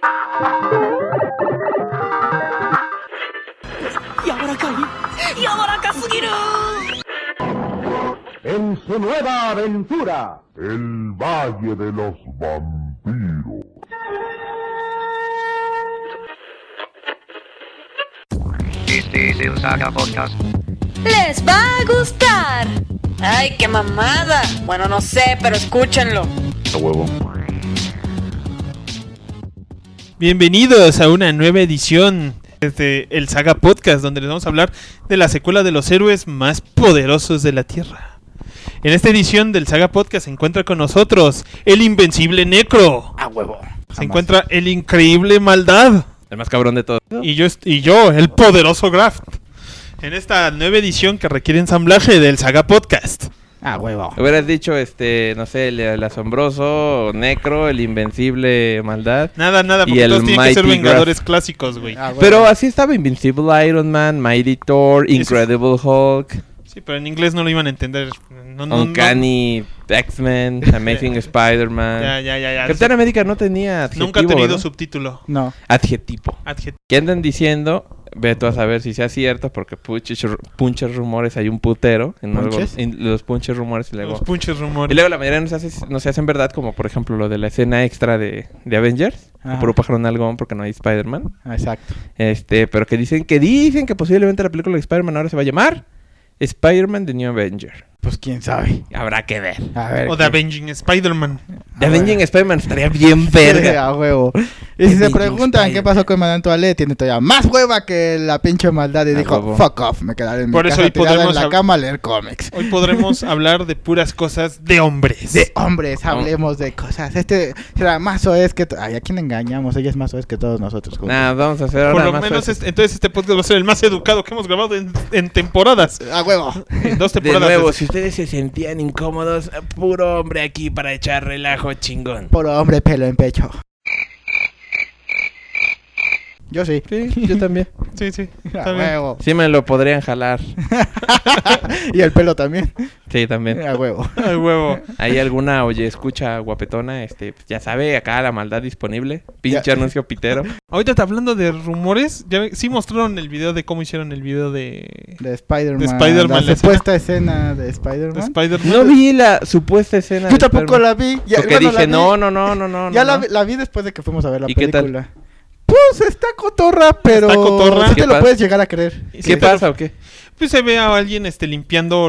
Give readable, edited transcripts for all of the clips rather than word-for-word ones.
En su nueva aventura, el Valle de los Vampiros. Este es el Saga Podcast. ¡Les va a gustar! ¡Ay, qué mamada! Bueno, no sé, pero escúchenlo. A huevo. Bienvenidos a una nueva edición de el Saga Podcast, donde les vamos a hablar de la secuela de los héroes más poderosos de la Tierra. En esta edición del Saga Podcast se encuentra con nosotros el invencible Necro. A huevo. Se encuentra el increíble Maldad. El más cabrón de todos. Y yo, el poderoso Graft. En esta nueva edición que requiere ensamblaje del Saga Podcast. A huevo. Hubieras dicho, no sé, el asombroso Necro, el invencible Maldad. Nada, porque y todos el tienen que ser Mighty Vengadores Graft. clásicos, güey. Pero así estaba Invincible Iron Man, Mighty Thor, Incredible Hulk, Sí, pero en inglés no lo iban a entender. Uncanny X-Men, Amazing Spider-Man. Ya. Capitán América no tenía adjetivo, Nunca ha tenido ¿verdad? subtítulo. No. Adjetivo. ¿Qué andan diciendo? Ve tú a saber si sea cierto, porque punches rumores hay un putero. Los punches rumores y luego... Los punches rumores. Y luego la mayoría no se hacen verdad, como por ejemplo lo de la escena extra de Avengers. Puro pájaro en algodón porque no hay Spider-Man. Exacto. Pero que dicen que posiblemente la película de Spider-Man ahora se va a llamar Spider-Man The New Avenger. Pues quién sabe. Habrá que ver. A ver. O The Avenging Spider-Man. The Avenging Spider-Man estaría bien verga. A huevo. Y si se preguntan qué pasó con Madame Toilette, tiene todavía más hueva que la pinche Maldad y dijo, huevo. fuck off, me quedaré en mi Por eso casa hoy tirada podremos en la cama a leer cómics. Hoy podremos hablar de puras cosas de hombres. De hombres, hablemos de cosas. Será más soez que... Ay, ¿a quién engañamos? Ella es más soez que todos nosotros juntos. Nah, vamos a hacer Por ahora lo más menos fuerte. entonces este podcast va a ser el más educado que hemos grabado en temporadas. A huevo. En 2 De temporadas. nuevo, si ustedes se sentían incómodos, puro hombre aquí para echar relajo chingón. Por hombre, pelo en pecho. Yo sí. Sí, yo también. Sí. A Está bien. huevo. Sí me lo podrían jalar. Y el pelo también. Sí, también. A huevo. Ay, huevo. ¿Hay alguna escucha guapetona? Pues ya sabe, acá la Maldad disponible. Pinche anuncio pitero. Ahorita hablando de rumores, sí mostraron el video de cómo hicieron el video de Spider-Man. De Spider-Man, La supuesta escena de Spider-Man. Spider-Man. No vi la supuesta escena. Yo de tampoco Spider-Man. la vi. Porque bueno, dije, la vi. no. Ya no. la vi después de que fuimos a ver la ¿Y qué tal? película. Pues está cotorra, pero ¿Está cotorra? sí ¿Qué te lo pasa? puedes llegar a creer. ¿Qué pasa o qué? Pues se ve a alguien limpiando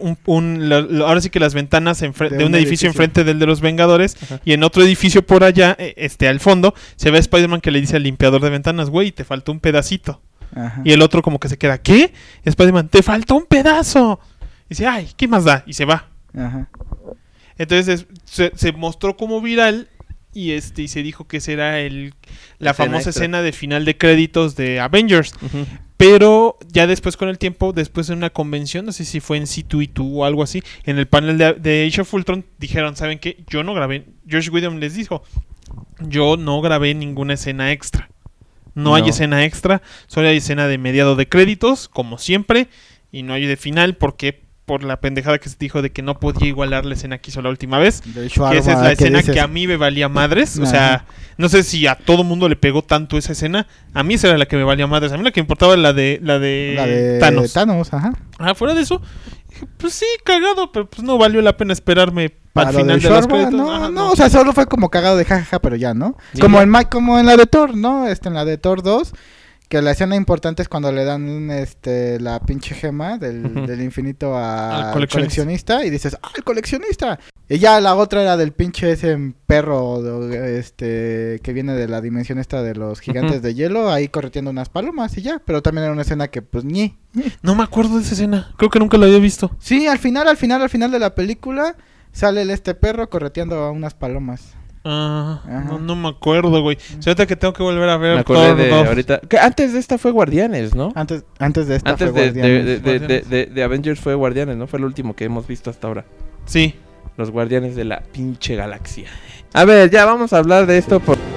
ahora sí que las ventanas de un edificio enfrente del de los Vengadores. Ajá. Y en otro edificio por allá, al fondo, se ve a Spider-Man que le dice al limpiador de ventanas, güey, te faltó un pedacito. Ajá. Y el otro como que se queda, ¿qué? Spider-Man, te faltó un pedazo. Y dice, ay, ¿qué más da? Y se va. Ajá. Entonces se mostró como viral y se dijo que será la famosa escena de final de créditos de Avengers. Ujú. Pero ya después con el tiempo, después de una convención, no sé si fue en C2E2 o algo así, en el panel de Age of Ultron dijeron, ¿saben qué? Yo no grabé, Josh Whedon les dijo, yo no grabé ninguna escena extra. No hay escena extra, solo hay escena de mediado de créditos, como siempre, y no hay de final porque por la pendejada que se dijo de que no podía igualar la escena que hizo la última vez. Del Que shawarma, esa es la escena dices, que a mí me valía madres. O Ajá. sea, no sé si a todo mundo le pegó tanto esa escena. A mí esa era la que me valía madres. A mí la que me importaba era la de Thanos. Ajá. Fuera de eso, dije, pues sí, cagado, pero pues no valió la pena esperarme para el Lo final del de los shawarma, créditos. no, Ajá, no, o sea, solo fue como cagado de jajaja, pero ya, ¿no? Sí, Como ya. como en la de Thor, ¿no? En la de Thor 2, que la escena importante es cuando le dan la pinche gema del infinito al coleccionista y dices, ¡ah, el coleccionista! Y ya la otra era del pinche ese perro que viene de la dimensión esta de los gigantes de hielo, ahí correteando unas palomas y ya, pero también era una escena que pues No me acuerdo de esa escena. Creo que nunca la había visto. Sí, al final de la película sale este perro correteando a unas palomas. No me acuerdo, güey. O sea, ahorita que tengo que volver a ver Me acordé Thor de 2. ahorita. Que antes de esta fue Guardianes, ¿no? Antes de esta Antes fue Guardianes. de Avengers fue Guardianes, ¿no? Fue el último que hemos visto hasta ahora. Sí. Los Guardianes de la pinche galaxia. A ver, ya vamos a hablar de esto por...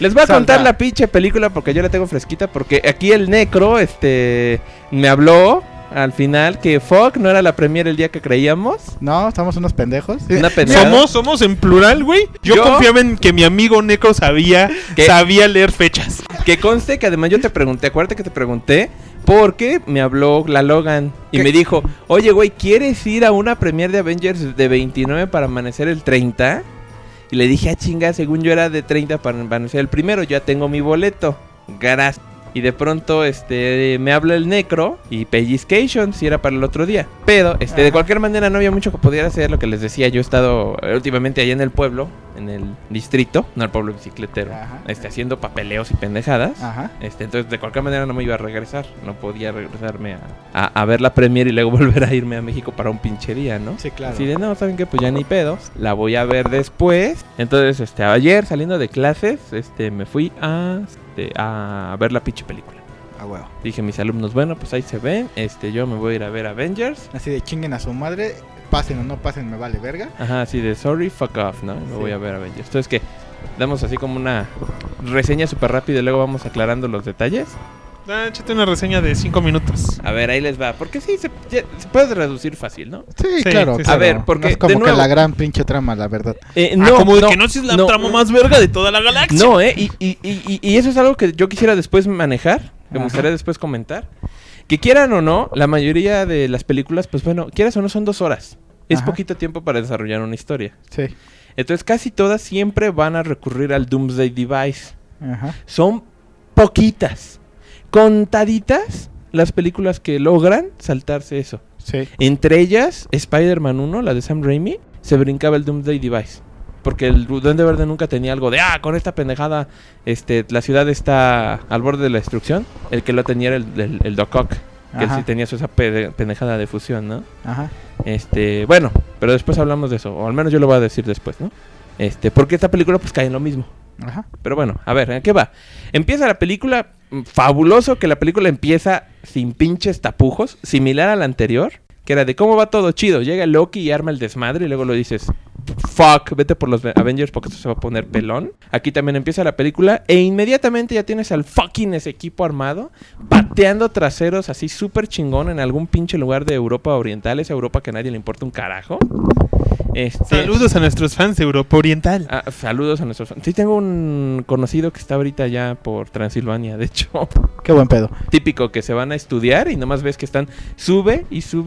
Les voy a contar la pinche película porque yo la tengo fresquita. Porque aquí el Necro, me habló al final que fuck, no era la premier el día que creíamos. No, estamos unos pendejos. Una pendejada. Somos en plural, güey. Yo confiaba en que mi amigo Necro sabía leer fechas. Que conste que además yo te pregunté, acuérdate que te pregunté, porque me habló la Logan y me dijo, oye, güey, ¿quieres ir a una premier de Avengers de 29 para amanecer el 30? Y le dije, chinga, según yo era de 30 para amanecer el primero, ya tengo mi boleto. Gracias. Y de pronto, me habla el Necro y Pellizcation, si era para el otro día. Pero, de cualquier manera no había mucho que pudiera hacer, lo que les decía. Yo he estado últimamente allá en el pueblo, en el distrito, no el pueblo bicicletero, haciendo papeleos y pendejadas. Ajá. Entonces, de cualquier manera no me iba a regresar. No podía regresarme a ver la premier y luego volver a irme a México para un pinche día, ¿no? Sí, claro. Así de, no, ¿saben qué? Pues ya ni pedos. La voy a ver después. Entonces, ayer saliendo de clases, me fui a ver la pinche película. Ah, huevo. Dije a mis alumnos, bueno, pues ahí se ven. Yo me voy a ir a ver Avengers. Así de chinguen a su madre, pasen o no pasen, me vale verga. Ajá, así de sorry, fuck off, ¿no? Me voy a ver Avengers. Entonces, que damos así como una reseña súper rápida y luego vamos aclarando los detalles. Échate una reseña de 5 minutos. A ver, ahí les va. Porque sí, se puede reducir fácil, ¿no? Sí, claro. A ver, porque no es como que la gran pinche trama, la verdad. No, como de que no es la trama más verga de toda la galaxia. No, y eso es algo que yo quisiera después manejar, que me gustaría después comentar. Que quieran o no, la mayoría de las películas, pues bueno, quieras o no, son 2 horas. Es poquito tiempo para desarrollar una historia. Sí. Entonces casi todas siempre van a recurrir al Doomsday Device. Ajá. Son poquitas, contaditas las películas que logran saltarse eso. Sí. Entre ellas, Spider-Man 1, la de Sam Raimi, se brincaba el Doomsday Device. Porque el Duende Verde nunca tenía algo de, con esta pendejada, la ciudad está al borde de la destrucción. El que lo tenía era el Doc Ock, que él sí tenía esa pendejada de fusión, ¿no? Ajá. Bueno, pero después hablamos de eso, o al menos yo lo voy a decir después, ¿no? Porque esta película pues cae en lo mismo. Ajá. Pero bueno, a ver, ¿en qué va? Empieza la película, fabuloso que la película empieza sin pinches tapujos, similar a la anterior, que era de cómo va todo chido. Llega Loki y arma el desmadre y luego lo dices, fuck, vete por los Avengers porque esto se va a poner pelón. Aquí también empieza la película e inmediatamente ya tienes al fucking ese equipo armado pateando traseros así súper chingón en algún pinche lugar de Europa Oriental, esa Europa que a nadie le importa un carajo. Saludos a nuestros fans de Europa Oriental. Saludos a nuestros fans. Sí, tengo un conocido que está ahorita ya por Transilvania, de hecho. Qué buen pedo. Típico que se van a estudiar y nomás ves que están sube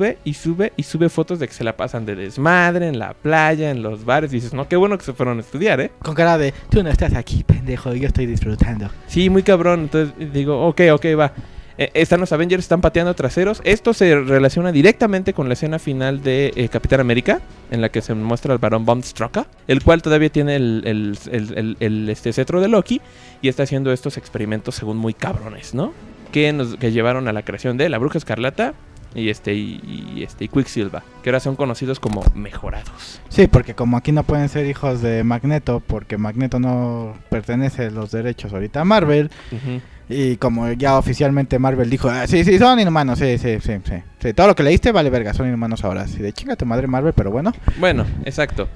fotos de que se la pasan de desmadre en la playa, en los bares. Y dices, no, qué bueno que se fueron a estudiar, ¿eh? Con cara de, tú no estás aquí, pendejo, yo estoy disfrutando. Sí, muy cabrón. Entonces digo, ok, va. Están los Avengers, están pateando traseros. Esto se relaciona directamente con la escena final de Capitán América, en la que se muestra al Barón Von Strucker, el cual todavía tiene el cetro de Loki y está haciendo estos experimentos según muy cabrones, ¿no? Que llevaron a la creación de la Bruja Escarlata y Quicksilver, que ahora son conocidos como mejorados. Sí, porque como aquí no pueden ser hijos de Magneto, porque Magneto no pertenece a los derechos ahorita a Marvel. Y como ya oficialmente Marvel dijo, sí, son inhumanos, sí, todo lo que leíste vale verga, son inhumanos ahora. Así de chinga tu madre Marvel, pero bueno. Bueno, exacto.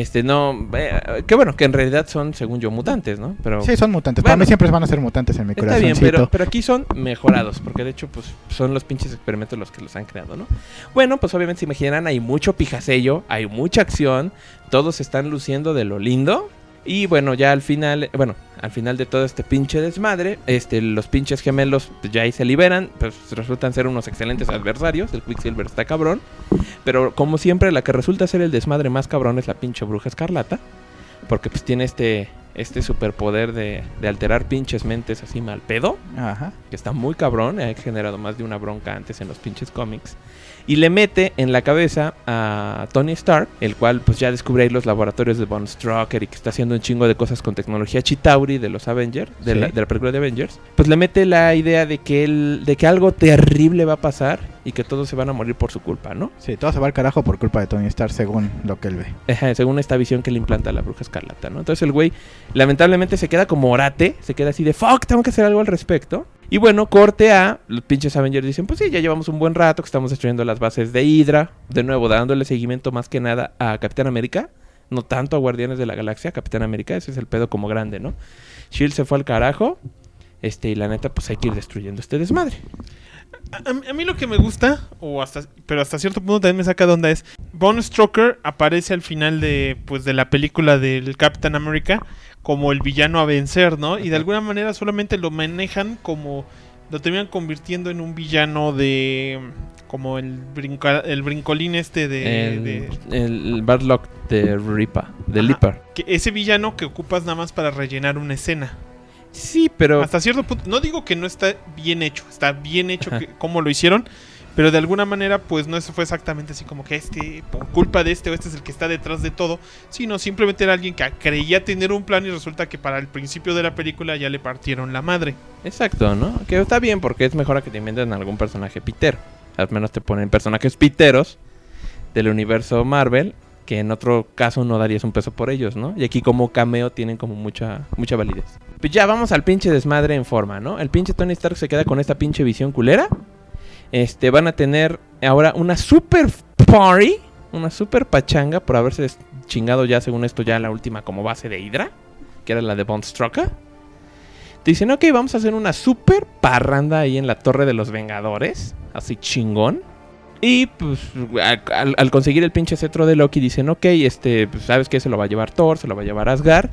Qué bueno que en realidad son, según yo, mutantes, ¿no? Pero sí, son mutantes. Para mí siempre van a ser mutantes en mi corazón. Está bien, pero aquí son mejorados, porque de hecho, pues, son los pinches experimentos los que los han creado, ¿no? Bueno, pues obviamente se imaginarán, hay mucho pijasello, hay mucha acción, todos están luciendo de lo lindo. Y bueno, ya al final de todo este pinche desmadre, los pinches gemelos pues, ya ahí se liberan, pues resultan ser unos excelentes adversarios, el Quicksilver está cabrón, pero como siempre la que resulta ser el desmadre más cabrón es la pinche Bruja Escarlata, porque pues tiene este superpoder de alterar pinches mentes así mal pedo. Ajá. Que está muy cabrón, ha generado más de una bronca antes en los pinches cómics. Y le mete en la cabeza a Tony Stark, el cual pues ya descubre ahí los laboratorios de Von Strucker y que está haciendo un chingo de cosas con tecnología Chitauri de los Avengers, de la película de Avengers. Pues le mete la idea de que algo terrible va a pasar y que todos se van a morir por su culpa, ¿no? Sí, todo se va al carajo por culpa de Tony Stark, según lo que él ve. Según esta visión que le implanta a la Bruja Escarlata, ¿no? Entonces el güey lamentablemente se queda como orate, se queda así de fuck, tengo que hacer algo al respecto. Y bueno, corte a los pinches Avengers dicen, pues sí, ya llevamos un buen rato que estamos destruyendo las bases de Hydra, de nuevo dándole seguimiento más que nada a Capitán América, no tanto a Guardianes de la Galaxia, Capitán América, ese es el pedo como grande, ¿no? S.H.I.E.L.D. se fue al carajo. Y la neta, pues hay que ir destruyendo este desmadre. A mí lo que me gusta, pero hasta cierto punto también me saca de onda, es Von Strucker aparece al final de la película del Captain America como el villano a vencer, ¿no? Y de alguna manera solamente lo manejan como... Lo terminan convirtiendo en un villano de... Como el brincolín El Barlock de Ripa, de Leaper. Que ese villano que ocupas nada más para rellenar una escena. Sí, pero... Hasta cierto punto, no digo que no está bien hecho, está bien hecho como lo hicieron, pero de alguna manera pues no fue exactamente así como que por culpa de este es el que está detrás de todo, sino simplemente era alguien que creía tener un plan y resulta que para el principio de la película ya le partieron la madre. Exacto, ¿no? Que está bien porque es mejor a que te inventen algún personaje pitero. Al menos te ponen personajes piteros del universo Marvel, que en otro caso no darías un peso por ellos, ¿no? Y aquí como cameo tienen como mucha validez. Pues ya vamos al pinche desmadre en forma, ¿no? El pinche Tony Stark se queda con esta pinche visión culera. Van a tener ahora una super party, una super pachanga por haberse chingado ya, según esto, ya la última como base de Hydra, que era la de Von Strucker. Dicen, ok, vamos a hacer una super parranda ahí en la Torre de los Vengadores, así chingón. Y pues al conseguir el pinche cetro de Loki dicen, ok, pues, ¿sabes qué? Se lo va a llevar Thor, se lo va a llevar Asgard.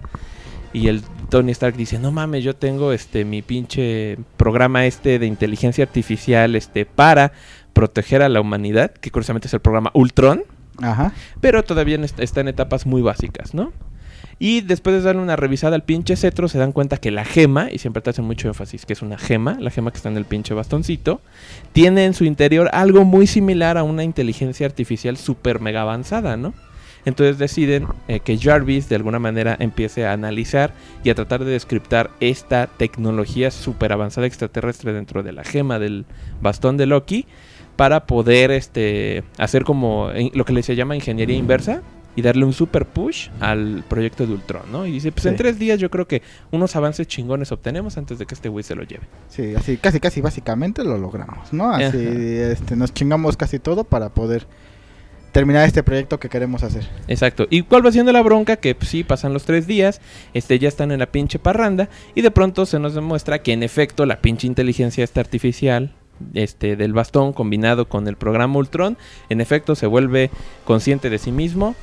Y el Tony Stark dice, no mames, yo tengo mi pinche programa de inteligencia artificial para proteger a la humanidad, que curiosamente es el programa Ultron. Ajá. Pero todavía está en etapas muy básicas, ¿no? Y después de darle una revisada al pinche cetro, se dan cuenta que la gema, y siempre te hacen mucho énfasis que es una gema, la gema que está en el pinche bastoncito, tiene en su interior algo muy similar a una inteligencia artificial súper mega avanzada, ¿no? Entonces deciden que Jarvis de alguna manera empiece a analizar y a tratar de descriptar esta tecnología súper avanzada extraterrestre dentro de la gema del bastón de Loki para poder hacer como lo que se llama ingeniería inversa y darle un super push al proyecto de Ultron, ¿no? Y dice, pues en 3 días yo creo que unos avances chingones obtenemos antes de que este güey se lo lleve. Sí, así casi básicamente lo logramos, ¿no? Así nos chingamos casi todo para poder terminar este proyecto que queremos hacer. Exacto. ¿Y cuál va siendo la bronca? Que pues, sí, pasan los 3 días, ya están en la pinche parranda y de pronto se nos demuestra que en efecto la pinche inteligencia artificial del bastón combinado con el programa Ultron, en efecto se vuelve consciente de sí mismo,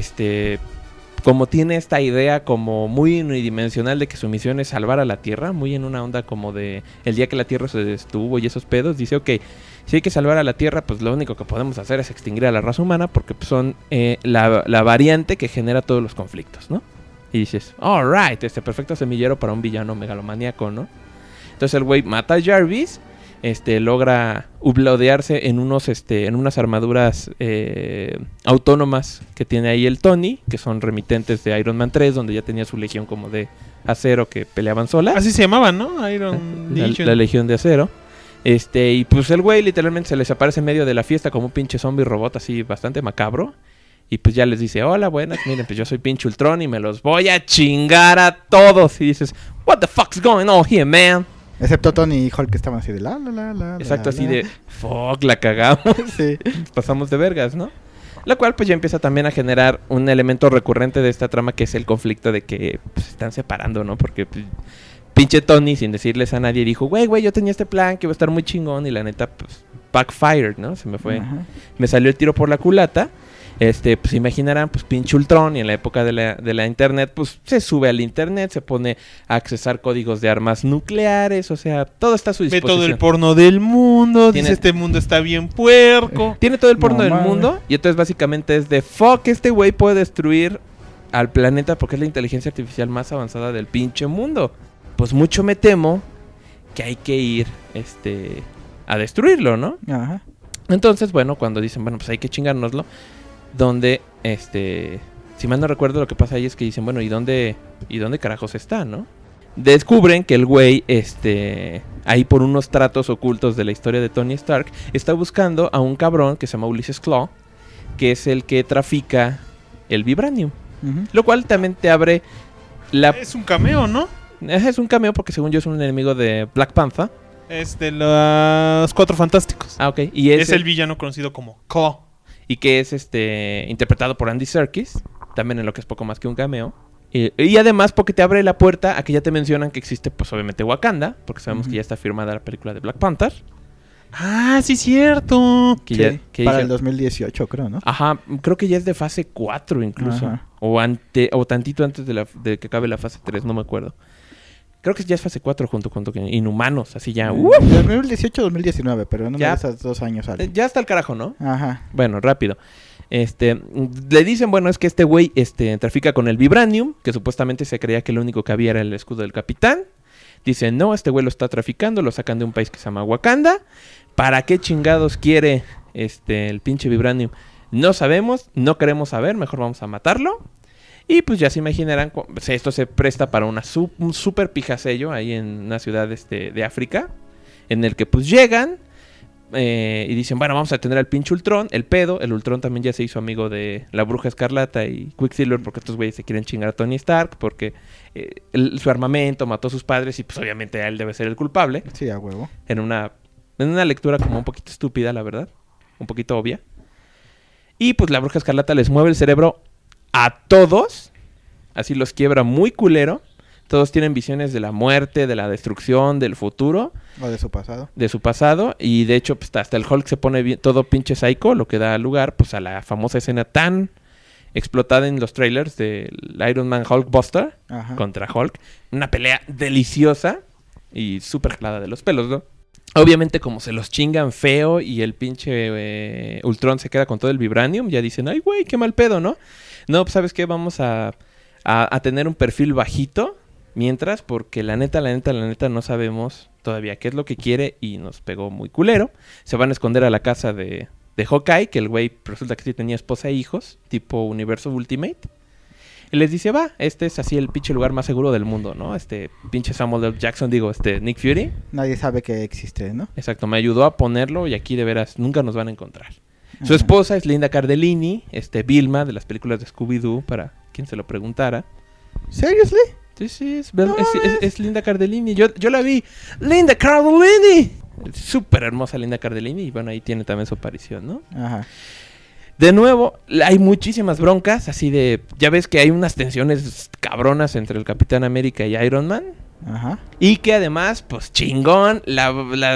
como tiene esta idea como muy unidimensional de que su misión es salvar a la Tierra, muy en una onda como de el día que la Tierra se detuvo y esos pedos, dice, ok, si hay que salvar a la Tierra, pues lo único que podemos hacer es extinguir a la raza humana porque pues, son la variante que genera todos los conflictos, ¿no? Y dices, alright, perfecto semillero para un villano megalomaníaco, ¿no? Entonces el güey mata a Jarvis, logra uploadearse en unas armaduras autónomas que tiene ahí el Tony, que son remitentes de Iron Man 3, donde ya tenía su legión como de acero que peleaban solas. Así se llamaban, ¿no? Iron Legion. La legión de acero. Y pues el güey literalmente se les aparece en medio de la fiesta como un pinche zombie robot así bastante macabro. Y pues ya les dice, hola, buenas, miren, pues yo soy pinche Ultron y me los voy a chingar a todos. Y dices, what the fuck's going on here, man? Excepto Tony y Hulk que estaban así de la. Exacto, así de, fuck, la cagamos. Sí. Pasamos de vergas, ¿no? La cual pues ya empieza también a generar un elemento recurrente de esta trama que es el conflicto de que pues, se están separando, ¿no? Porque pues, pinche Tony, sin decirles a nadie, dijo, güey, yo tenía este plan que iba a estar muy chingón y la neta, pues, backfired, ¿no? Se me fue, me salió el tiro por la culata. Pues imaginarán, pues pinche Ultron y en la época de la internet, pues se sube al internet, se pone a accesar códigos de armas nucleares, o sea, todo está a su disposición. Ve todo el porno del mundo, dice este mundo está bien puerco. Tiene todo el porno del mundo y entonces básicamente es de fuck, este güey puede destruir al planeta porque es la inteligencia artificial más avanzada del pinche mundo. Pues mucho me temo que hay que ir a destruirlo, ¿no? Ajá. Entonces, bueno, cuando dicen, bueno, pues hay que chingárnoslo, donde, si mal no recuerdo, lo que pasa ahí es que dicen, bueno, ¿y dónde carajos está, no? Descubren que el güey, ahí por unos tratos ocultos de la historia de Tony Stark, está buscando a un cabrón que se llama Ulysses Claw, que es el que trafica el vibranium. Lo cual también te abre la... Es un cameo, ¿no? Es un cameo porque según yo es un enemigo de Black Panther. Es de los Cuatro Fantásticos. Ah, ok. Y es el villano conocido como Claw. Y que es interpretado por Andy Serkis, también en lo que es poco más que un cameo. Y además porque te abre la puerta a que ya te mencionan que existe, pues obviamente Wakanda, porque sabemos que ya está firmada la película de Black Panther. Ah, sí, cierto. Que Sí, ya, que para dije- el 2018, creo, ¿no? Ajá, creo que ya es de fase 4 incluso. Ajá. O tantito antes de que acabe la fase 3, no me acuerdo. Creo que ya es fase 4 junto con Inhumanos, así ya. 2018-2019, pero en uno Ya. de esos 2 años sale. Ya está el carajo, ¿no? Ajá. Bueno, rápido. Le dicen, bueno, es que este güey trafica con el Vibranium, que supuestamente se creía que lo único que había era el escudo del capitán. Dicen, no, este güey lo está traficando, lo sacan de un país que se llama Wakanda. ¿Para qué chingados quiere el pinche Vibranium? No sabemos, no queremos saber, mejor vamos a matarlo. Y pues ya se imaginarán, esto se presta para un super pijasello ahí en una ciudad de África, en el que pues llegan y dicen, bueno, vamos a tener al pinche Ultron, el Ultron también ya se hizo amigo de la Bruja Escarlata y Quicksilver porque estos güeyes se quieren chingar a Tony Stark, porque su armamento mató a sus padres y pues obviamente a él debe ser el culpable, Sí, a huevo. en una lectura como un poquito estúpida, la verdad, un poquito obvia. Y pues la Bruja Escarlata les mueve el cerebro a todos, así los quiebra muy culero. Todos tienen visiones de la muerte, de la destrucción, del futuro, O de su pasado. de su pasado. Y de hecho, pues, hasta el Hulk se pone todo pinche psycho, lo que da lugar pues a la famosa escena tan explotada en los trailers del Iron Man Hulkbuster Ajá. contra Hulk. Una pelea deliciosa y súper jalada de los pelos, ¿no? Obviamente como se los chingan feo y el pinche Ultron se queda con todo el Vibranium, ya dicen, ay güey, qué mal pedo, ¿no? No, pues ¿sabes qué? Vamos a tener un perfil bajito mientras, porque la neta no sabemos todavía qué es lo que quiere y nos pegó muy culero. Se van a esconder a la casa de Hawkeye, que el güey resulta que sí tenía esposa e hijos, tipo Universo Ultimate. Y les dice, va, este es así el pinche lugar más seguro del mundo, ¿no? Pinche Samuel L. Jackson, Nick Fury. Nadie sabe que existe, ¿no? Exacto, me ayudó a ponerlo y aquí de veras nunca nos van a encontrar. Su Ajá. esposa es Linda Cardellini, Vilma de las películas de Scooby-Doo, para quien se lo preguntara. ¿Seriously? Sí, es Linda Cardellini. Yo la vi. ¡Linda Cardellini! Súper hermosa Linda Cardellini. Y bueno, ahí tiene también su aparición, ¿no? Ajá. De nuevo, hay muchísimas broncas, así de... Ya ves que hay unas tensiones cabronas entre el Capitán América y Iron Man. Ajá. Y que además, pues chingón, la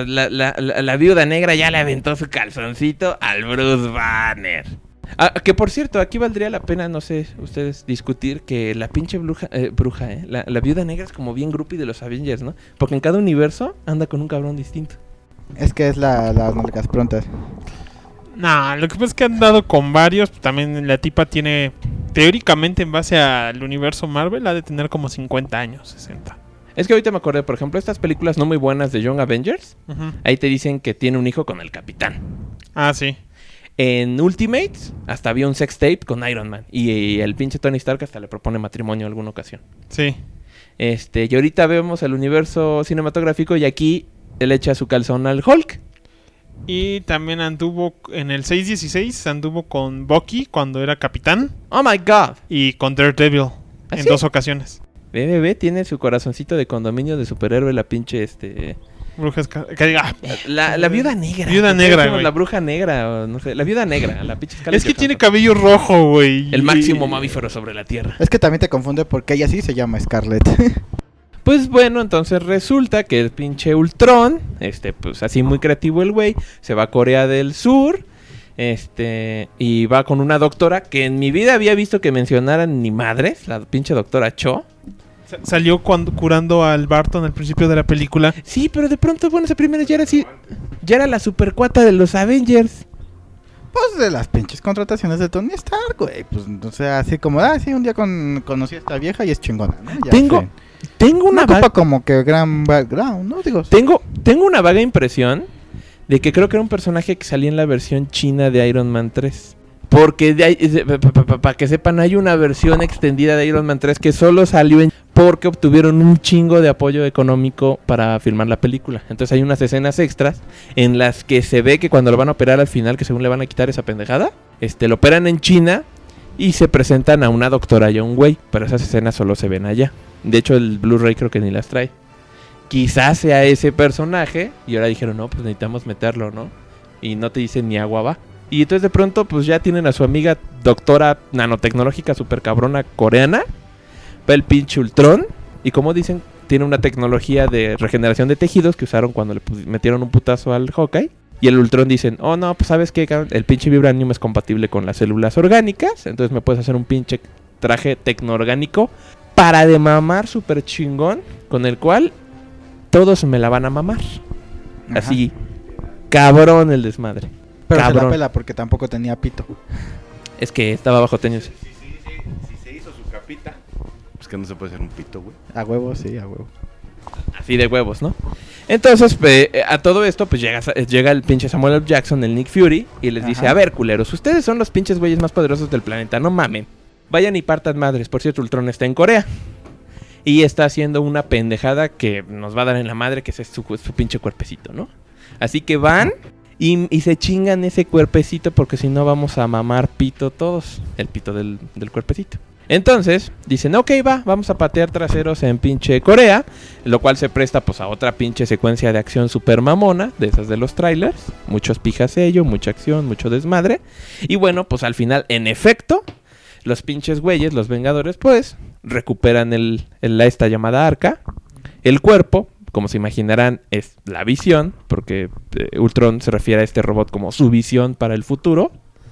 Viuda Negra ya le aventó su calzoncito al Bruce Banner. Que por cierto, aquí valdría la pena, no sé, ustedes discutir que la pinche la Viuda Negra es como bien groupie de los Avengers, ¿no? Porque en cada universo anda con un cabrón distinto. Es que es las nalgas prontas. No, lo que pasa es que han dado con varios. También la tipa tiene, teóricamente en base al universo Marvel, ha de tener como 50 años, 60. Es que ahorita me acordé, por ejemplo, estas películas no muy buenas de Young Avengers, Ujú. ahí te dicen que tiene un hijo con el Capitán. Ah, sí. En Ultimates hasta había un sex tape con Iron Man. Y el pinche Tony Stark hasta le propone matrimonio en alguna ocasión. Sí. Y ahorita vemos el universo cinematográfico y aquí él echa su calzón al Hulk. Y también anduvo en el 616, anduvo con Bucky cuando era capitán ¡Oh, my God! y con Daredevil en sí? 2 ocasiones. Bebé tiene su corazoncito de condominio de superhéroe, la pinche Brujas que diga, La viuda negra. Viuda ¿Por qué negra, decimos güey. La bruja negra, o no sé. La viuda negra, la pinche Scarlett es que tiene Johansson. cabello rojo, güey. El máximo mamífero sobre la tierra. Es que también te confunde porque ella sí se llama Scarlett. Pues bueno, entonces resulta que el pinche Ultron, pues así muy creativo el güey, se va a Corea del Sur, y va con una doctora que en mi vida había visto que mencionaran ni madres, la pinche doctora Cho. Salió curando al Barton al principio de la película. Sí, pero de pronto, bueno, esa primera ya era así, ya era la supercuata de los Avengers. Pues de las pinches contrataciones de Tony Stark, güey. Pues, o sea, así como, sí, un día conocí a esta vieja y es chingona, ¿no? Ya Tengo sé. una No ocupa como que gran background, ¿no? Digo, Tengo una vaga impresión de que creo que era un personaje que salía en la versión china de Iron Man 3. Porque para que sepan, hay una versión extendida de Iron Man 3 que solo salió porque obtuvieron un chingo de apoyo económico para filmar la película. Entonces hay unas escenas extras en las que se ve que cuando lo van a operar al final, que según le van a quitar esa pendejada, lo operan en China y se presentan a una doctora y a un güey. Pero esas escenas solo se ven allá. De hecho, el Blu-ray creo que ni las trae. Quizás sea ese personaje. Y ahora dijeron, no, pues necesitamos meterlo, ¿no? Y no te dicen ni agua va. Y entonces de pronto pues ya tienen a su amiga doctora nanotecnológica super cabrona coreana va el pinche Ultron y como dicen, tiene una tecnología de regeneración de tejidos que usaron cuando le metieron un putazo al Hawkeye. Y el Ultron dicen, oh no, pues ¿sabes qué? El pinche vibranium es compatible con las células orgánicas, entonces me puedes hacer un pinche traje tecnoorgánico para de mamar súper chingón, con el cual todos me la van a mamar. Ajá. Así, cabrón el desmadre. Pero cabrón. se la pela porque tampoco tenía pito. Es que estaba bajo tenis. Si se hizo su capita, pues que no se puede hacer un pito, güey. A huevo, sí, a huevo. Así de huevos, ¿no? Entonces, a todo esto, pues llega el pinche Samuel L. Jackson, el Nick Fury, y les dice, Ajá. a ver, culeros, ustedes son los pinches güeyes más poderosos del planeta, no mamen. Vayan y partan madres. Por cierto, Ultron está en Corea. Y está haciendo una pendejada que nos va a dar en la madre, que es su pinche cuerpecito, ¿no? Así que van y se chingan ese cuerpecito, porque si no vamos a mamar pito todos. El pito del cuerpecito. Entonces, dicen, ok, vamos a patear traseros en pinche Corea, lo cual se presta pues a otra pinche secuencia de acción super mamona, de esas de los trailers, muchos pijasello, mucha acción, mucho desmadre, y bueno, pues al final, en efecto, los pinches güeyes, los Vengadores, pues, recuperan esta llamada arca, el cuerpo, como se imaginarán, es la visión, porque Ultron se refiere a este robot como su visión para el futuro,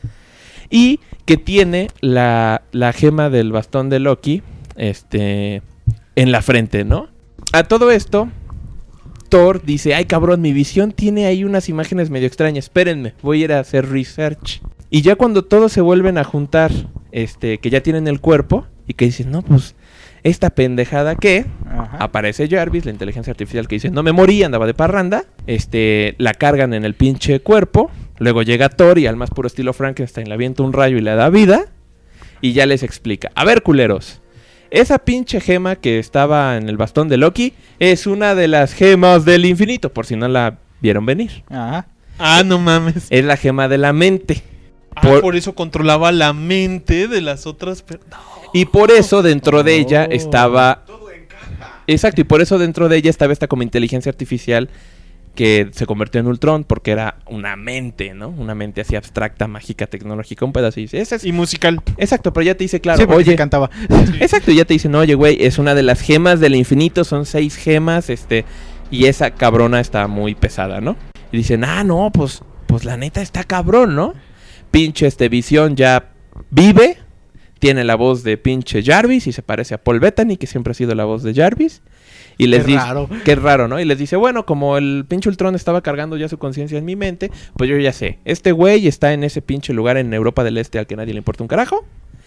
y que tiene la gema del bastón de Loki en la frente, ¿no? A todo esto, Thor dice, ay cabrón, mi visión tiene ahí unas imágenes medio extrañas, espérenme, voy a ir a hacer research. Y ya cuando todos se vuelven a juntar, que ya tienen el cuerpo, y que dicen, no, pues, esta pendejada que Ajá. aparece Jarvis, la inteligencia artificial que dice, no me morí, andaba de parranda, la cargan en el pinche cuerpo, luego llega Thor y al más puro estilo Frankenstein le avienta un rayo y le da vida, y ya les explica, a ver culeros, esa pinche gema que estaba en el bastón de Loki es una de las gemas del infinito, por si no la vieron venir. Ajá. Ah, no mames. Es la gema de la mente. Por eso controlaba la mente de las otras personas. Y por eso dentro de ella estaba... Exacto, y por eso dentro de ella estaba esta como inteligencia artificial que se convirtió en Ultron, porque era una mente, ¿no? Una mente así abstracta, mágica, tecnológica, un pedacito. Y musical. Exacto, pero ya te dice, claro, Sí, porque oye... sí cantaba. Exacto, ya te dicen, oye, güey, es una de las gemas del infinito, son 6 gemas, y esa cabrona está muy pesada, ¿no? Y dicen, no, pues la neta está cabrón, ¿no? Pinche Visión ya vive, tiene la voz de pinche Jarvis y se parece a Paul Bettany, que siempre ha sido la voz de Jarvis. Y les dice, raro. qué raro, ¿no? Y les dice, bueno, como el pinche Ultron estaba cargando ya su conciencia en mi mente, pues yo ya sé, este güey está en ese pinche lugar en Europa del Este al que nadie le importa un carajo.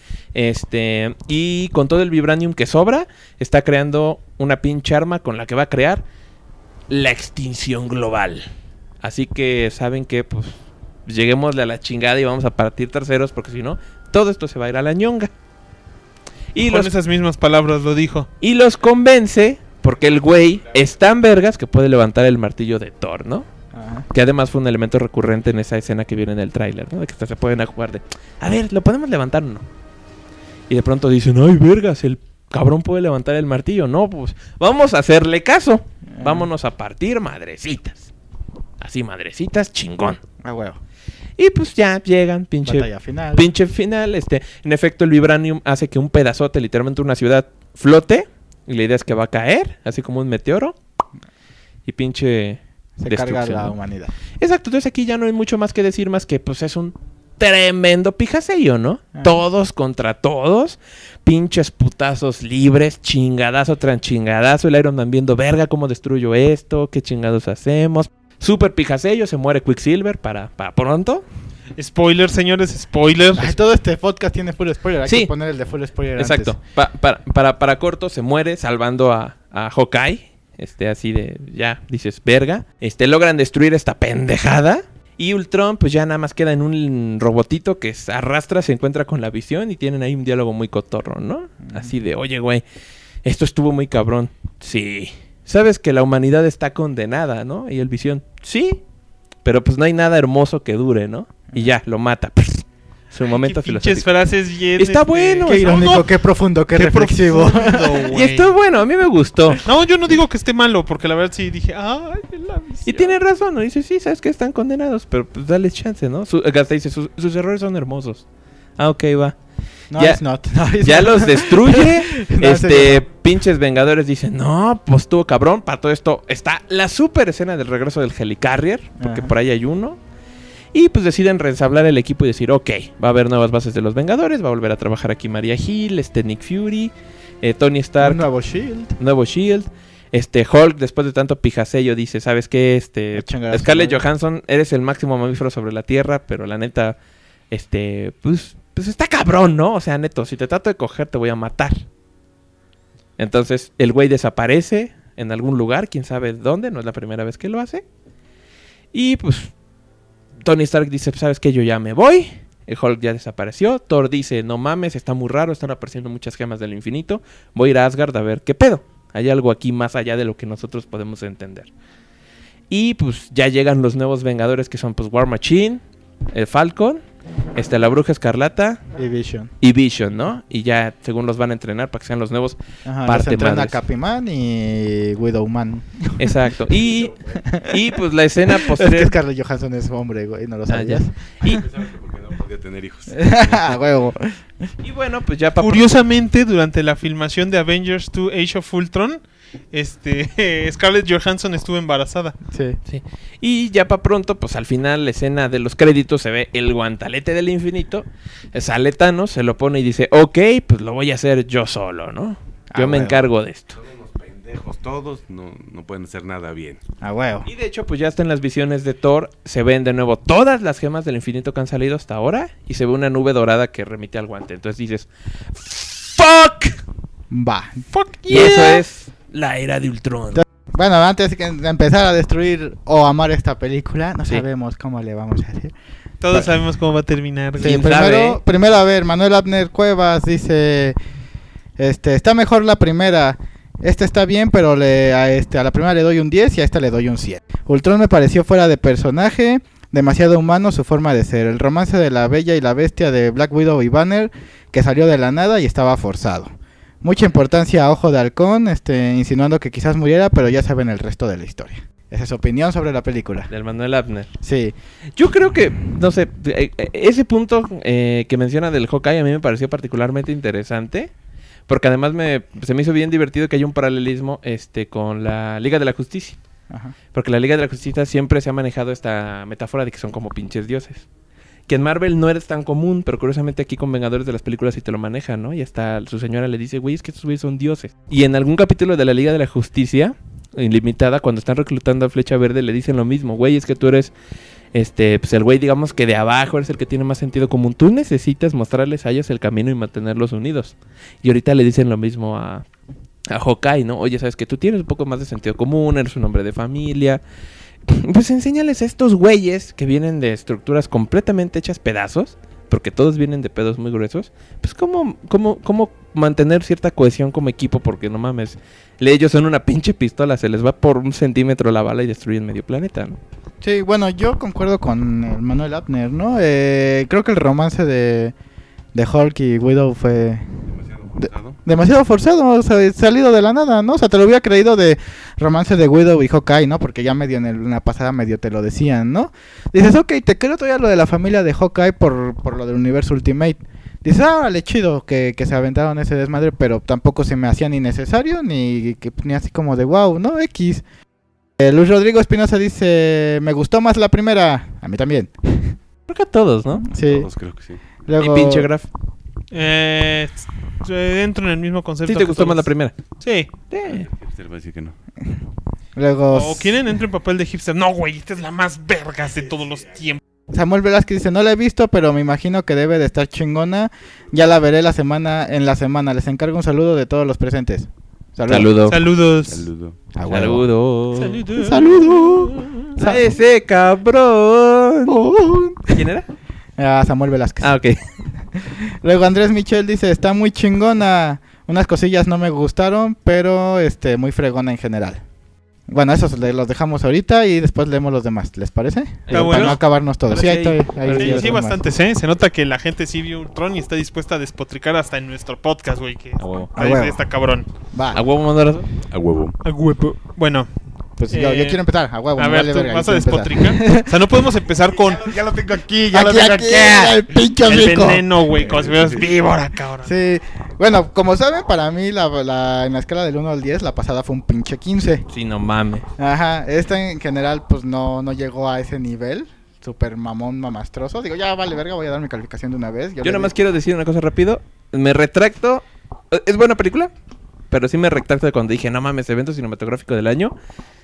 Y con todo el vibranium que sobra, está creando una pinche arma con la que va a crear la extinción global. Así que saben que, pues, lleguémosle a la chingada y vamos a partir terceros, porque si no, todo esto se va a ir a la ñonga. Y Con esas mismas palabras lo dijo. y los convence, porque el güey es tan vergas que puede levantar el martillo de Thor, ¿no? Ajá. Que además fue un elemento recurrente en esa escena que viene en el tráiler, ¿no? De que hasta se pueden a jugar de, a ver, ¿lo podemos levantar o no? Y de pronto dicen, ay, vergas, el cabrón puede levantar el martillo. No, pues, vamos a hacerle caso. Vámonos a partir madrecitas. Así, madrecitas, chingón. A huevo. Y pues ya llegan, Batalla final. pinche final. En efecto, el vibranium hace que un pedazote, literalmente una ciudad, flote. Y la idea es que va a caer, así como un meteoro. Y pinche Se carga destrucción, la ¿no? humanidad. Exacto, entonces aquí ya no hay mucho más que decir, más que pues es un tremendo pijasello, ¿no? Ah. Todos contra todos, pinches putazos libres, chingadazo tras chingadazo, el Iron Man viendo, verga, ¿cómo destruyo esto? ¿Qué chingados hacemos? Super pijasello, se muere Quicksilver para pronto. Spoiler, señores, spoiler. Ay, todo este podcast tiene full spoiler. Hay Sí. que poner el de full spoiler Exacto, antes. para corto se muere salvando a Hawkeye, así de, ya, dices, verga. Logran destruir esta pendejada. Y Ultron, pues ya nada más queda en un robotito que se arrastra, se encuentra con la Visión y tienen ahí un diálogo muy cotorro, ¿no? Así de, oye, güey, esto estuvo muy cabrón. Sí. Sabes que la humanidad está condenada, ¿no? Y el Visión, sí. Pero pues no hay nada hermoso que dure, ¿no? Y ya, lo mata. Su momento Qué pinches filosófico. frases bien. Está bueno, Qué irónico, No, no. qué profundo, qué Qué reflexivo. profundo, Y güey. está bueno, a mí me gustó. No, yo no digo que esté malo, porque la verdad sí dije, ay, la visión. Y tiene razón, ¿no? Dice, sí, sabes que están condenados, pero pues dale chance, ¿no? Hasta dice, sus errores son hermosos. Ah, ok, va. No, ya, it's not. No, it's ya not. los destruye. No, en serio, no. Pinches Vengadores dicen, no, pues estuvo cabrón. Para todo esto está la super escena del regreso del Helicarrier, porque Ajá. por ahí hay uno. Y pues deciden reensablar el equipo y decir, ok, va a haber nuevas bases de los Vengadores, va a volver a trabajar aquí Maria Hill, Nick Fury, Tony Stark, Un nuevo Shield. nuevo Shield. Hulk, después de tanto pijasello, dice, ¿sabes qué? Chingar a su Scarlett madre. Johansson, eres el máximo mamífero sobre la Tierra, pero la neta, pues está cabrón, ¿no? O sea, neto, si te trato de coger, te voy a matar. Entonces, el güey desaparece en algún lugar, quién sabe dónde, no es la primera vez que lo hace. Y pues, Tony Stark dice, ¿sabes qué? Yo ya me voy. El Hulk ya desapareció. Thor dice, no mames, está muy raro, están apareciendo muchas gemas del infinito. Voy a ir a Asgard a ver qué pedo. Hay algo aquí más allá de lo que nosotros podemos entender. Y pues ya llegan los nuevos Vengadores que son pues War Machine, el Falcon, la Bruja Escarlata Y Vision. y Vision, ¿no? Y ya según los van a entrenar para que sean los nuevos. Ajá, Parte los entrena madres. Capiman y Widowman. Exacto. Y pues la escena Es que posterior. Scarlett Johansson es hombre, güey, no lo Ah, ya. sabías. Y, Porque no podía tener hijos. A huevo. y bueno, pues ya para Curiosamente, durante la filmación de Avengers 2 Age of Ultron, Scarlett Johansson estuvo embarazada. Sí. Sí. Y ya para pronto, pues al final la escena de los créditos se ve el guantalete del infinito. Sale Thanos, se lo pone y dice, ok, pues lo voy a hacer yo solo, ¿no? Yo Ah, me bueno. encargo de esto. Son unos pendejos todos, no pueden hacer nada bien. A huevo. Y de hecho, pues ya está en las visiones de Thor. Se ven de nuevo todas las gemas del infinito que han salido hasta ahora. Y se ve una nube dorada que remite al guante. Entonces dices, ¡fuck! Va. Fuck Y yeah. eso es la era de Ultron. Bueno, antes de empezar a destruir o amar esta película, no Sí. sabemos cómo le vamos a hacer. Todos sabemos cómo va a terminar. Sí, güey. ¿Quién sabe? primero, a ver, Manuel Abner Cuevas dice, está mejor la primera. Esta está bien, pero a la primera le doy un 10 y a esta le doy un 100. Ultron me pareció fuera de personaje, demasiado humano su forma de ser. El romance de la Bella y la Bestia de Black Widow y Banner, que salió de la nada y estaba forzado. Mucha importancia a Ojo de Halcón, insinuando que quizás muriera, pero ya saben el resto de la historia. Esa es su opinión sobre la película. Del Manuel Abner. Sí. Yo creo que, no sé, ese punto que menciona del Hawkeye a mí me pareció particularmente interesante. Porque además se me hizo bien divertido que haya un paralelismo con la Liga de la Justicia. Ajá. Porque la Liga de la Justicia siempre se ha manejado esta metáfora de que son como pinches dioses. Que en Marvel no eres tan común, pero curiosamente aquí con Vengadores de las películas sí te lo manejan, ¿no? Y hasta su señora le dice, güey, es que estos güeyes son dioses. Y en algún capítulo de la Liga de la Justicia, ilimitada, cuando están reclutando a Flecha Verde, le dicen lo mismo, güey, es que tú eres, pues el güey, digamos que de abajo eres el que tiene más sentido común. Tú necesitas mostrarles a ellos el camino y mantenerlos unidos. Y ahorita le dicen lo mismo a Hawkeye, ¿no? Oye, sabes que tú tienes un poco más de sentido común, eres un hombre de familia. Pues enséñales a estos güeyes que vienen de estructuras completamente hechas pedazos, porque todos vienen de pedos muy gruesos, pues cómo mantener cierta cohesión como equipo, porque no mames, ellos son una pinche pistola, se les va por 1 centímetro la bala y destruyen medio planeta, ¿no? Sí, bueno, yo concuerdo con Manuel Abner, ¿no? Creo que el romance de Hulk y Widow fue Demasiado forzado. demasiado forzado, o sea, salido de la nada, ¿no? O sea, te lo hubiera creído de romance de Widow y Hawkeye, ¿no? Porque ya medio en la pasada medio te lo decían, ¿no? Dices, ok, te creo todavía lo de la familia de Hawkeye por lo del universo Ultimate. Dices, vale, chido que se aventaron ese desmadre, pero tampoco se me hacía ni necesario, ni así como de wow, ¿no? X. Luis Rodrigo Espinosa dice, me gustó más la primera. A mí también. Creo que a todos, ¿no? Sí. Todos creo que sí. Luego, Y pinche Graf. Entro en el mismo concepto. ¿Sí te que gustó más la todos. primera? Sí. El hipster va a decir que no. luego O quieren entro en papel de hipster. No, güey, esta es la más vergas de todos los tiempos. Samuel Velázquez dice, no la he visto, pero me imagino que debe de estar chingona. Ya la veré en la semana. Les encargo un saludo de todos los presentes. Saludo. Saludos. Saludo. A huevo. Saludo. Saludo. A ese cabrón. ¿Quién era? Samuel Velázquez. Ah, ok. Luego Andrés Michel dice, está muy chingona. Unas cosillas no me gustaron, pero muy fregona en general. Bueno, esos los dejamos ahorita y después leemos los demás. ¿Les parece? Está bueno. Para no acabarnos todos. Sí, Ahora ahí Sí, bastantes, ¿eh? Se nota que la gente sí vio Ultron y está dispuesta a despotricar hasta en nuestro podcast, güey. Que A huevo. A huevo. está cabrón. Va. ¿A huevo mandaras? A huevo. A huevo. Bueno, Pues yo quiero empezar, a huevo. A me ver, vale ¿tú verga, vas yo a quiero empezar. despotricar? O sea, no podemos empezar con Ya lo tengo aquí, Aquí, el pinche el mico. veneno, güey, como si fueras víbora, cabrón. Sí, bueno, como saben, para mí en la escala del 1 al 10, la pasada fue un pinche 15. Sí, no mames. Ajá, esta en general pues no llegó a ese nivel, super mamón mamastroso. Digo, ya vale verga, voy a dar mi calificación de una vez. Yo nada más quiero decir una cosa rápido. Me retracto. ¿Es buena película? Pero sí me retracto de cuando dije, no mames, evento cinematográfico del año.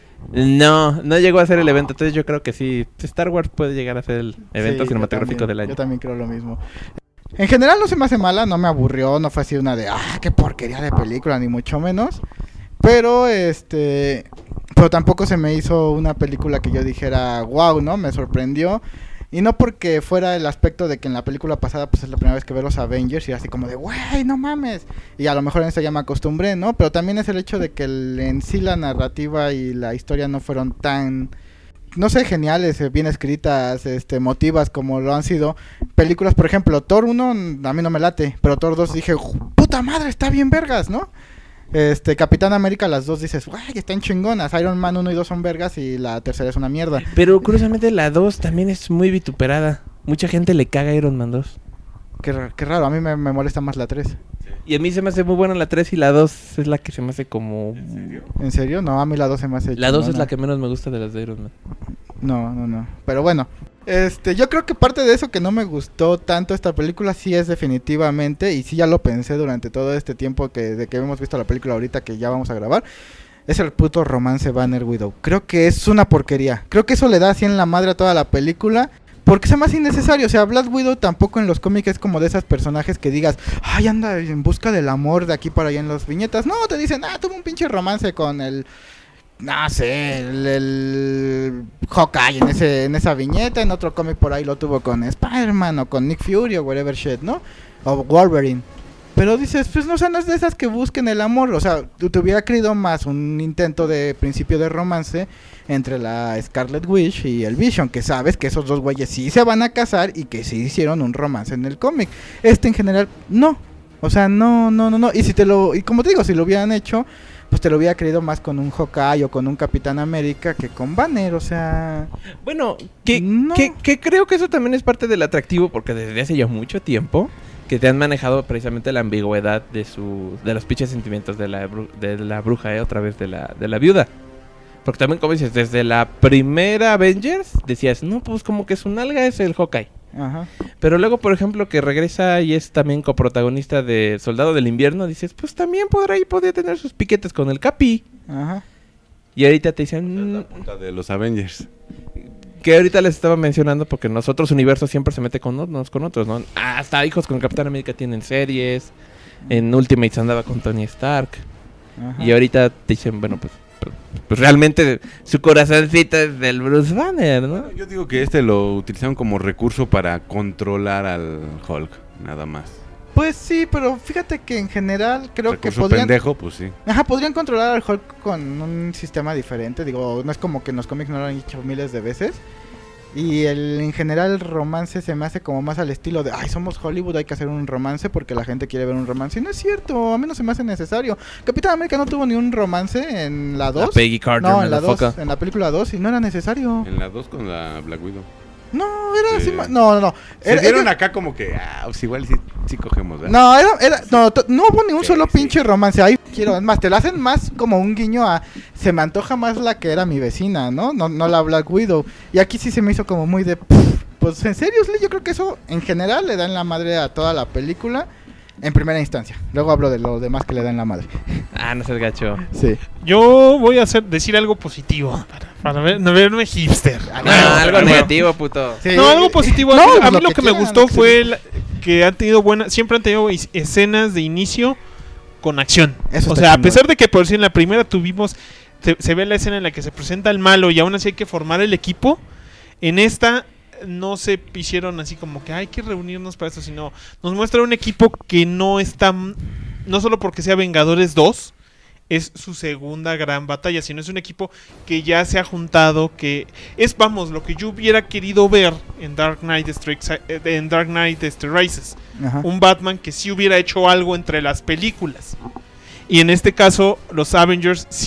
No llegó a ser el evento. Entonces yo creo que sí, Star Wars puede llegar a ser el evento Sí, cinematográfico del año. Yo también creo lo mismo. En general no se me hace mala, no me aburrió, no fue así una de, qué porquería de película, ni mucho menos. Pero pero tampoco se me hizo una película que yo dijera, wow, ¿no? Me sorprendió. Y no porque fuera el aspecto de que en la película pasada pues es la primera vez que veo los Avengers y así como de, güey, no mames. Y a lo mejor en esta ya me acostumbré, ¿no? Pero también es el hecho de que en sí la narrativa y la historia no fueron tan, no sé, geniales, bien escritas, emotivas como lo han sido películas. Por ejemplo, Thor 1 a mí no me late, pero Thor 2 dije, puta madre, está bien vergas, ¿no? Capitán América, las dos dices, guay, están chingonas. Iron Man 1 y 2 son vergas y la tercera es una mierda. Pero curiosamente la 2 también es muy vituperada. Mucha gente le caga a Iron Man 2. Qué raro, a mí me molesta más la 3. Y a mí se me hace muy buena la 3 y la 2 es la que se me hace como... ¿En serio? No, a mí la 2 se me hace La 2 es chingona. la que menos me gusta de las de Iron Man. No. Pero bueno, yo creo que parte de eso que no me gustó tanto esta película sí es definitivamente, y sí ya lo pensé durante todo este tiempo de que hemos visto la película ahorita que ya vamos a grabar, es el puto romance Banner Widow. Creo que es una porquería. Creo que eso le da así en la madre a toda la película. Porque se me hace innecesario. O sea, Black Widow tampoco en los cómics es como de esos personajes que digas, ay, anda en busca del amor de aquí para allá en las viñetas. No, te dicen, tuvo un pinche romance con el... No sé, el Hawkeye en esa viñeta. En otro cómic por ahí lo tuvo con Spider-Man o con Nick Fury o whatever shit, ¿no? O Wolverine. Pero dices, pues no, o sea, no es de esas que busquen el amor. O sea, te hubiera querido más un intento de principio de romance entre la Scarlet Witch y el Vision, que sabes que esos dos güeyes sí se van a casar y que sí hicieron un romance en el cómic. En general, no. O sea, no. Y como te digo, si lo hubieran hecho, pues te lo hubiera querido más con un Hawkeye o con un Capitán América que con Banner, o sea... Bueno, No. que creo que eso también es parte del atractivo, porque desde hace ya mucho tiempo que te han manejado precisamente la ambigüedad de los pinches sentimientos de la bruja, otra vez de la viuda. Porque también, como dices, desde la primera Avengers decías, no, pues como que su nalga es el Hawkeye. Ajá. Pero luego, por ejemplo, que regresa y es también coprotagonista de Soldado del Invierno, dices, pues también podría tener sus piquetes con el Capi. Ajá. Y ahorita te dicen... La punta de los Avengers. Que ahorita les estaba mencionando porque nosotros universo siempre se mete con unos con otros, ¿no? Hasta hijos con Capitán América tienen series. En Ultimates andaba con Tony Stark. Ajá. Y ahorita te dicen, bueno, pues realmente su corazoncito es del Bruce Banner, ¿no? Yo digo que lo utilizaron como recurso para controlar al Hulk, nada más. Pues sí, pero fíjate que en general creo que Recurso podrían... pendejo, pues sí. Ajá, podrían controlar al Hulk con un sistema diferente. Digo, no es como que en los cómics no lo han hecho miles de veces. Y en general el romance se me hace como más al estilo de, ay, somos Hollywood, hay que hacer un romance porque la gente quiere ver un romance. Y no es cierto, a mí no se me hace necesario. Capitán América no tuvo ni un romance en la 2. Peggy Carter, no, en la 2, motherfucker. en la película 2, y no era necesario. En la 2 con la Black Widow. No, era Sí. así. No. Se Era, dieron acá como que, pues igual sí cogemos, ¿verdad? No, no hubo ni un Sí, solo sí. pinche romance. Ahí quiero, es más, te lo hacen más como un guiño a. Se me antoja más la que era mi vecina, ¿no? No la Black Widow. Y aquí sí se me hizo como muy de. Pues en serio, yo creo que eso en general le da en la madre a toda la película. En primera instancia. Luego hablo de lo demás que le da en la madre. No seas gacho. Sí. Yo voy a decir algo positivo para verme hipster. Algo negativo, puto. Sí. No, algo positivo. No, a mí lo lo que que me quieran, gustó lo que fue que han tenido siempre han tenido escenas de inicio con acción. Eso O está sea, a chingón. pesar de que por si en la primera tuvimos, se ve la escena en la que se presenta el malo y aún así hay que formar el equipo, en esta no se hicieron así como que hay que reunirnos para esto, sino nos muestra un equipo que no está, no solo porque sea Vengadores 2, es su segunda gran batalla, sino es un equipo que ya se ha juntado, que es, vamos, lo que yo hubiera querido ver en Dark Knight Rises. Ajá. Un Batman que sí hubiera hecho algo entre las películas. Y en este caso, los Avengers sí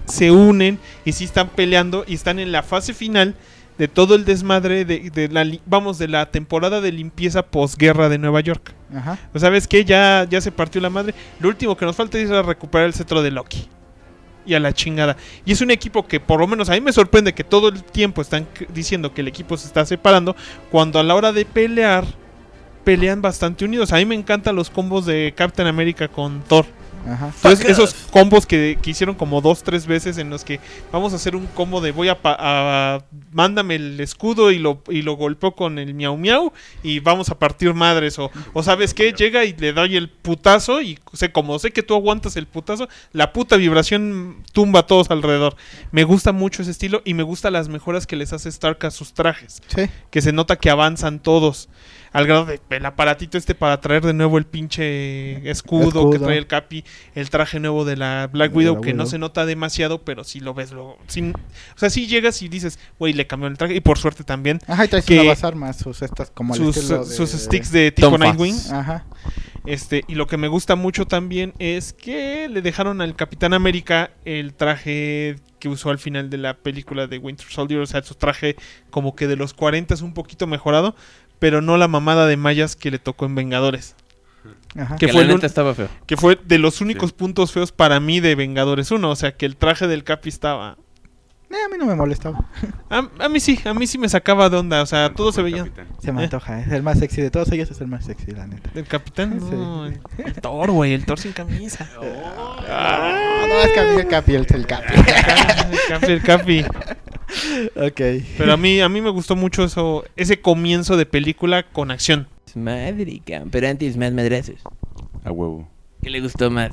se unen y sí están peleando y están en la fase final de todo el desmadre de la temporada de limpieza posguerra de Nueva York. Ajá. ¿Sabes qué? Ya se partió la madre. Lo último que nos falta es recuperar el cetro de Loki. Y a la chingada. Y es un equipo que por lo menos a mí me sorprende que todo el tiempo están diciendo que el equipo se está separando, cuando a la hora de pelear, pelean bastante unidos. A mí me encantan los combos de Captain America con Thor. Ajá. Entonces esos combos que hicieron como 2-3 veces en los que vamos a hacer un combo de mándame el escudo y lo golpeo con el miau miau y vamos a partir madres o ¿sabes qué? Llega y le doy el putazo y como sé que tú aguantas el putazo, la puta vibración tumba a todos alrededor. Me gusta mucho ese estilo y me gustan las mejoras que les hace Stark a sus trajes. Sí. Que se nota que avanzan todos. Al grado de el aparatito para traer de nuevo el pinche escudo que trae el Capi, el traje nuevo de la Black Widow, que no se nota demasiado, pero si lo ves luego. O sea, si llegas y dices, güey, le cambió el traje, y por suerte también. Ajá, y trae sus nuevas armas, sus sticks de tipo Nightwing. Ajá. Y lo que me gusta mucho también es que le dejaron al Capitán América el traje que usó al final de la película de Winter Soldier, o sea, su traje como que de los 40 es un poquito mejorado, pero no la mamada de mallas que le tocó en Vengadores. Ajá. Que la neta estaba feo. Que fue de los únicos puntos feos para mí de Vengadores 1, o sea, que el traje del Capi estaba... A mí no me molestaba. A mí sí me sacaba de onda, o sea, todo se veía... Se me antoja, es el más sexy de todos ellos, es el más sexy, la neta. ¿El Capitán? No, Sí. el Thor, güey, el Thor sin camisa. No, es que a mí el Capi, el Capi. El Capi. Ok. Pero a mí me gustó mucho ese comienzo de película con acción. Madre, pero antes más madrazos. A huevo. ¿Qué le gustó más?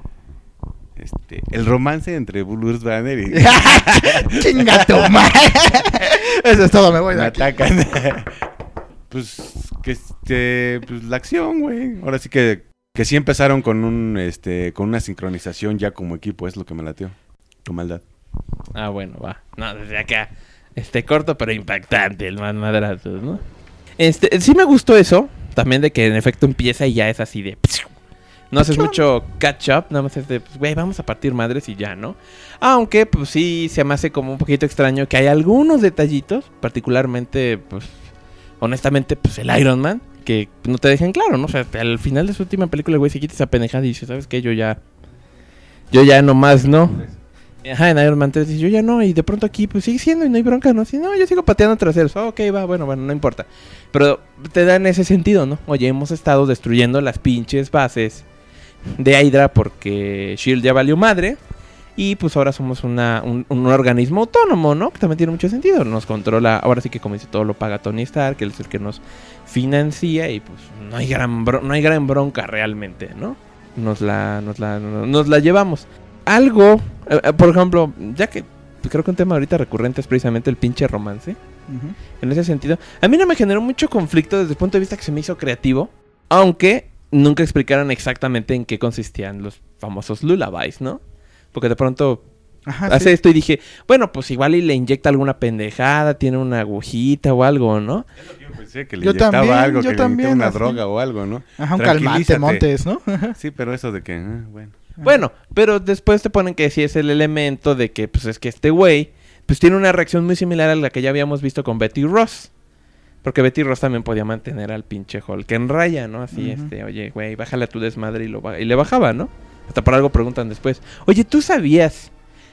El romance entre Bruce Banner y... ¡Chinga tu madre! Eso es todo, me voy de me aquí. atacan. Pues la acción, güey. Ahora sí que sí empezaron con con una sincronización ya como equipo, es lo que me lateó. Tu maldad. Ah, bueno, va. No, desde acá. Corto pero impactante el más madrazos, ¿no? Sí me gustó eso. También de que en efecto empieza y ya es así de... No haces mucho catch up, nada más es de, pues, güey, vamos a partir madres y ya, ¿no? Aunque, pues sí, se me hace como un poquito extraño que hay algunos detallitos, particularmente, pues, honestamente, pues el Iron Man, que no te dejan claro, ¿no? O sea, al final de su última película, güey, se quita esa pendejada y dice, ¿sabes qué? Yo ya nomás, ¿no? Ajá, en Iron Man 3 dice, yo ya no, y de pronto aquí, pues sigue siendo y no hay bronca, ¿no? Así, no, yo sigo pateando traseros, ok, va, bueno, no importa. Pero te da en ese sentido, ¿no? Oye, hemos estado destruyendo las pinches bases de Hydra porque S.H.I.E.L.D. ya valió madre y pues ahora somos un organismo autónomo, ¿no? Que también tiene mucho sentido, nos controla, ahora sí que como dice, todo lo paga Tony Stark, que él es el que nos financia y pues no hay gran bronca realmente, ¿no? Nos la llevamos. Algo, por ejemplo, ya que creo que un tema ahorita recurrente es precisamente el pinche romance. Uh-huh. En ese sentido, a mí no me generó mucho conflicto desde el punto de vista que se me hizo creativo, aunque nunca explicaron exactamente en qué consistían los famosos lullabies, ¿no? Porque de pronto hace esto y dije, bueno, pues igual y le inyecta alguna pendejada, tiene una agujita o algo, ¿no? Es lo que yo pensé, que le inyectaba algo, que le inyectaba una droga o algo, ¿no? Ajá, un calmante, Montes, ¿no? Sí, pero eso de que, bueno. Bueno, pero después te ponen que sí es el elemento de que, pues es que este güey, pues tiene una reacción muy similar a la que ya habíamos visto con Betty Ross. Porque Betty Ross también podía mantener al pinche Hulk en raya, ¿no? Así, oye, güey, bájale a tu desmadre y le bajaba, ¿no? Hasta por algo preguntan después. Oye, ¿tú sabías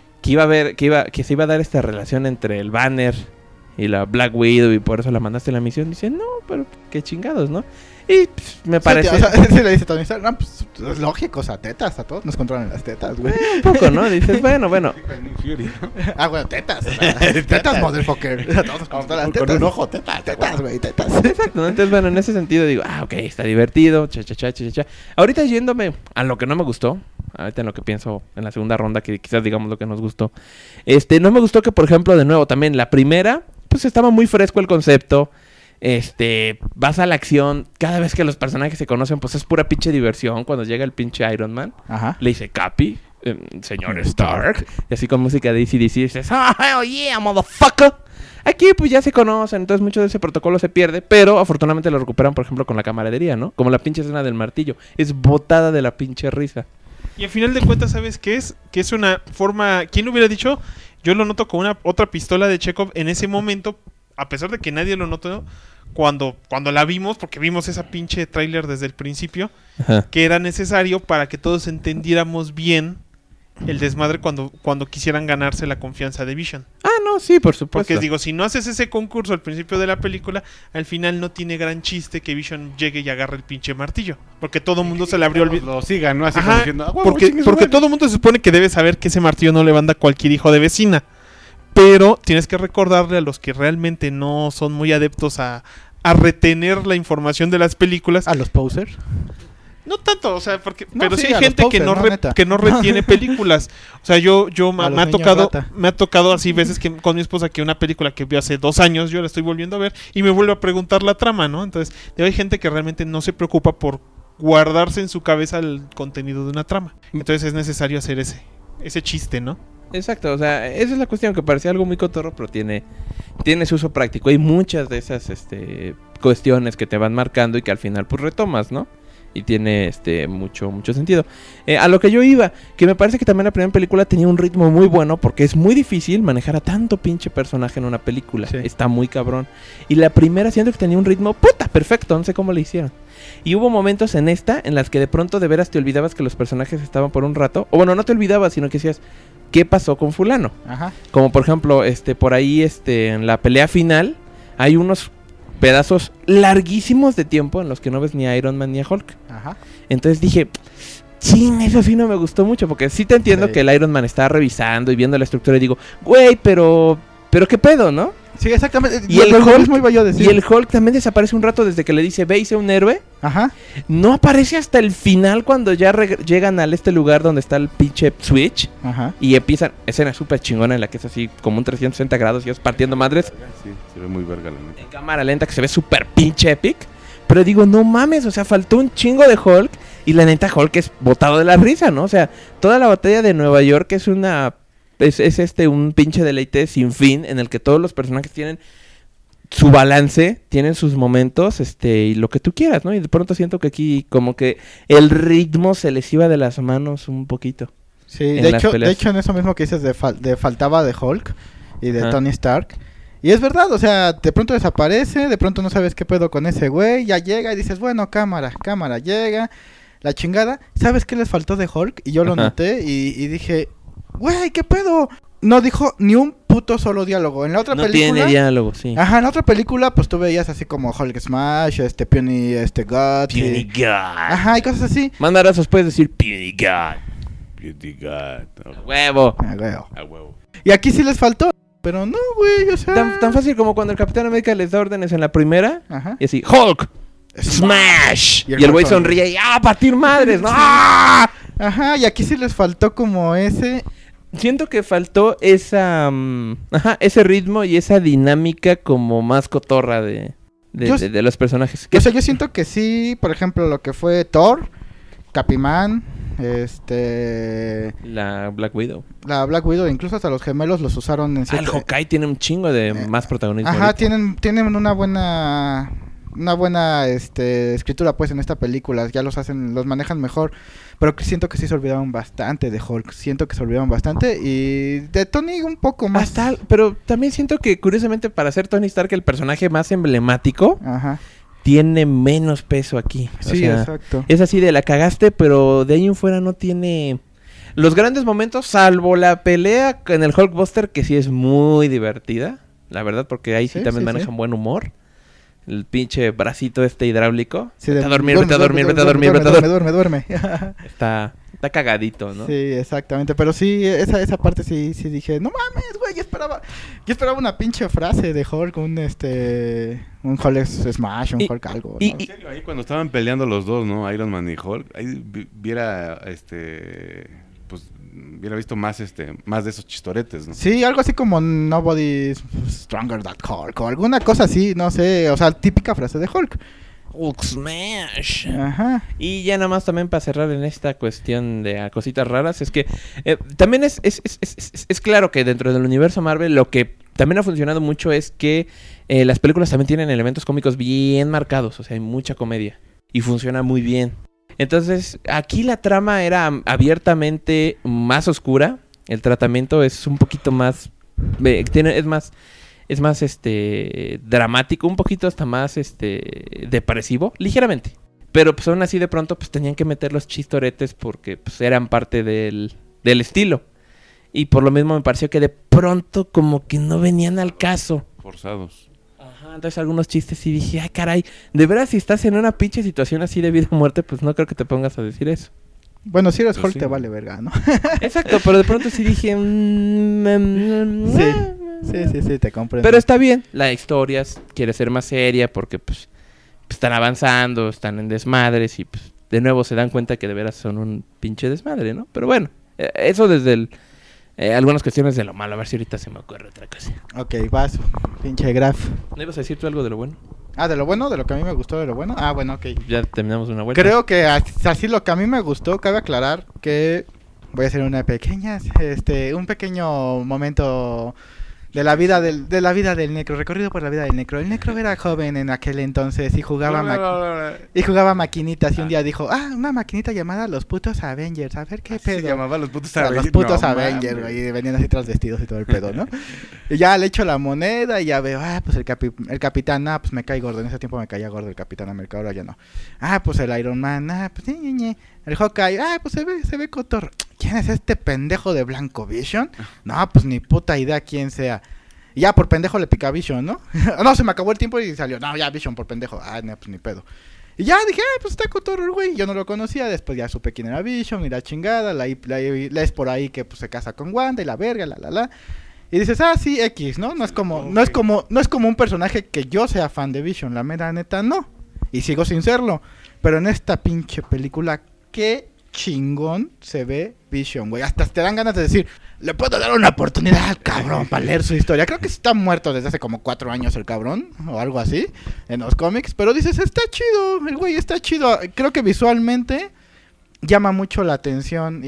que se iba a dar esta relación entre el Banner y la Black Widow y por eso la mandaste a la misión? Dice, no, pero qué chingados, ¿no? Y pues, me parece... Sí, o sea, sí le dice Tony Stark, no, pues es lógico, o sea, tetas, a todos nos controlan las tetas, güey. Un poco, ¿no? Dices, bueno. Bueno, tetas, o sea, tetas, motherfucker. A todos nos controlan las tetas. Con un ojo, tetas, güey, tetas. Exacto, ¿no? Entonces, bueno, en ese sentido digo, ok, está divertido, cha. Ahorita yéndome a lo que no me gustó, ahorita en lo que pienso en la segunda ronda, que quizás digamos lo que nos gustó. No me gustó que, por ejemplo, de nuevo, también la primera, pues estaba muy fresco el concepto. Vas a la acción, cada vez que los personajes se conocen, pues es pura pinche diversión. Cuando llega el pinche Iron Man, le dice Capi, señor Stark, y así con música de AC/DC dices, oh yeah, motherfucker. Aquí pues ya se conocen, entonces mucho de ese protocolo se pierde, pero afortunadamente lo recuperan, por ejemplo, con la camaradería, ¿no? Como la pinche escena del martillo, es botada de la pinche risa. Y al final de cuentas, ¿sabes qué es? Que es una forma... ¿Quién lo hubiera dicho? Yo lo noto con otra pistola de Chekhov en ese momento, a pesar de que nadie lo notó cuando la vimos, porque vimos esa pinche tráiler desde el principio, Ajá. que era necesario para que todos entendiéramos bien el desmadre cuando quisieran ganarse la confianza de Vision. Ah, no, sí, por supuesto. Porque digo, si no haces ese concurso al principio de la película, al final no tiene gran chiste que Vision llegue y agarre el pinche martillo. Porque todo el mundo se le abrió el... Lo sigan, ¿no? Así Ajá, como diciendo, "Ah, huevo, porque chingue su madre". todo el mundo se supone que debe saber que ese martillo no le manda cualquier hijo de vecina. Pero tienes que recordarle a los que realmente no son muy adeptos a retener la información de las películas. A los posers. No tanto, o sea, porque No, pero sí, sí hay a gente los que posers, neta. que no retiene películas. O sea, yo A me los ha niños tocado rata. me ha tocado así veces que con mi esposa que una película que vio hace 2 años yo la estoy volviendo a ver y me vuelve a preguntar la trama, ¿no? Entonces, hay gente que realmente no se preocupa por guardarse en su cabeza el contenido de una trama. Entonces es necesario hacer ese chiste, ¿no? Exacto, o sea, esa es la cuestión, que parecía algo muy cotorro, pero tiene su uso práctico. Hay muchas de esas cuestiones que te van marcando y que al final pues retomas, ¿no? Y tiene mucho sentido. A lo que yo iba, que me parece que también la primera película tenía un ritmo muy bueno, porque es muy difícil manejar a tanto pinche personaje en una película. Sí. Está muy cabrón. Y la primera siento que tenía un ritmo puta perfecto, no sé cómo le hicieron. Y hubo momentos en esta en las que de pronto de veras te olvidabas que los personajes estaban por un rato. O bueno, no te olvidabas, sino que decías, ¿qué pasó con fulano? Ajá. Como por ejemplo, por ahí en la pelea final hay unos pedazos larguísimos de tiempo en los que no ves ni a Iron Man ni a Hulk. Ajá. Entonces dije, ching, eso sí no me gustó mucho, porque sí te entiendo Sí. que el Iron Man estaba revisando y viendo la estructura y digo, güey, pero qué pedo, ¿no? Sí, exactamente. Y el Lo Hulk- mismo iba yo a decir. Y el Hulk también desaparece un rato desde que le dice, ve y sé un héroe. Ajá. No aparece hasta el final cuando ya llegan a este lugar donde está el pinche Switch. Ajá. Y empiezan, escena súper chingona en la que es así como un 360 grados y es partiendo madres. Sí, se ve muy verga la neta. En cámara lenta que se ve súper pinche epic. Pero digo, no mames, o sea, faltó un chingo de Hulk. Y la neta Hulk es botado de la risa, ¿no? O sea, toda la batalla de Nueva York es un pinche deleite sin fin en el que todos los personajes tienen su balance, tienen sus momentos, y lo que tú quieras, ¿no? Y de pronto siento que aquí como que el ritmo se les iba de las manos un poquito. Sí, En de las hecho, peleas. en eso mismo que dices de faltaba de Hulk y de Ajá. Tony Stark. Y es verdad, o sea, de pronto desaparece, de pronto no sabes qué pedo con ese güey, ya llega y dices, bueno, cámara, llega, la chingada. ¿Sabes qué les faltó de Hulk? Y yo lo Ajá. noté y dije, güey, ¿qué pedo? No dijo ni un puto solo diálogo. En la otra No película... tiene diálogo, sí. Ajá, en la otra película, pues tú veías así como Hulk Smash, Puny, God. Puny y- God. Ajá, y cosas así. Mandarazos puedes decir Puny God. Beauty God. A huevo. Ah, güey. A huevo. Y aquí sí les faltó. Pero no, güey, o sea... Tan fácil como cuando el Capitán América les da órdenes en la primera. Ajá. Y así, Hulk, Smash. Y Y el el güey Hulk sonríe y ¡ah, partir madres! ¿No? ¡Ah! Ajá, y aquí sí les faltó como ese... Siento que faltó ese ritmo y esa dinámica como más cotorra de los personajes. O sea, yo siento que sí, por ejemplo, lo que fue Thor, Capimán, La Black Widow. la Black Widow, incluso hasta los gemelos los usaron en El cierto... Hawkeye tiene un chingo de más protagonismo. Ajá, ahorita. tienen una buena escritura pues en esta película, ya los manejan mejor, pero que siento que sí se olvidaron bastante de Hulk, siento que se olvidaron bastante y de Tony un poco más. Pero también siento que curiosamente para ser Tony Stark el personaje más emblemático Ajá. tiene menos peso aquí. O Sí, sea, exacto. es así de la cagaste, pero de ahí en fuera no tiene los grandes momentos, salvo la pelea en el Hulkbuster, que sí es muy divertida, la verdad, porque ahí sí, Sí, también sí, manejan sí. buen humor. El pinche bracito hidráulico. Sí, Vete de- a dormir, vete a dormir, vete a dormir, vete a dormir. duerme. Está cagadito, ¿no? Sí, exactamente, pero sí, esa parte sí dije, no mames, güey, yo esperaba una pinche frase de Hulk, un Hulk Smash, un Y- Hulk algo, y- ¿no? En serio, ahí cuando estaban peleando los dos, ¿no? Iron Man y Hulk, ahí viera, pues, hubiera visto más, más de esos chistoretes, ¿no? Sí, algo así como Nobody's Stronger Than Hulk o alguna cosa así, no sé, o sea, típica frase de Hulk. Hulk Smash. Ajá. Y ya nada más también para cerrar en esta cuestión de cositas raras, es que también es claro que dentro del universo Marvel lo que también ha funcionado mucho es que las películas también tienen elementos cómicos bien marcados, o sea, hay mucha comedia y funciona muy bien. Entonces, aquí la trama era abiertamente más oscura. El tratamiento es un poquito más... Es más dramático, un poquito hasta más depresivo, ligeramente. Pero pues aún así de pronto pues tenían que meter los chistoretes porque pues eran parte del estilo. Y por lo mismo me pareció que de pronto como que no venían al caso. Forzados. Ajá, entonces algunos chistes y dije, ay caray, de veras si estás en una pinche situación así de vida o muerte, pues no creo que te pongas a decir eso. Bueno, si eres Pues Hulk sí. te vale verga, ¿no? Exacto, pero de pronto sí dije... Sí, te comprendo. Pero está bien, la historia quiere ser más seria porque pues están avanzando, están en desmadres y pues de nuevo se dan cuenta que de veras son un pinche desmadre, ¿no? Pero bueno, eso desde algunas cuestiones de lo malo, a ver si ahorita se me ocurre otra cosa. Ok, vas, pinche Graf. ¿No ibas a decir tú algo de lo bueno? Ah, ¿de lo bueno? ¿De lo que a mí me gustó de lo bueno? Ah, bueno, ok. Ya terminamos una vuelta. Creo que así lo que a mí me gustó, cabe aclarar que voy a hacer una pequeña, un pequeño momento de la vida del Necro, recorrido por la vida del Necro. El Necro era joven en aquel entonces y jugaba maquinitas y un día dijo, una maquinita llamada Los Putos Avengers, a ver qué pedo. Se llamaba Los Putos A Avengers. los putos No, Avengers, mames. güey, y venían así trasvestidos y todo el pedo, ¿no? Y ya le echo la moneda y ya veo, pues el capitán, pues me cae gordo. En ese tiempo me caía gordo el Capitán América, ahora ya no. Pues el Iron Man, pues el Hawkeye, pues se ve cotorro. ¿Quién es este pendejo de Blanco Vision? No, pues ni puta idea quién sea. Y ya por pendejo le pica a Vision, ¿no? No, se me acabó el tiempo y salió, no, ya Vision por pendejo. No, pues ni pedo. Y ya dije, pues está cotorro el güey. Yo no lo conocía, después ya supe quién era Vision y la chingada. La es por ahí que pues se casa con Wanda y la verga, la. Y dices, sí, X, ¿no? No es como un personaje que yo sea fan de Vision, la mera neta no. Y sigo sin serlo. Pero en esta pinche película, qué chingón se ve Vision, güey. Hasta te dan ganas de decir, le puedo dar una oportunidad, cabrón, para leer su historia. Creo que está muerto desde hace como 4 años el cabrón, o algo así, en los cómics. Pero dices, está chido, el güey está chido. Creo que visualmente llama mucho la atención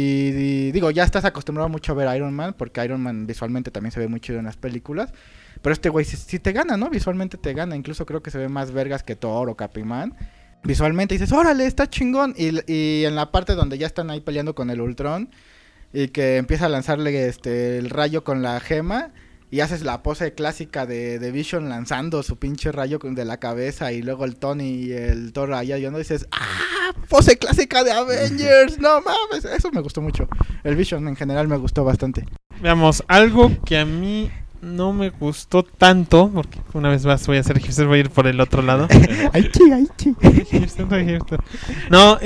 y digo, ya estás acostumbrado mucho a ver Iron Man, porque Iron Man visualmente también se ve muy chido en las películas. Pero este güey sí te gana, ¿no? Visualmente te gana. Incluso creo que se ve más vergas que Thor o Capimán. Visualmente dices, órale, está chingón. Y en la parte donde ya están ahí peleando con el Ultron y que empieza a lanzarle el rayo con la gema y haces la pose clásica de Vision lanzando su pinche rayo de la cabeza y luego el Tony y el Thor allá, y no dices, pose clásica de Avengers, no mames, eso me gustó mucho. El Vision en general me gustó bastante. Veamos, algo que a mí no me gustó tanto, porque una vez más voy a hacer hipster, voy a ir por el otro lado. Ay, chi. Hipster. No,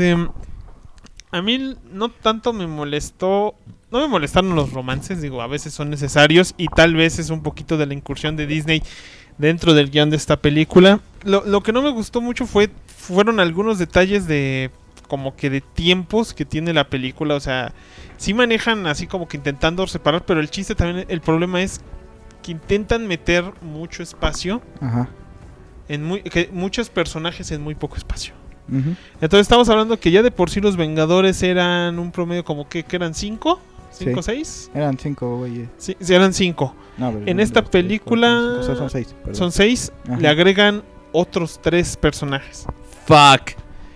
a mí no tanto me molestó, no me molestaron los romances, digo, a veces son necesarios y tal vez es un poquito de la incursión de Disney dentro del guión de esta película. Lo que no me gustó mucho fueron algunos detalles de como que de tiempos que tiene la película, o sea, sí manejan así como que intentando separar, pero el chiste también, el problema es que intentan meter mucho espacio, Ajá. que muchos personajes en muy poco espacio. Uh-huh. Entonces estamos hablando que ya de por sí los Vengadores eran un promedio como que eran 5, 5, 6. Eran 5, güey. Sí, eran 5. No, pero En esta película son 6. son 6, Ajá. le agregan otros 3 personajes. Fuck.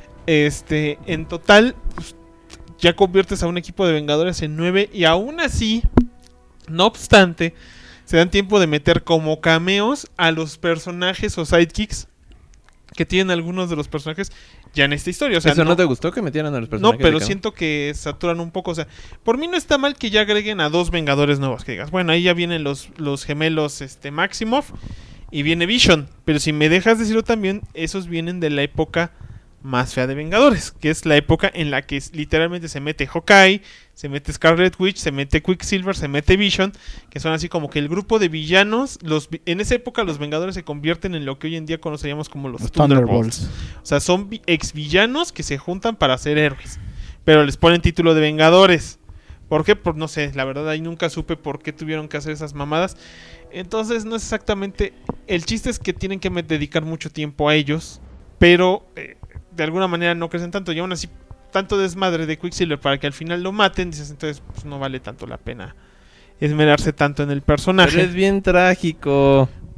En total, pues, ya conviertes a un equipo de Vengadores en 9 y aún así, no obstante, se dan tiempo de meter como cameos a los personajes o sidekicks que tienen algunos de los personajes ya en esta historia. O sea, ¿Eso no te gustó que metieran a los personajes? no, pero de siento que saturan un poco. O sea, por mí no está mal que ya agreguen a 2 Vengadores nuevos. Que digas, bueno, ahí ya vienen los gemelos Maximoff y viene Vision. Pero si me dejas decirlo también, esos vienen de la época más fea de Vengadores, que es la época en la que literalmente se mete Hawkeye, se mete Scarlet Witch, se mete Quicksilver, se mete Vision, que son así como que el grupo de villanos. En esa época los Vengadores se convierten en lo que hoy en día conoceríamos como los Thunderbolts. O sea, son ex villanos que se juntan para ser héroes, pero les ponen título de Vengadores. ¿Por qué? Pues no sé, la verdad ahí nunca supe por qué tuvieron que hacer esas mamadas. Entonces no es exactamente... El chiste es que tienen que dedicar mucho tiempo a ellos, pero de alguna manera no crecen tanto. Y aún así, tanto desmadre de Quicksilver para que al final lo maten, dices, entonces pues no vale tanto la pena esmerarse tanto en el personaje. Pero es bien trágico.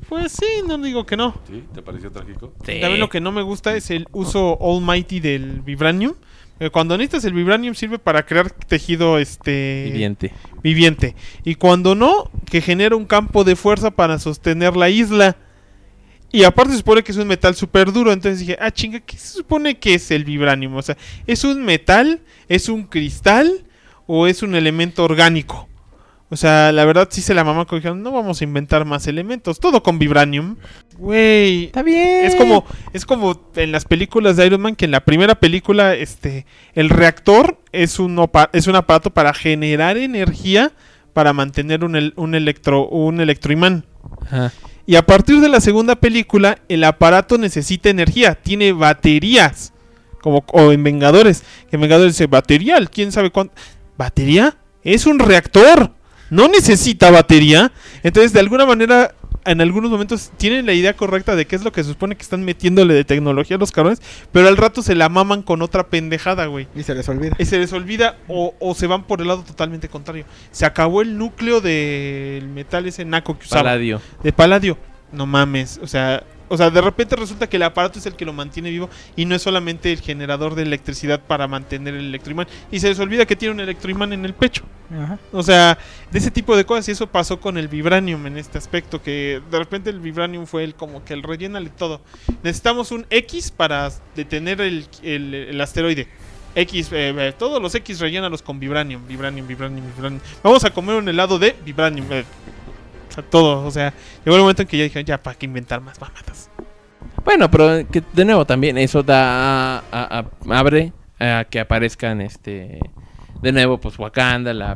Pues sí, no digo que no. ¿Sí? ¿Te pareció trágico? Sí. También lo que no me gusta es el uso almighty del vibranium. Cuando necesitas el vibranium sirve para crear tejido viviente. Y cuando no, que genera un campo de fuerza para sostener la isla. Y aparte se supone que es un metal súper duro. Entonces dije, chinga, ¿qué se supone que es el vibranium? O sea, ¿es un metal? ¿Es un cristal? ¿O es un elemento orgánico? O sea, la verdad sí se la mamá que dijeron, no vamos a inventar más elementos, todo con vibranium. Güey, Está bien. es como en las películas de Iron Man, que en la primera película el reactor es un aparato para generar energía para mantener un electroimán. Ajá. Y a partir de la segunda película, el aparato necesita energía, tiene baterías. O en Vengadores, que en Vengadores dice baterial, quién sabe cuánto. ¿Batería? Es un reactor. No necesita batería. Entonces, de alguna manera, en algunos momentos tienen la idea correcta de qué es lo que se supone que están metiéndole de tecnología a los cabrones, pero al rato se la maman con otra pendejada, güey. Y se les olvida. Y se les olvida o se van por el lado totalmente contrario. Se acabó el núcleo del metal ese naco que usaba. Paladio. De paladio. No mames, o sea, de repente resulta que el aparato es el que lo mantiene vivo y no es solamente el generador de electricidad para mantener el electroimán. Y se les olvida que tiene un electroimán en el pecho. Ajá. O sea, de ese tipo de cosas. Y eso pasó con el vibranium en este aspecto, que de repente el vibranium fue como que el rellénale todo. Necesitamos un X para detener el asteroide. X, todos los X rellénalos con vibranium. Vamos a comer un helado de vibranium. O sea, todo, o sea, llegó el momento en que ya dije, ya, ¿para qué inventar más mamadas? Bueno, pero que de nuevo también eso abre a que aparezcan de nuevo pues Wakanda, el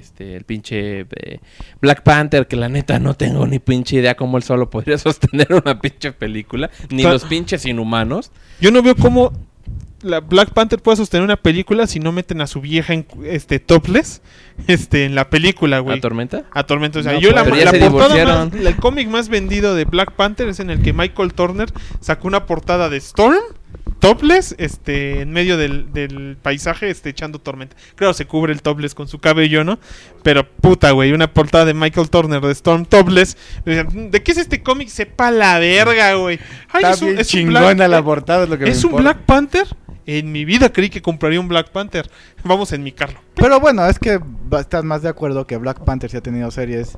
pinche Black Panther, que la neta no tengo ni pinche idea cómo él solo podría sostener una pinche película, ni los pinches inhumanos. Yo no veo cómo la Black Panther puede sostener una película si no meten a su vieja en topless en la película, güey. ¿A Tormenta? O sea, No, yo pero ya la se portada divorciaron. el cómic más vendido de Black Panther es en el que Michael Turner sacó una portada de Storm topless en medio del paisaje echando tormenta. Claro, se cubre el topless con su cabello, ¿no? Pero puta, güey, una portada de Michael Turner de Storm topless. ¿De qué es este cómic? Sepa la verga, güey. Ay, Está bien chingona la portada, es lo que me ¿Es un importa. Black Panther? En mi vida creí que compraría un Black Panther. Vamos a enmicarlo. Pero bueno, es que estás más de acuerdo que Black Panther sí ha tenido series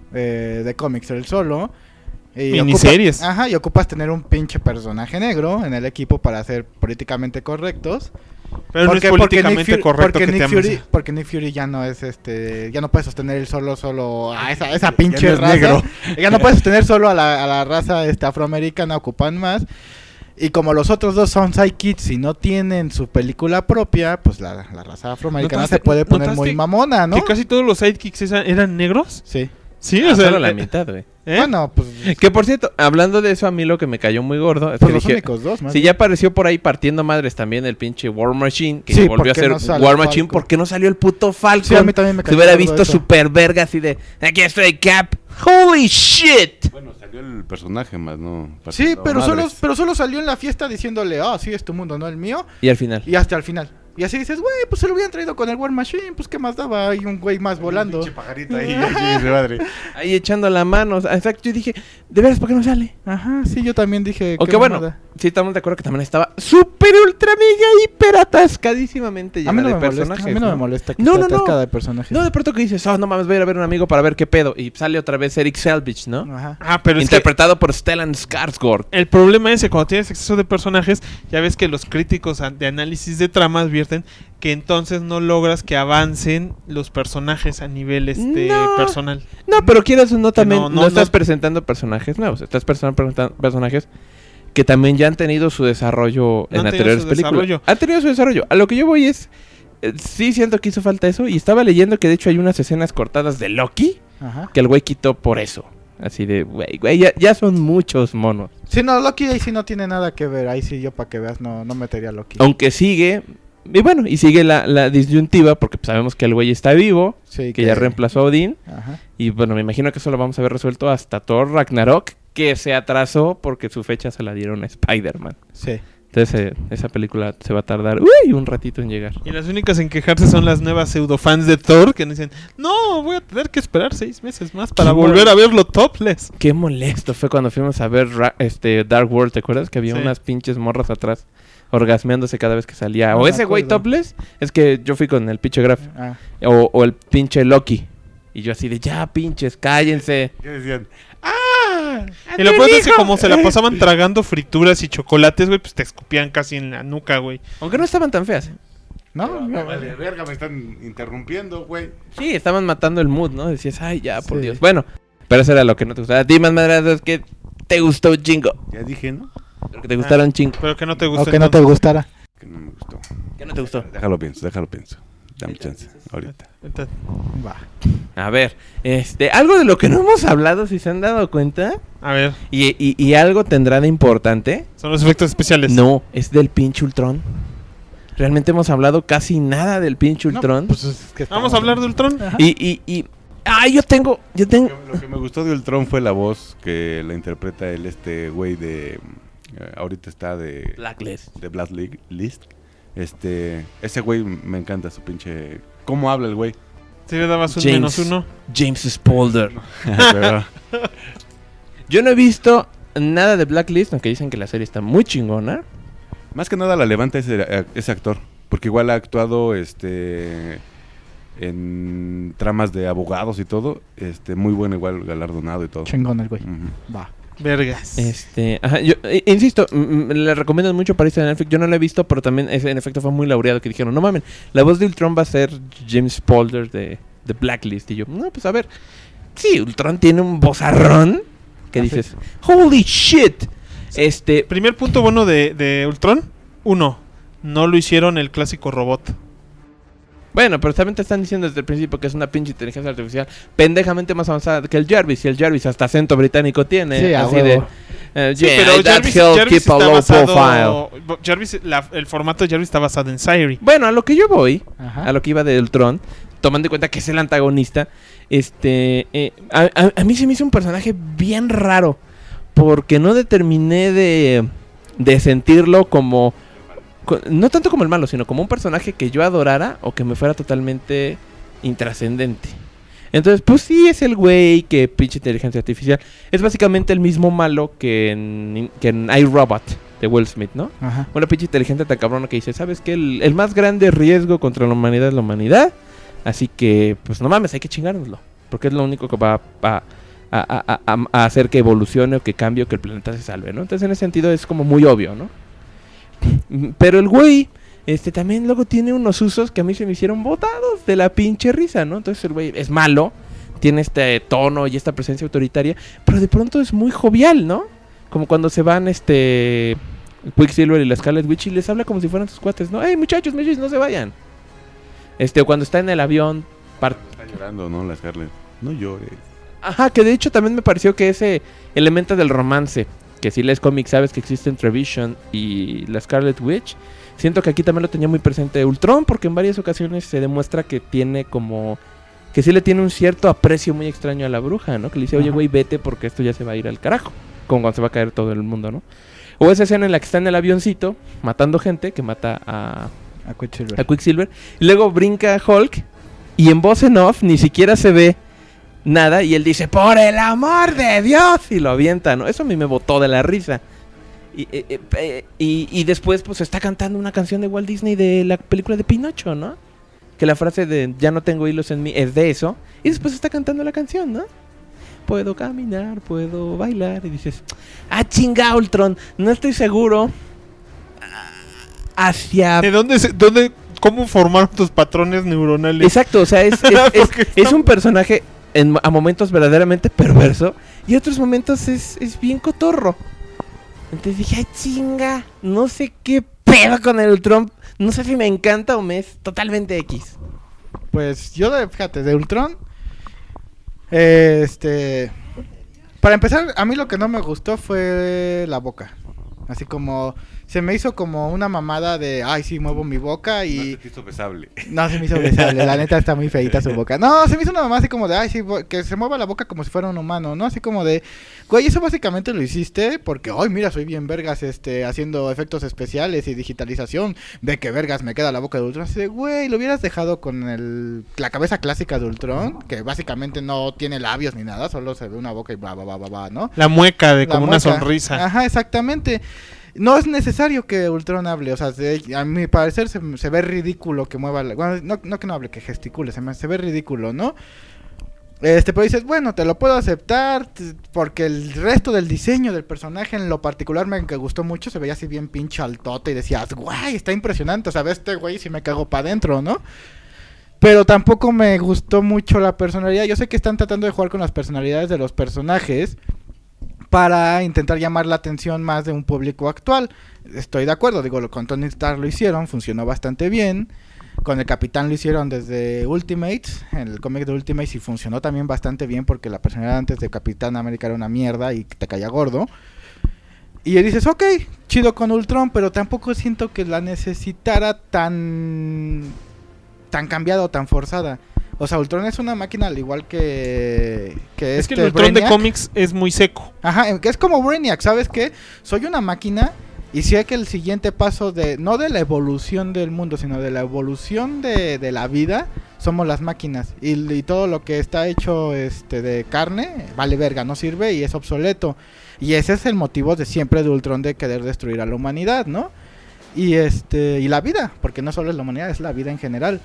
de cómics él solo. Y Miniseries. Y ocupas tener un pinche personaje negro en el equipo para ser políticamente correctos. Pero no es políticamente correcto que te ames. Porque Nick Fury ya no es ya no puede sostener el solo a esa pinche no es raza. negro. Ya no puede sostener solo a la raza afroamericana, ocupan más. Y como los otros dos son sidekicks y no tienen su película propia, pues la raza afroamericana se puede poner muy mamona, ¿no? Que casi todos los sidekicks eran negros. Sí. Sí, Solo la mitad, güey. Bueno, pues Que por cierto, hablando de eso, a mí lo que me cayó muy gordo es pues que los dije, únicos dos, más si bien. ya apareció por ahí partiendo madres también el pinche War Machine, que Sí, volvió a ¿por qué ser no salió War Machine, Falcon? ¿por qué no salió el puto Falcon? Sí, a mí también me Se cayó hubiera gordo visto eso. super verga así de, aquí estoy Cap, holy shit. Bueno, salió el personaje más, ¿no? Sí, pero Madres. solo salió en la fiesta diciéndole, sí, es tu mundo, no el mío. Y al final. Y hasta el final. Y así dices, güey, pues se lo hubieran traído con el War Machine, pues qué más daba, hay un güey más volando. Pinche pajarito ahí, de madre. Ahí echando la mano. Exacto, yo dije, ¿de veras por qué no sale? Ajá, sí, yo también dije. Aunque qué bueno, mamada. sí estamos de acuerdo que también estaba súper ultra mega hiper atascadísimamente llena A mí no de me molesta, personajes. a mí no me molesta que No, esté no, no. atascada de personajes. No, de pronto que dices, no mames, voy a ir a ver a un amigo para ver qué pedo. Y sale otra vez Eric Selvich, ¿no? Ajá. Pero es que Interpretado por Stellan Skarsgård. el problema es que cuando tienes exceso de personajes, ya ves que los críticos de análisis de trama advierten que entonces no logras que avancen los personajes a nivel No. personal. No, pero quieras o no, también no estás no- presentando personajes nuevos. Estás presentando personajes que también ya han tenido su desarrollo No en han tenido anteriores su películas. desarrollo. Han tenido su desarrollo. A lo que yo voy es... sí siento que hizo falta eso. Y estaba leyendo que de hecho hay unas escenas cortadas de Loki Ajá. que el güey quitó por eso. Así de, güey, ya son muchos monos. Sí, no, Loki ahí sí no tiene nada que ver. Ahí sí yo para que veas no metería a Loki. Aunque sigue... Y bueno, y sigue la disyuntiva porque pues, sabemos que el güey está vivo, Sí, que ya reemplazó a Odín. Ajá. Y bueno, me imagino que eso lo vamos a ver resuelto hasta Thor Ragnarok, que se atrasó porque su fecha se la dieron a Spider-Man. Sí. Entonces esa película se va a tardar un ratito en llegar. Y las únicas en quejarse son las nuevas pseudofans de Thor que dicen, no, voy a tener que esperar 6 meses más para volver a verlo topless. Qué molesto fue cuando fuimos a ver Dark World, ¿te acuerdas? Que había unas pinches morras atrás orgasmeándose cada vez que salía. No o me ese güey acuerdo. topless, es que yo fui con el pinche Graf. Ah. O el pinche Loki. Y yo así de, ya pinches, cállense. ¿Qué decían? Y lo peor es que como se la pasaban tragando frituras y chocolates, güey, pues te escupían casi en la nuca, güey. Aunque no estaban tan feas. No, De verga, me están interrumpiendo, güey. Sí, estaban matando el mood, ¿no? Decías, ay, ya, por Sí. Dios. Bueno, pero eso era lo que no te gustaba. Dime, madrazos, que te gustó un chingo. Ya dije, ¿no? Lo que te gustaron chingo. Pero que no te o gusta. que no te gustara. Que no me gustó. ¿Qué no te gustó? Déjalo pienso. Dame chance, ahorita. Va. A ver, algo de lo que no hemos hablado, si se han dado cuenta, A ver, y algo tendrá de importante. son los efectos especiales. No, es del pinche Ultron. Realmente hemos hablado casi nada del pinche No, Ultron. pues es que Vamos a hablar de Ultron. Ajá. Yo tengo... Lo que me gustó de Ultron fue la voz que la interpreta güey de... ahorita está de Blacklist. Blacklist. Ese güey me encanta su pinche... ¿Cómo habla el güey? Si le dabas un James. -1. James Spolder. Pero- Yo no he visto nada de Blacklist, aunque dicen que la serie está muy chingona. más que nada la levanta ese actor. Porque igual ha actuado en tramas de abogados y todo. Muy bueno, igual galardonado y todo. Chingón el güey. Ujú. Va. Vergas. Yo insisto, le recomiendo mucho para irse a Netflix. Yo no la he visto, pero también en efecto fue muy laureado que dijeron, no mamen, la voz de Ultron va a ser James Spolder de Blacklist. Y yo, no, pues a ver. Sí, Ultron tiene un vozarrón que dices, holy shit. Primer punto bueno de Ultron. 1. No lo hicieron el clásico robot. Bueno, pero también te están diciendo desde el principio que es una pinche inteligencia artificial pendejamente más avanzada que el Jarvis. Y el Jarvis hasta acento británico tiene. Sí, a así huevo. de... Sí, yeah, pero that Jarvis help está keep a low basado... profile. Jarvis, el formato de Jarvis está basado en Siri. Bueno, a lo que yo voy, Ajá. a lo que iba de Ultron, tomando en cuenta que es el antagonista, a mí se me hizo un personaje bien raro. Porque no determiné de sentirlo como... No tanto como el malo, sino como un personaje que yo adorara o que me fuera totalmente intrascendente. Entonces, pues sí es el güey que pinche inteligencia artificial. Es básicamente el mismo malo que en iRobot de Will Smith, ¿no? Ajá. Una pinche inteligente tan cabrona que dice, ¿sabes qué? El más grande riesgo contra la humanidad es la humanidad. Así que, pues no mames, hay que chingárnoslo. Porque es lo único que va a hacer que evolucione o que cambie o que el planeta se salve, ¿no? Entonces en ese sentido es como muy obvio, ¿no? Pero el güey también luego tiene unos usos que a mí se me hicieron botados de la pinche risa, ¿no? Entonces el güey es malo, tiene este tono y esta presencia autoritaria, pero de pronto es muy jovial, ¿no? Como cuando se van Quicksilver y la Scarlet Witch y les habla como si fueran sus cuates, ¿no? ¡Ey, muchachos, no se vayan! O cuando está en el avión... Está llorando, ¿no? La Scarlett. No llores. Ajá, que de hecho también me pareció que ese elemento del romance, que si lees cómics sabes que existe entre Vision y la Scarlet Witch, siento que aquí también lo tenía muy presente Ultron, porque en varias ocasiones se demuestra que tiene como... que sí le tiene un cierto aprecio muy extraño a la bruja, ¿no? Que le dice, oye, güey, vete porque esto ya se va a ir al carajo. Como cuando se va a caer todo el mundo, ¿no? O esa escena en la que está en el avioncito, matando gente, que mata a Quicksilver. Y luego brinca Hulk, y en voz en off ni siquiera se ve nada, y él dice, ¡por el amor de Dios! Y lo avienta, ¿no? Eso a mí me botó de la risa. Y después, pues, está cantando una canción de Walt Disney de la película de Pinocho, ¿no? Que la frase de ya no tengo hilos en mí es de eso. Y después está cantando la canción, ¿no? Puedo caminar, puedo bailar. Y dices, chinga, Ultron, no estoy seguro hacia... ¿De dónde cómo formaron tus patrones neuronales? Exacto, o sea, es un personaje a momentos verdaderamente perverso y a otros momentos es bien cotorro. Entonces dije, chinga, no sé qué pedo con el Ultron. No sé si me encanta o me es totalmente X. Pues yo, fíjate, de Ultron, para empezar, a mí lo que no me gustó fue la boca. Así como... Se me hizo como una mamada de... Ay, sí, muevo mi boca y... No se te hizo besable. No, se me hizo besable. La neta está muy feita su boca. No, se me hizo una mamada así como de... Ay, sí, que se mueva la boca como si fuera un humano, ¿no? Así como de... Güey, eso básicamente lo hiciste porque... Ay, mira, soy bien vergas haciendo efectos especiales y digitalización. Ve que vergas me queda la boca de Ultron. Así de, güey, lo hubieras dejado con la cabeza clásica de Ultron. Que básicamente no tiene labios ni nada. Solo se ve una boca y va, ¿no? La mueca de La como mueca. una sonrisa. Ajá, exactamente. No es necesario que Ultron hable, o sea, a mi parecer se ve ridículo que mueva, bueno, no que no hable, que gesticule, se ve ridículo, ¿no? Pero dices, bueno, te lo puedo aceptar, porque el resto del diseño del personaje en lo particular me gustó mucho, se veía así bien pinche altote y decías, guay, está impresionante, o sea, güey si me cago para adentro, ¿no? Pero tampoco me gustó mucho la personalidad, yo sé que están tratando de jugar con las personalidades de los personajes, para intentar llamar la atención más de un público actual. Estoy de acuerdo, digo, con Tony Stark lo hicieron, funcionó bastante bien. Con el Capitán lo hicieron desde Ultimates, en el cómic de Ultimates, y funcionó también bastante bien porque la personalidad antes de Capitán América era una mierda y te caía gordo. Y dices, ok, chido con Ultron, pero tampoco siento que la necesitara tan cambiada o tan forzada. O sea, Ultron es una máquina al igual que es que el Ultron Brainiac de cómics es muy seco. Ajá, que es como Brainiac, ¿sabes qué? Soy una máquina y sé que el siguiente paso no de la evolución del mundo, sino de la evolución de la vida, somos las máquinas. Y todo lo que está hecho de carne, vale verga, no sirve y es obsoleto. Y ese es el motivo de siempre de Ultron de querer destruir a la humanidad, ¿no? Y la vida, porque no solo es la humanidad, es la vida en general.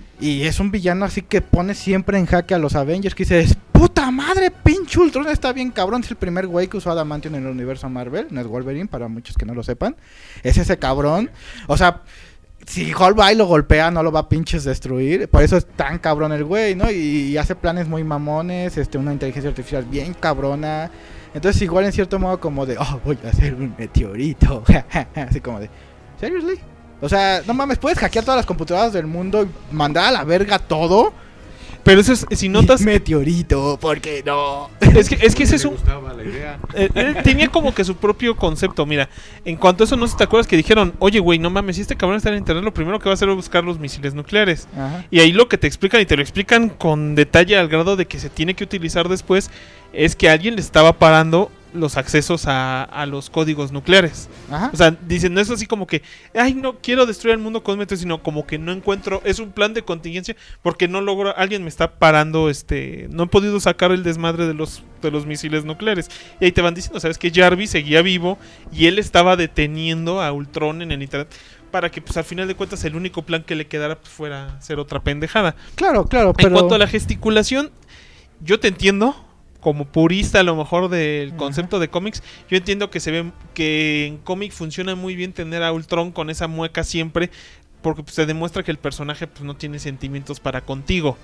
Y es un villano así que pone siempre en jaque a los Avengers, que dices, puta madre, pinche Ultron está bien cabrón. Es el primer güey que usó Adamantium en el universo Marvel, no es Wolverine, para muchos que no lo sepan. Es ese cabrón. O sea, si Hulk va y lo golpea, no lo va a pinches destruir. Por eso es tan cabrón el güey, ¿no? Y hace planes muy mamones, una inteligencia artificial bien cabrona. Entonces igual en cierto modo como de, voy a hacer un meteorito. Así como de, ¿seriously? O sea, no mames, puedes hackear todas las computadoras del mundo y mandar a la verga todo. Pero eso es, si notas... Meteorito, ¿por qué no? Es que ese es un... gustaba la idea. Tenía como que su propio concepto, mira. En cuanto a eso, no sé si te acuerdas que dijeron, oye, güey, no mames, si este cabrón está en internet, lo primero que va a hacer es buscar los misiles nucleares. Ajá. Y ahí lo que te explican, y te lo explican con detalle al grado de que se tiene que utilizar después, es que alguien le estaba parando los accesos a los códigos nucleares. Ajá. O sea, dicen, no es así como que, ay, no quiero destruir el mundo con meteoritos, sino como que no encuentro, es un plan de contingencia porque no logro, alguien me está parando, no he podido sacar el desmadre de los misiles nucleares. Y ahí te van diciendo, sabes que Jarvis seguía vivo y él estaba deteniendo a Ultron en el internet para que, pues, al final de cuentas, el único plan que le quedara, pues, fuera hacer otra pendejada. Claro, pero... En cuanto a la gesticulación, yo te entiendo. Como purista a lo mejor del concepto de cómics, yo entiendo que se ve que en cómic funciona muy bien tener a Ultron con esa mueca siempre, porque pues, se demuestra que el personaje pues, no tiene sentimientos para contigo.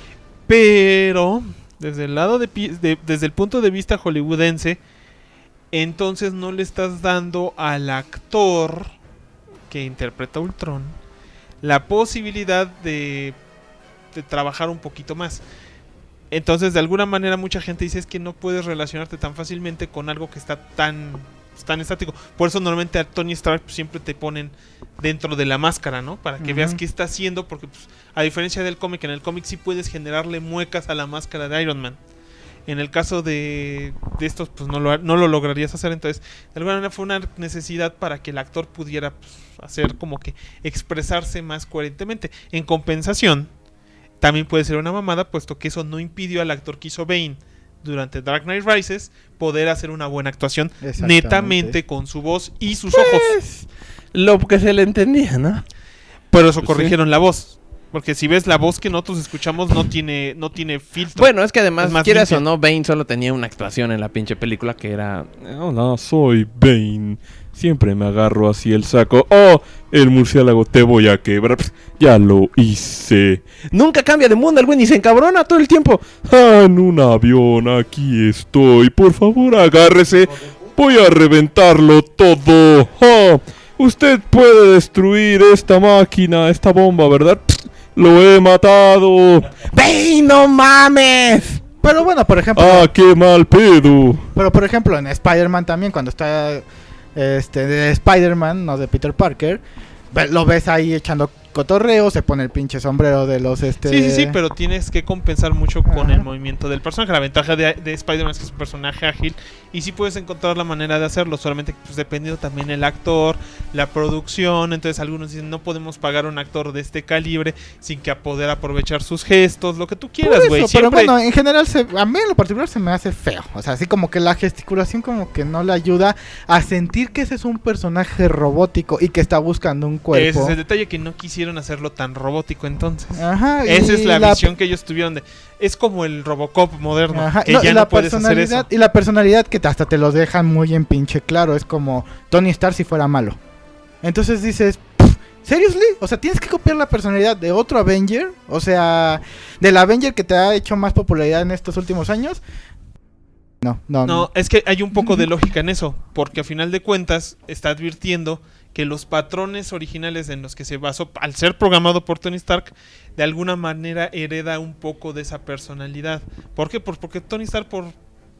Pero desde el lado desde el punto de vista hollywoodense, entonces no le estás dando al actor que interpreta a Ultron la posibilidad de trabajar un poquito más. Entonces, de alguna manera, mucha gente dice es que no puedes relacionarte tan fácilmente con algo que está tan estático. Por eso, normalmente a Tony Stark pues, siempre te ponen dentro de la máscara, ¿no? Para que veas qué está haciendo, porque pues, a diferencia del cómic, en el cómic sí puedes generarle muecas a la máscara de Iron Man. En el caso de estos, pues no lo lograrías hacer. Entonces, de alguna manera fue una necesidad para que el actor pudiera pues, hacer como que expresarse más coherentemente. En compensación, también puede ser una mamada, puesto que eso no impidió al actor que hizo Bane durante Dark Knight Rises poder hacer una buena actuación netamente con su voz y sus ojos. Lo que se le entendía, ¿no? Pero eso corrigieron la voz. Porque si ves la voz que nosotros escuchamos no tiene filtro. Bueno, es que además, quieras limpia. o no, Bane solo tenía una actuación en la pinche película que era... Hola, soy Bane. Siempre me agarro así el saco. ¡Oh! El murciélago te voy a quebrar. Pss, ya lo hice. Nunca cambia de mundo el güey, ni se encabrona todo el tiempo. En un avión, aquí estoy. Por favor, agárrese. Voy a reventarlo todo. ¡Oh! Usted puede destruir esta máquina, esta bomba, ¿verdad? Pss, lo he matado. ¡Bane, no mames! Pero bueno, por ejemplo... ¡Ah, qué mal pedo! Pero por ejemplo, en Spider-Man también, cuando está de Spider-Man, no de Peter Parker, lo ves ahí echando cotorreo, se pone el pinche sombrero de los Sí, pero tienes que compensar mucho con el movimiento del personaje. La ventaja de Spider-Man es que es un personaje ágil y sí puedes encontrar la manera de hacerlo, solamente pues dependiendo también el actor, la producción. Entonces algunos dicen, no podemos pagar un actor de este calibre sin que poder aprovechar sus gestos, lo que tú quieras, güey. Pero bueno, en general, a mí en lo particular se me hace feo. O sea, así como que la gesticulación como que no le ayuda a sentir que ese es un personaje robótico y que está buscando un cuerpo. Ese es el detalle, que no quisieron hacerlo tan robótico entonces. Ajá, esa es la visión que ellos tuvieron es como el Robocop moderno. Ajá, que ya no puedes hacer eso. Y la personalidad que hasta te lo dejan muy en pinche claro. Es como Tony Stark si fuera malo. Entonces dices, ¿seriously? O sea, tienes que copiar la personalidad de otro Avenger. O sea, del Avenger que te ha hecho más popularidad en estos últimos años. No, es que hay un poco de lógica en eso, porque a final de cuentas está advirtiendo que los patrones originales en los que se basó, al ser programado por Tony Stark, de alguna manera hereda un poco de esa personalidad. ¿Por qué? Pues porque Tony Stark, por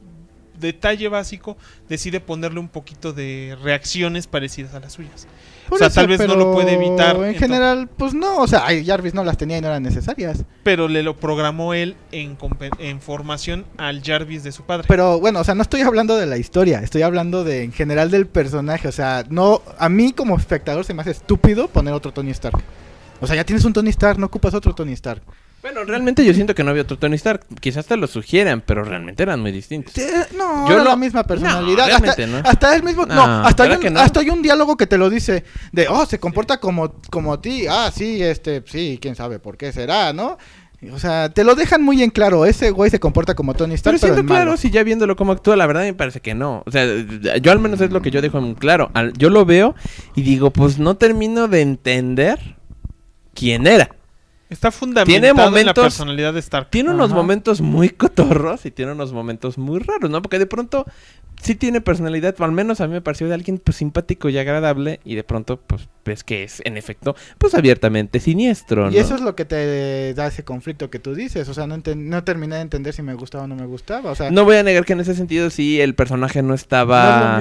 detalle básico, decide ponerle un poquito de reacciones parecidas a las suyas. Por o sea, eso, tal vez no lo puede evitar. En general, pues no, o sea, Jarvis no las tenía y no eran necesarias. Pero le lo programó él en formación al Jarvis de su padre. Pero bueno, o sea, no estoy hablando de la historia, estoy hablando de en general del personaje. O sea, no, a mí como espectador se me hace estúpido poner otro Tony Stark. O sea, ya tienes un Tony Stark, no ocupas otro Tony Stark. Bueno, realmente yo siento que no había otro Tony Stark. Quizás te lo sugieran, pero realmente eran muy distintos. No, era la misma personalidad. No. Hasta él mismo. Hasta hay un diálogo que te lo dice. De, se comporta como ti. Sí, sí, quién sabe por qué será, ¿no? O sea, te lo dejan muy en claro. Ese güey se comporta como Tony Stark, pero siendo claro, si ya viéndolo como actúa, la verdad me parece que no. O sea, yo al menos es lo que yo dejo en claro. Yo lo veo y digo, pues no termino de entender quién era. Está fundamentado en la personalidad de Stark. Tiene unos momentos muy cotorros y tiene unos momentos muy raros, ¿no? Porque de pronto sí tiene personalidad, o al menos a mí me pareció de alguien pues simpático y agradable, y de pronto pues ves que es, en efecto, pues abiertamente siniestro, ¿no? Y eso es lo que te da ese conflicto que tú dices. O sea, no terminé de entender si me gustaba o no me gustaba. O sea, no voy a negar que en ese sentido sí el personaje no estaba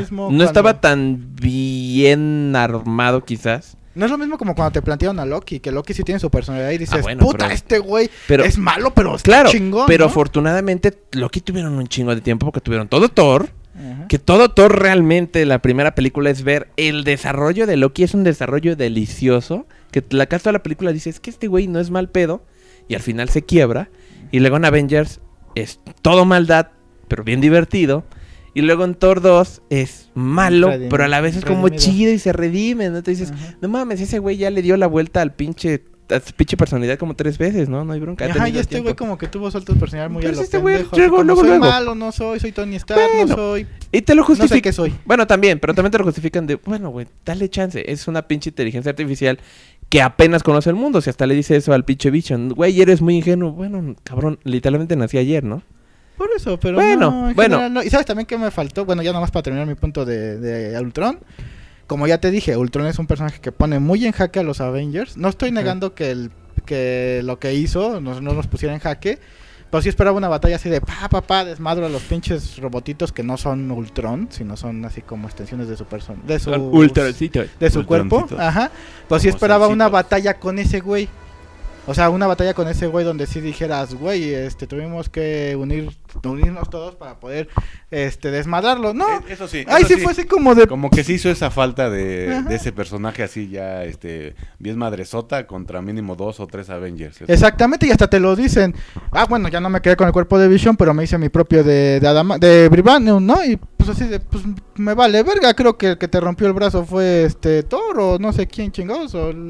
tan bien armado quizás. No es lo mismo como cuando te plantearon a Loki, que Loki sí tiene su personalidad y dices, este güey es malo, pero claro, chingón, pero ¿no? Afortunadamente Loki tuvieron un chingo de tiempo porque tuvieron todo Thor, que todo Thor realmente, la primera película es ver el desarrollo de Loki, es un desarrollo delicioso, que la casa de la película dice, es que este güey no es mal pedo, y al final se quiebra, y luego en Avengers es todo maldad, pero bien divertido. Y luego en Thor 2 es malo, pero a la vez es como chido y se redime, ¿no? Te dices, no mames, ese güey ya le dio la vuelta a su pinche personalidad como 3 veces, ¿no? No hay bronca. Y este güey como que tuvo saltos personalidad muy a lo este güey pendejo. luego. Soy malo, no soy Tony Stark, no soy... Y te lo justifican. No sé qué soy. Bueno, también, pero también te lo justifican de, bueno, güey, dale chance. Es una pinche inteligencia artificial que apenas conoce el mundo. Si hasta le dice eso al pinche bicho, güey, eres muy ingenuo. Bueno, cabrón, literalmente nací ayer, ¿no? Por eso, pero bueno. No. Y ¿sabes también qué me faltó? Bueno, ya nomás para terminar mi punto de Ultron. Como ya te dije, Ultron es un personaje que pone muy en jaque a los Avengers. No estoy negando que lo que hizo no nos pusiera en jaque. Pero sí esperaba una batalla así de desmadro a los pinches robotitos que no son Ultron, sino son así como extensiones de su persona, de su cuerpo. Ajá. Pues sí esperaba una batalla con ese güey. O sea, una batalla con ese güey donde sí dijeras, güey, tuvimos que unirnos todos para poder desmadrarlo. No, eso sí. Ahí sí fue así como de... Como que se hizo esa falta de ese personaje así ya, bien madresota contra mínimo 2 o 3 Avengers. Exactamente, y hasta te lo dicen. Bueno, ya no me quedé con el cuerpo de Vision, pero me hice mi propio de Vibranium, ¿no? Y pues así de, pues me vale verga, creo que el que te rompió el brazo fue Thor o no sé quién chingados,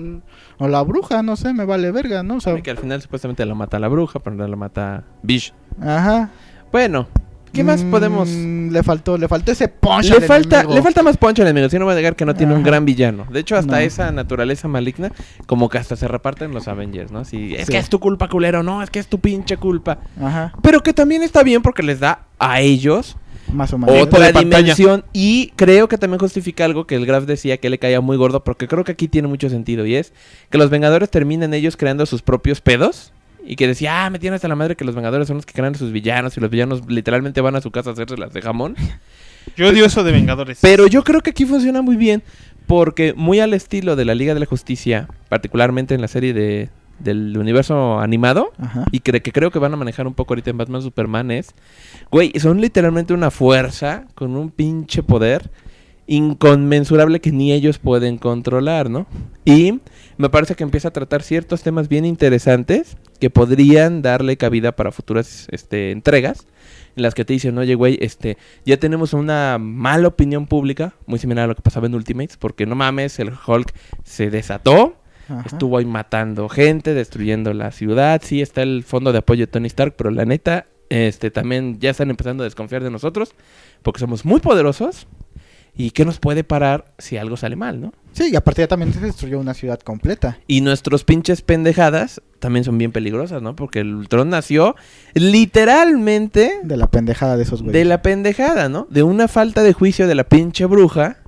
o la bruja, no sé, me vale verga, ¿no? O sea, que al final supuestamente la mata la bruja, pero no la mata Vision. Ajá. Bueno, ¿qué más podemos...? Le faltó ese punch. Le falta más punch al enemigo. Si no voy a negar que no tiene un gran villano. De hecho, hasta esa naturaleza maligna, como que hasta se reparten los Avengers, ¿no? Así, es que es tu culpa, culero. No, es que es tu pinche culpa. Ajá. Pero que también está bien porque les da a ellos más o menos otra dimensión. Y creo que también justifica algo que el Graf decía que le caía muy gordo, porque creo que aquí tiene mucho sentido. Y es que los Vengadores terminen ellos creando sus propios pedos. Y que decía, me tiene hasta la madre que los Vengadores son los que crean sus villanos. Y los villanos literalmente van a su casa a hacérselas de jamón. Yo odio eso de Vengadores. Pero yo creo que aquí funciona muy bien porque muy al estilo de la Liga de la Justicia, particularmente en la serie del universo animado, Ajá. y que creo que van a manejar un poco ahorita en Batman Superman güey, son literalmente una fuerza con un pinche poder inconmensurable que ni ellos pueden controlar, ¿no? Y me parece que empieza a tratar ciertos temas bien interesantes que podrían darle cabida para futuras entregas en las que te dicen, oye, güey, ya tenemos una mala opinión pública, muy similar a lo que pasaba en Ultimates, porque no mames, el Hulk se desató, Ajá. estuvo ahí matando gente, destruyendo la ciudad, sí está el fondo de apoyo de Tony Stark, pero la neta, también ya están empezando a desconfiar de nosotros, porque somos muy poderosos, y ¿qué nos puede parar si algo sale mal, no? Sí, y aparte ya también se destruyó una ciudad completa. Y nuestros pinches pendejadas también son bien peligrosas, ¿no? Porque el Ultron nació literalmente De la pendejada de esos güeyes. de la pendejada, ¿no? De una falta de juicio de la pinche bruja,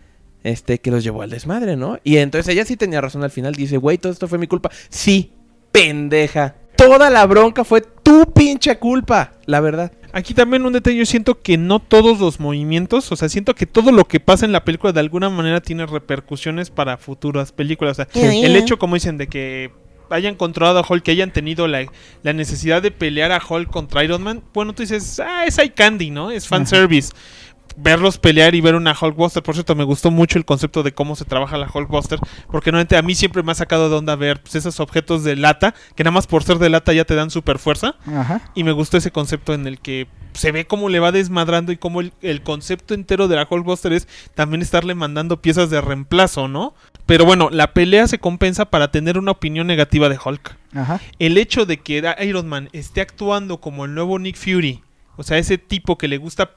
que los llevó al desmadre, ¿no? Y entonces ella sí tenía razón al final, dice, güey, todo esto fue mi culpa. Sí, pendeja. Toda la bronca fue tu pinche culpa, la verdad. Aquí también un detalle, yo siento que no todos los movimientos, o sea, siento que todo lo que pasa en la película de alguna manera tiene repercusiones para futuras películas. O sea, el hecho, como dicen, de que hayan controlado a Hulk, que hayan tenido la necesidad de pelear a Hulk contra Iron Man, bueno, tú dices, es eye candy, ¿no? Es fanservice. Verlos pelear y ver una Hulkbuster. Por cierto, me gustó mucho el concepto de cómo se trabaja la Hulkbuster, porque normalmente a mí siempre me ha sacado de onda ver pues, esos objetos de lata, que nada más por ser de lata ya te dan super fuerza. Ajá. Y me gustó ese concepto en el que se ve cómo le va desmadrando y cómo el concepto entero de la Hulkbuster es también estarle mandando piezas de reemplazo, ¿no? Pero bueno, la pelea se compensa para tener una opinión negativa de Hulk. Ajá. El hecho de que Iron Man esté actuando como el nuevo Nick Fury, o sea, ese tipo que le gusta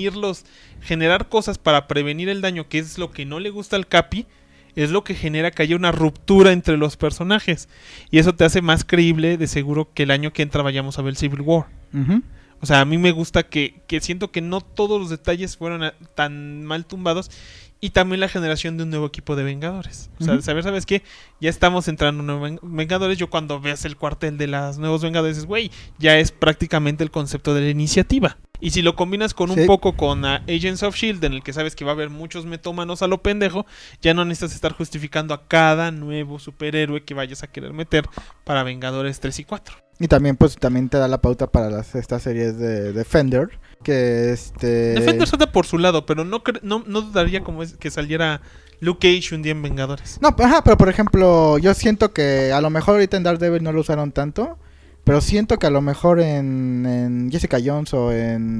generar cosas para prevenir el daño, que es lo que no le gusta al Capi, es lo que genera que haya una ruptura entre los personajes. Y eso te hace más creíble, de seguro, que el año que entra vayamos a ver Civil War. Ujú. O sea, a mí me gusta que siento que no todos los detalles fueron tan mal tumbados. Y también la generación de un nuevo equipo de Vengadores. O sea, Ujú. ¿sabes qué? Ya estamos entrando en nuevos Vengadores. Yo cuando veas el cuartel de los nuevos Vengadores, dices, güey, ya es prácticamente el concepto de la iniciativa. Y si lo combinas con un Sí. poco con Agents of S.H.I.E.L.D., en el que sabes que va a haber muchos metómanos a lo pendejo, ya no necesitas estar justificando a cada nuevo superhéroe que vayas a querer meter para Vengadores 3 y 4. Y también, pues, también te da la pauta para estas series de Defender. Que Defender salta por su lado, pero no dudaría como es que saliera Luke Cage un día en Vengadores. No, ajá, pero por ejemplo, yo siento que a lo mejor ahorita en Daredevil no lo usaron tanto. Pero siento que a lo mejor en Jessica Jones o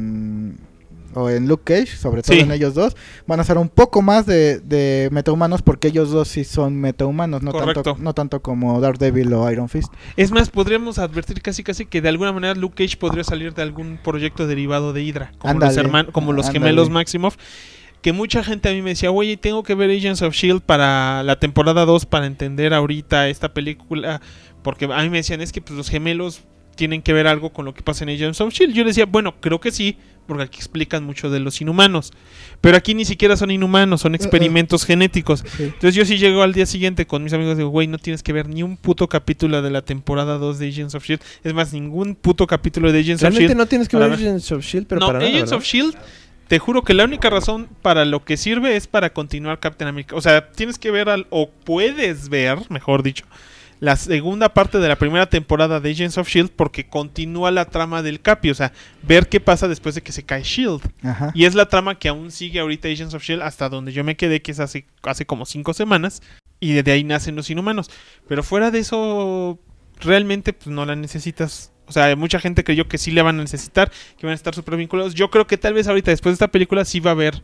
en Luke Cage, sobre todo Sí. en ellos dos, van a ser un poco más de metahumanos, porque ellos dos sí son metahumanos, Correcto. no tanto como Daredevil o Iron Fist. Es más, podríamos advertir casi que de alguna manera Luke Cage podría salir de algún proyecto derivado de Hydra, como los gemelos Maximoff. Que mucha gente a mí me decía, oye, tengo que ver Agents of S.H.I.E.L.D. para la temporada 2 para entender ahorita esta película. Porque a mí me decían, es que pues, los gemelos tienen que ver algo con lo que pasa en Agents of S.H.I.E.L.D. Yo les decía, bueno, creo que sí, porque aquí explican mucho de los inhumanos. Pero aquí ni siquiera son inhumanos, son experimentos genéticos. Sí. Entonces yo sí llego al día siguiente con mis amigos y digo, güey, no tienes que ver ni un puto capítulo de la temporada 2 de Agents of S.H.I.E.L.D. Es más, ningún puto capítulo de Agents of Realmente S.H.I.E.L.D. no tienes que para ver Agents of S.H.I.E.L.D., pero No, para nada, Agents ¿verdad? of S.H.I.E.L.D., te juro que la única razón para lo que sirve es para continuar Captain America. O sea, tienes que ver, o puedes ver, mejor dicho, la segunda parte de la primera temporada de Agents of S.H.I.E.L.D. porque continúa la trama del Capi. O sea, ver qué pasa después de que se cae S.H.I.E.L.D. Ajá. Y es la trama que aún sigue ahorita Agents of S.H.I.E.L.D. hasta donde yo me quedé, que es hace como 5 semanas. Y desde ahí nacen los inhumanos. Pero fuera de eso, realmente pues no la necesitas. O sea, mucha gente creyó que sí le van a necesitar, que van a estar súper vinculados. Yo creo que tal vez ahorita, después de esta película, sí va a haber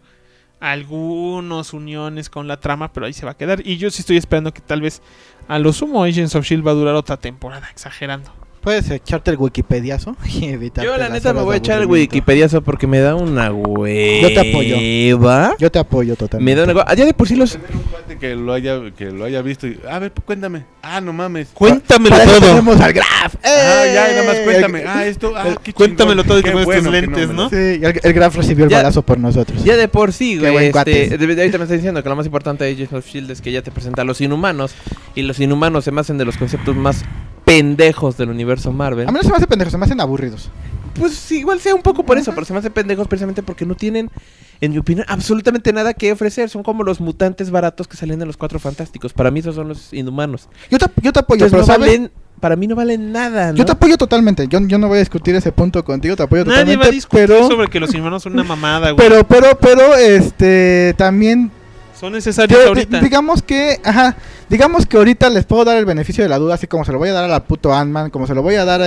algunas uniones con la trama, pero ahí se va a quedar. Y yo sí estoy esperando que tal vez a lo sumo Agents of S.H.I.E.L.D. va a durar otra temporada, exagerando. Puedes echarte el Wikipediazo y evitarte Yo la las neta me horas voy a de echar el aburrimiento. Wikipediazo porque me da una hueva. Yo te apoyo. Yo te apoyo totalmente. Me da una hueva. A día de por sí los... Un cuate que lo haya visto y, a ver, pues, cuéntame. Ah, no mames. Cuéntamelo Para eso todo. tenemos al Graf. Ya, y nada más cuéntame. Esto, qué Cuéntamelo chingón. todo y Qué te pones tus bueno que lentes, me ¿no? lo- Sí, el Graf recibió el Ya- balazo por nosotros. Ya de por sí, Qué güey. buen cuate. Ahorita me está diciendo que lo más importante de Agents of S.H.I.E.L.D. es que ya te presenta a los inhumanos. Y los inhumanos se me hacen de los conceptos más pendejos del universo Marvel. A mí no se me hace pendejo, se me hacen aburridos. Pues igual sea un poco por eso, pero se me hace pendejos precisamente porque no tienen, en mi opinión, absolutamente nada que ofrecer. Son como los mutantes baratos que salen en los Cuatro Fantásticos. Para mí esos son los Inhumanos. Yo te apoyo, Entonces pero no ¿sabes? valen, para mí no valen nada, ¿no? Yo te apoyo totalmente. Yo no voy a discutir ese punto contigo, te apoyo Nadie totalmente. va a discutir pero, sobre que los Inhumanos son una mamada, güey. pero, también Son necesarios ahorita. digamos que ahorita les puedo dar el beneficio de la duda, así como se lo voy a dar a la puto Ant-Man, como se lo voy a dar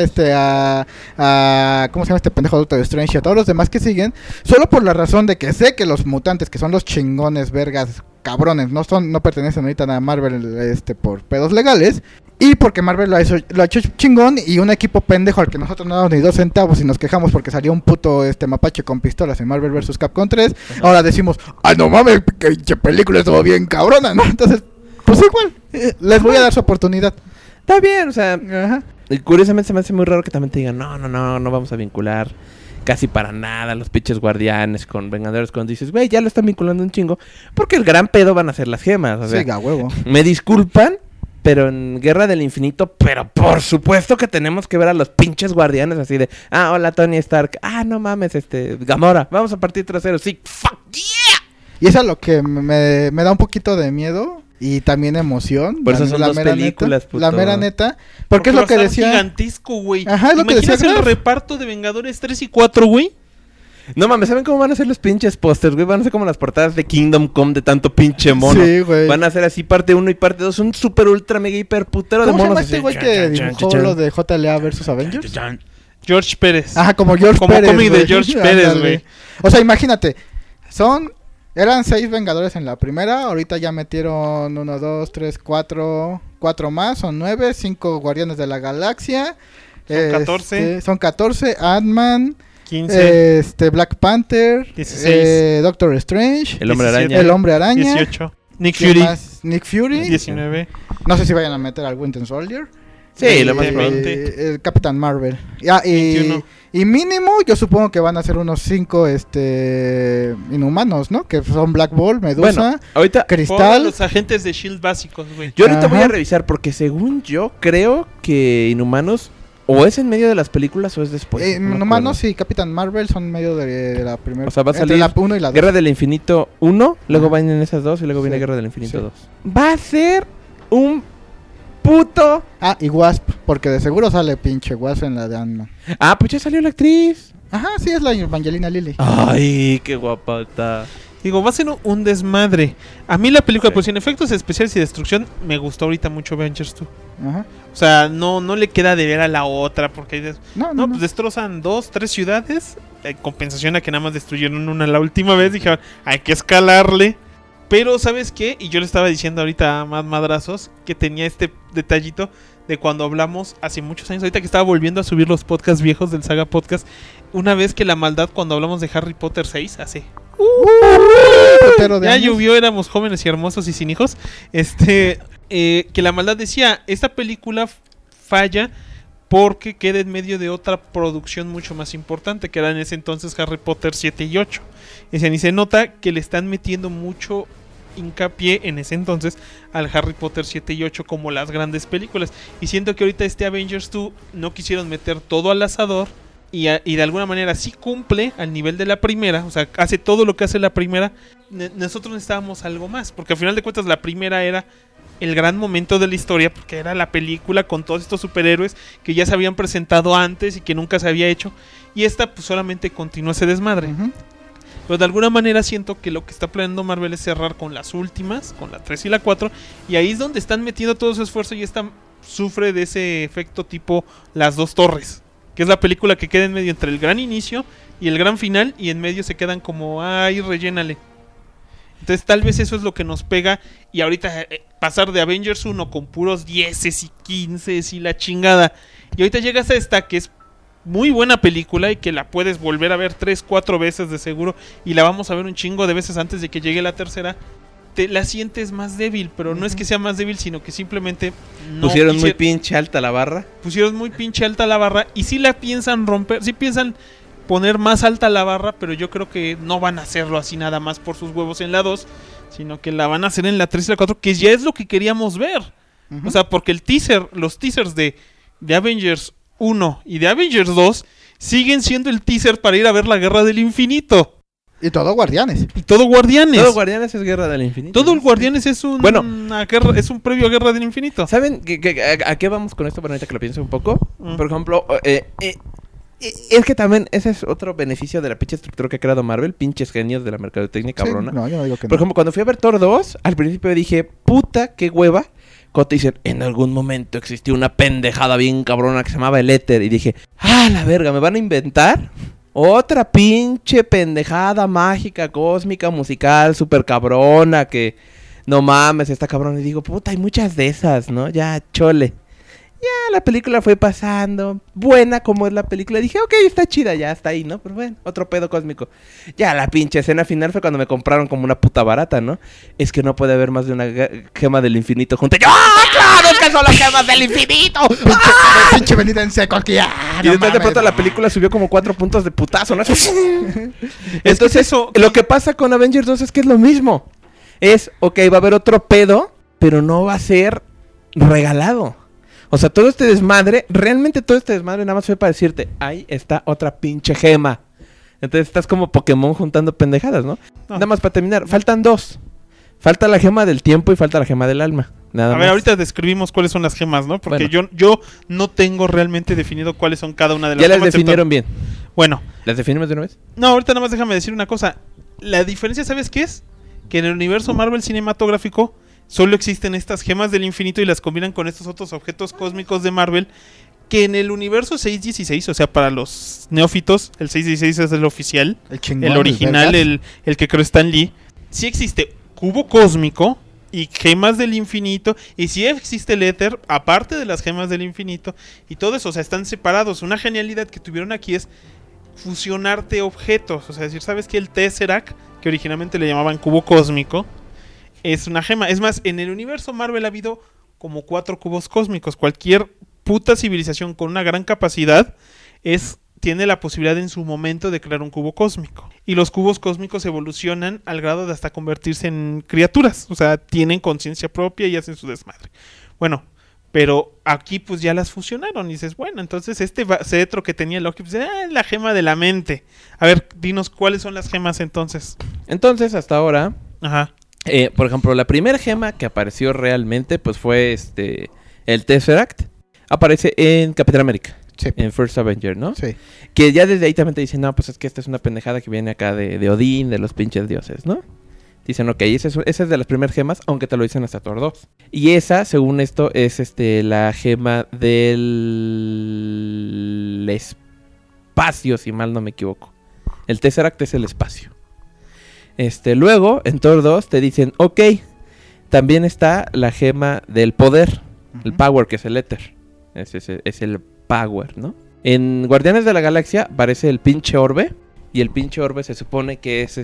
a ¿cómo se llama este pendejo Doctor Strange y a todos los demás que siguen, solo por la razón de que sé que los mutantes, que son los chingones, vergas, cabrones, no pertenecen ahorita a Marvel por pedos legales. Y porque Marvel lo ha hecho chingón. Y un equipo pendejo al que nosotros no damos ni 2 centavos y nos quejamos porque salió un puto mapache con pistolas en Marvel vs. Capcom 3. Ahora decimos, ay no mames, que película estuvo bien cabrona, ¿no? Entonces, pues igual, les voy a dar su oportunidad. Está bien, o sea, Ajá. y curiosamente se me hace muy raro que también te digan, no vamos a vincular casi para nada los pinches Guardianes con Vengadores, cuando dices, güey, ya lo están vinculando un chingo, porque el gran pedo van a ser las gemas, o sea, Sí, a huevo. me disculpan, pero en Guerra del Infinito, pero por supuesto que tenemos que ver a los pinches Guardianes así de, hola Tony Stark, no mames, Gamora, vamos a partir trasero, sí, fuck yeah. Y eso es lo que me da un poquito de miedo y también emoción. Por eso son la dos mera películas, neta, puto. La mera neta. Porque es va lo a que estar decía. gigantesco, güey. Ajá, es lo que decía ¿Imaginas el Graf. reparto de Vengadores 3 y 4, güey? No mames, ¿saben cómo van a ser los pinches pósters, güey? Van a ser como las portadas de Kingdom Come de tanto pinche mono. Sí, güey. Van a ser así parte 1 y parte 2, un super ultra mega hiper putero de ¿Cómo se monos. llama así. este güey que dibujó lo de JLA vs Avengers? George Pérez. Ajá, como George Como Pérez. cómic de güey. George Pérez, Ándale. güey. O sea, imagínate. Eran 6 Vengadores en la primera. Ahorita ya metieron 1, 2, 3, 4 más. Son 9. 5 Guardianes de la Galaxia. Son 14. Son 14. Ant-Man. 15. Black Panther. 16. Doctor Strange. El Hombre 17. Araña. El Hombre Araña. 18. Nick ¿Quién Fury. más? Nick Fury. 19. No sé si vayan a meter al Winter Soldier. Sí, lo más 20. El Capitán Marvel. Y 21. y mínimo, yo supongo que van a ser unos 5 inhumanos, ¿no? Que son Black Ball, Medusa, Bueno, ahorita Todos Cristal. los agentes de S.H.I.E.L.D. básicos, güey. yo ahorita voy a Ajá. revisar porque según yo creo que Inhumanos o es en medio de las películas o es después. no me Inhumanos acuerdo. y Capitán Marvel son medio de la primera. O sea, va a entre salir la 1 y la 2. Guerra del Infinito 1, luego Ajá. van en esas dos y luego viene Sí. Guerra del Infinito Sí. 2. Va a ser un puto. Y Wasp, porque de seguro sale pinche Wasp en la de Ant-Man. Pues ya salió la actriz. Ajá, sí, es la Evangelina Lilly. Ay, qué guapa está. Digo, va a ser un desmadre. A mí la película, pues en efectos especiales y destrucción, me gustó ahorita mucho Avengers 2. Ajá. O sea, no le queda de ver a la otra, porque hay No. pues destrozan 2, 3 ciudades. En compensación a que nada más destruyeron una la última vez. Dijeron, hay que escalarle. Pero, ¿sabes qué? Y yo le estaba diciendo ahorita a más madrazos que tenía este detallito de cuando hablamos hace muchos años. Ahorita que estaba volviendo a subir los podcasts viejos del Saga Podcast. Una vez que la maldad, cuando hablamos de Harry Potter 6, hace... Putero de Ya años. llovió, éramos jóvenes y hermosos y sin hijos. Que la maldad decía, esta película falla porque queda en medio de otra producción mucho más importante, que era en ese entonces Harry Potter 7 y 8. Y se nota que le están metiendo mucho hincapié en ese entonces al Harry Potter 7 y 8 como las grandes películas. Y siento que ahorita Avengers 2 no quisieron meter todo al asador. Y de alguna manera sí cumple al nivel de la primera. O sea, hace todo lo que hace la primera. Nosotros necesitábamos algo más. Porque al final de cuentas la primera era el gran momento de la historia. Porque era la película con todos estos superhéroes que ya se habían presentado antes y que nunca se había hecho. Y esta pues solamente continúa ese desmadre. Ujú. Pero de alguna manera siento que lo que está planeando Marvel es cerrar con las últimas, con la 3 y la 4. Y ahí es donde están metiendo todo su esfuerzo y esta sufre de ese efecto tipo Las Dos Torres. Que es la película que queda en medio entre el gran inicio y el gran final. Y en medio se quedan como, ay, rellénale. Entonces tal vez eso es lo que nos pega. Y ahorita pasar de Avengers 1 con puros 10 y 15 y la chingada. Y ahorita llegas a esta que es muy buena película y que la puedes volver a ver 3, 4 veces de seguro. Y la vamos a ver un chingo de veces antes de que llegue la tercera. Te la sientes más débil, pero no es que sea más débil, sino que simplemente no Pusieron muy pinche alta la barra. Pusieron muy pinche alta la barra y sí la piensan romper, sí piensan poner más alta la barra, pero yo creo que no van a hacerlo así nada más por sus huevos en la 2, sino que la van a hacer en la 3 y la 4, que ya es lo que queríamos ver. Ujú. O sea, porque los teasers de Avengers 1 y de Avengers 2 siguen siendo el teaser para ir a ver la Guerra del Infinito. Y todo Guardianes. Y todo Guardianes. Todo Guardianes es Guerra del Infinito. Todo el Guardianes es Bueno. una guerra, es un previo a Guerra del Infinito. ¿Saben a qué vamos con esto? Bueno, ahorita que lo pienso un poco. Por ejemplo, es que también ese es otro beneficio de la pinche estructura que ha creado Marvel. Pinches genios de la mercadotecnia cabrona. Sí, no, yo no digo que Por no. ejemplo, cuando fui a ver Thor 2, al principio dije, puta, qué hueva. Cuando te dicen, en algún momento existió una pendejada bien cabrona que se llamaba el éter. Y dije, la verga, ¿me van a inventar otra pinche pendejada mágica, cósmica, musical, súper cabrona? Que no mames, está cabrón. Y digo, puta, hay muchas de esas, ¿no? Ya, chole. Ya, la película fue pasando. Buena como es la película. Dije, ok, está chida, ya está ahí, ¿no? Pero bueno, otro pedo cósmico. Ya, la pinche escena final fue cuando me compraron como una puta barata, ¿no? Es que no puede haber más de una gema del infinito junto. ¡Ah, claro! ¡Es que son las gemas del infinito! Pinche venida en seco aquí. Y después de pronto la película subió como 4 puntos de putazo, ¿no? Entonces, eso- lo que pasa con Avengers 2 es que es lo mismo. Es, ok, va a haber otro pedo, pero no va a ser regalado. O sea, todo este desmadre, realmente todo este desmadre nada más fue para decirte, ahí está otra pinche gema. Entonces estás como Pokémon juntando pendejadas, ¿no? Nada más para terminar, faltan 2. Falta la gema del tiempo y falta la gema del alma. Nada A más. ver, ahorita describimos cuáles son las gemas, ¿no? Porque yo no tengo realmente definido cuáles son cada una de las Ya las gemas. definieron bien. Bueno, ¿Las definimos de una vez? no, ahorita nada más déjame decir una cosa. La diferencia, ¿sabes qué es? Que en el universo Marvel cinematográfico solo existen estas gemas del infinito y las combinan con estos otros objetos cósmicos de Marvel. Que en el universo 616, o sea, para los neófitos, el 616 es el oficial, El chingón. el original, Vegas. el que creó Stan Lee. Sí existe cubo cósmico y gemas del infinito. Y sí existe el éter, aparte de las gemas del infinito. Y todo eso, o sea, están separados. Una genialidad que tuvieron aquí es fusionarte objetos. O sea, decir, ¿sabes qué? El Tesseract, que originalmente le llamaban cubo cósmico, es una gema. Es más, en el universo Marvel ha habido como 4 cubos cósmicos. Cualquier puta civilización con una gran capacidad tiene la posibilidad en su momento de crear un cubo cósmico. Y los cubos cósmicos evolucionan al grado de hasta convertirse en criaturas. O sea, tienen conciencia propia y hacen su desmadre. Bueno, pero aquí pues ya las fusionaron. Y dices, bueno, entonces este cetro que tenía Loki, pues la gema de la mente. A ver, dinos cuáles son las gemas entonces. Entonces, hasta ahora, Ajá. por ejemplo, la primera gema que apareció realmente, pues fue el Tesseract. Aparece en Capitán América. Sí. En First Avenger, ¿no? Sí. Que ya desde ahí también te dicen, no, pues es que esta es una pendejada que viene acá de Odín, de los pinches dioses, ¿no? Dicen, ok, esa es de las primeras gemas, aunque te lo dicen hasta Thor 2. Y esa, según esto, es la gema del espacio, si mal no me equivoco. El Tesseract es el espacio. Luego, en Thor 2, te dicen, ok, también está la gema del poder, el power, que es el éter. Es el power, ¿no? En Guardianes de la Galaxia aparece el pinche orbe. Y el pinche orbe se supone que es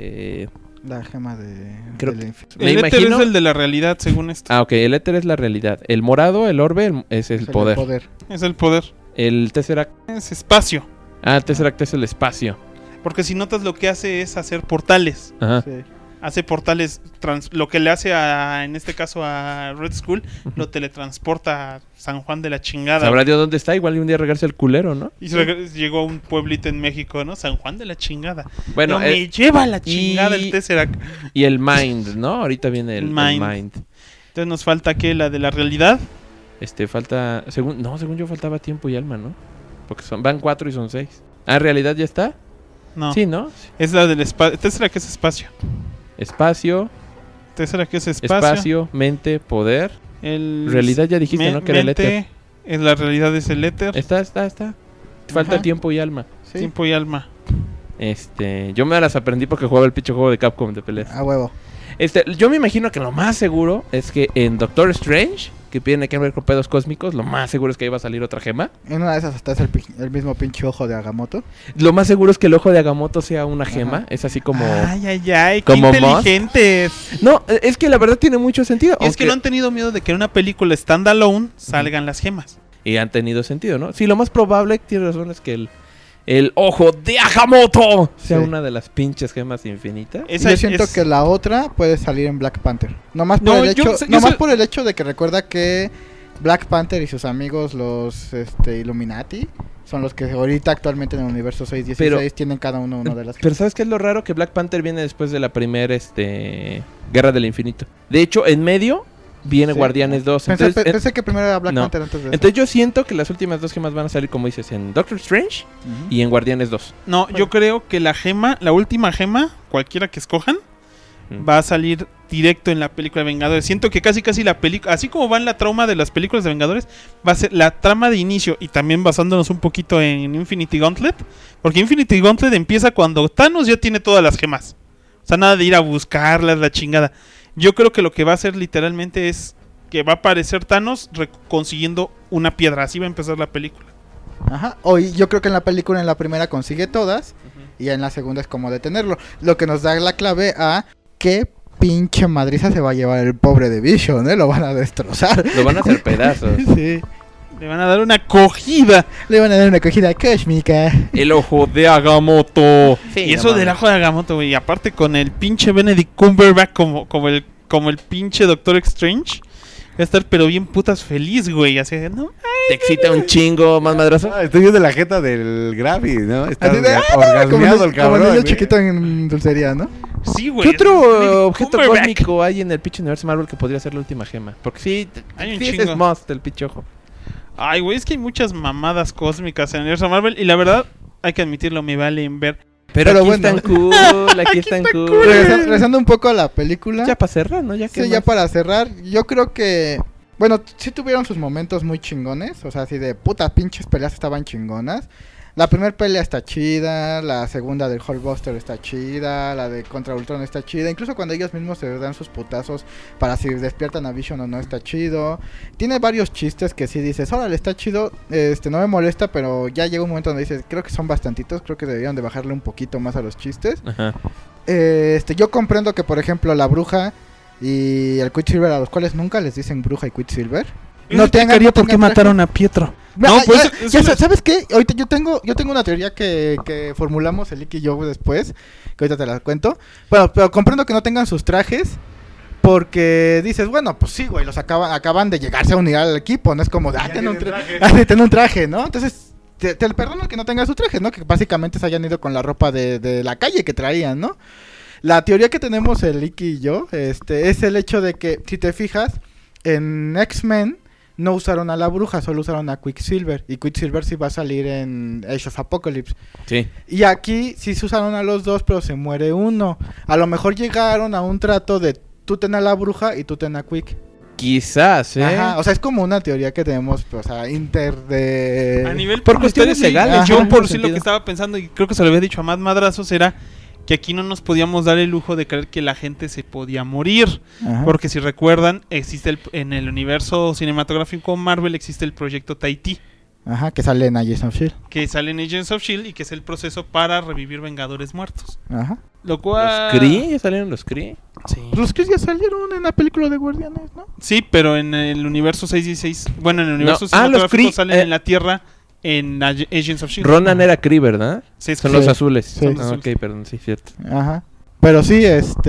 La gema de... Creo del que- infinito. Me El éter imagino- es el de la realidad, según esto. Ah, ok, el éter es la realidad. El morado, el orbe, es el poder. Es el poder. El Tesseract... Es espacio. Ah, el Tesseract es el espacio. Porque si notas, lo que hace es hacer portales. Ajá. Sí. Hace portales, lo que le hace en este caso a Red Skull, lo teletransporta a San Juan de la chingada. Sabrá Dios dónde está, igual un día regresa el culero, ¿no? Y llegó a un pueblito en México, ¿no? San Juan de la chingada. Bueno, No, me lleva a la chingada y- el Tesseract. y el Mind, ¿no? Ahorita viene el Mind. Mind. Entonces nos falta que la de la realidad. Falta... según yo faltaba tiempo y alma, ¿no? Porque van 4 y son 6. Ah, ¿en realidad ya está? No, Sí, ¿no? es la del espacio. Tesseract es espacio. Espacio, Tesseract es espacio. espacio, mente, poder. El Realidad ya dijiste, ¿no? Que era el éter. mente, la realidad es el éter. Está. Falta Ajá. tiempo y alma. Sí. Tiempo y alma. Yo me las aprendí porque jugaba el pinche juego de Capcom de peleas. A huevo. Yo me imagino que lo más seguro es que en Doctor Strange, que tiene que ver con pedos cósmicos, lo más seguro es que ahí va a salir otra gema. En una de esas hasta es el mismo pinche ojo de Agamotto. Lo más seguro es que el ojo de Agamotto sea una gema. Ajá. Es así como... Ay, qué como inteligentes. No, es que la verdad tiene mucho sentido. Y es que no han tenido miedo de que en una película standalone salgan las gemas. Y han tenido sentido, ¿no? Sí, lo más probable, tiene razón, es que el ojo de Agamotto sea Sí. una de las pinches gemas infinitas. Y yo siento que la otra puede salir en Black Panther. Nomás por, No, el, yo hecho, sé- yo nomás sé- por el hecho de que recuerda que Black Panther y sus amigos, los Illuminati, son los que ahorita actualmente en el universo 616 tienen cada uno de las Pero ¿sabes qué es lo raro? Que Black Panther viene después de la primera Guerra del Infinito. De hecho, en medio viene Sí. Guardianes 2. Pensé que primero era Black no. Panther antes de eso. Entonces yo siento que las últimas 2 gemas van a salir, como dices, en Doctor Strange Ujú. y en Guardianes 2. No, yo creo que la última gema, cualquiera que escojan, va a salir directo en la película de Vengadores. Siento que casi la película, así como va en la trama de las películas de Vengadores, va a ser la trama de inicio y también basándonos un poquito en Infinity Gauntlet, porque Infinity Gauntlet empieza cuando Thanos ya tiene todas las gemas. O sea, nada de ir a buscarlas, la chingada. Yo creo que lo que va a hacer literalmente es que va a aparecer Thanos consiguiendo una piedra. Así va a empezar la película. Ajá. Hoy yo creo que en la película en la primera consigue todas y en la segunda es como detenerlo. Lo que nos da la clave a qué pinche madriza se va a llevar el pobre de Vision, Lo van a destrozar. Lo van a hacer pedazos. Sí. Le van a dar una cogida. Le van a dar una cogida cósmica. El ojo de Agamotto. Y eso del ajo de Agamotto, güey. Y aparte con el pinche Benedict Cumberbatch como el pinche Doctor Strange. Va a estar pero bien putas feliz, güey. Así de, no, Te excita un chingo más madrazo. Estoy viendo la jeta del Gravi, ¿no? Está Así de, orgasmeado el como cabrón. niño ¿eh? chiquito en dulcería, ¿no? sí, güey. ¿Qué otro Benedict objeto Cumberbatch. cósmico hay en el pinche universo Marvel que podría ser la última gema? Porque sí, Hay un sí chingo. es must el pinche ojo. Ay, güey, es que hay muchas mamadas cósmicas en el universo Marvel. Y la verdad, hay que admitirlo, me vale en ver. Pero Pero aquí bueno. están cool, aquí están cool. Regresando un poco a la película. Ya para cerrar, ¿no? Ya que Sí, ya para cerrar, yo creo que... Bueno, sí tuvieron sus momentos muy chingones. O sea, así de puta pinches peleas estaban chingonas. La primera pelea está chida. La segunda del Hulkbuster está chida. La de Contra Ultron está chida. Incluso cuando ellos mismos se dan sus putazos para si despiertan a Vision o no está chido. Tiene varios chistes que sí dices, órale, está chido. No me molesta, pero ya llega un momento donde dices, creo que son bastantitos. Creo que deberían de bajarle un poquito más a los chistes. Ajá. Yo comprendo que, por ejemplo, la bruja y el Quicksilver, a los cuales nunca les dicen bruja y Quicksilver, no tengan traje. a Pietro. No, No, pues, ya, es una- ¿sabes qué? Ahorita yo tengo una teoría que formulamos el Iki y yo después, que ahorita te la cuento. Bueno, pero comprendo que no tengan sus trajes, porque dices, bueno, pues sí, güey, los acaban de llegarse a unir al equipo, no es como, ten un traje, ¿no? Entonces, te perdono que no tenga su traje, ¿no? Que básicamente se hayan ido con la ropa de la calle que traían, ¿no? La teoría que tenemos el Iki y yo, es el hecho de que, si te fijas, en X-Men no usaron a la bruja, solo usaron a Quicksilver. Y Quicksilver sí va a salir en Age of Apocalypse. Sí. Y aquí sí se usaron a los dos, pero se muere uno. A lo mejor llegaron a un trato de tú ten a la bruja y tú ten a Quick. Quizás, Ajá, o sea, es como una teoría que tenemos, o sea, inter de... A nivel Por cuestiones sí. legales, ajá, Yo en por ese sí lo sentido. que estaba pensando, y creo que se lo había dicho a Matt Madrazos, era que aquí no nos podíamos dar el lujo de creer que la gente se podía morir. Ajá. Porque si recuerdan, en el universo cinematográfico Marvel existe el proyecto Tahiti, Ajá, que sale en Agents of S.H.I.E.L.D. que sale en Agents of S.H.I.E.L.D. y que es el proceso para revivir Vengadores muertos. Ajá. Lo cual... ¿Los Kree? ¿Ya salieron los Kree? Sí. Los que ya salieron en la película de Guardianes, ¿no? Sí, pero en el universo 616, bueno, en el universo los cinematográfico Kree, salen en la Tierra en Agents of S.H.I.E.L.D. Ronan era Kree, ¿verdad? Sí, Son Sí. los azules. Sí. Ah, ok, perdón, sí, cierto. Ajá. Pero sí,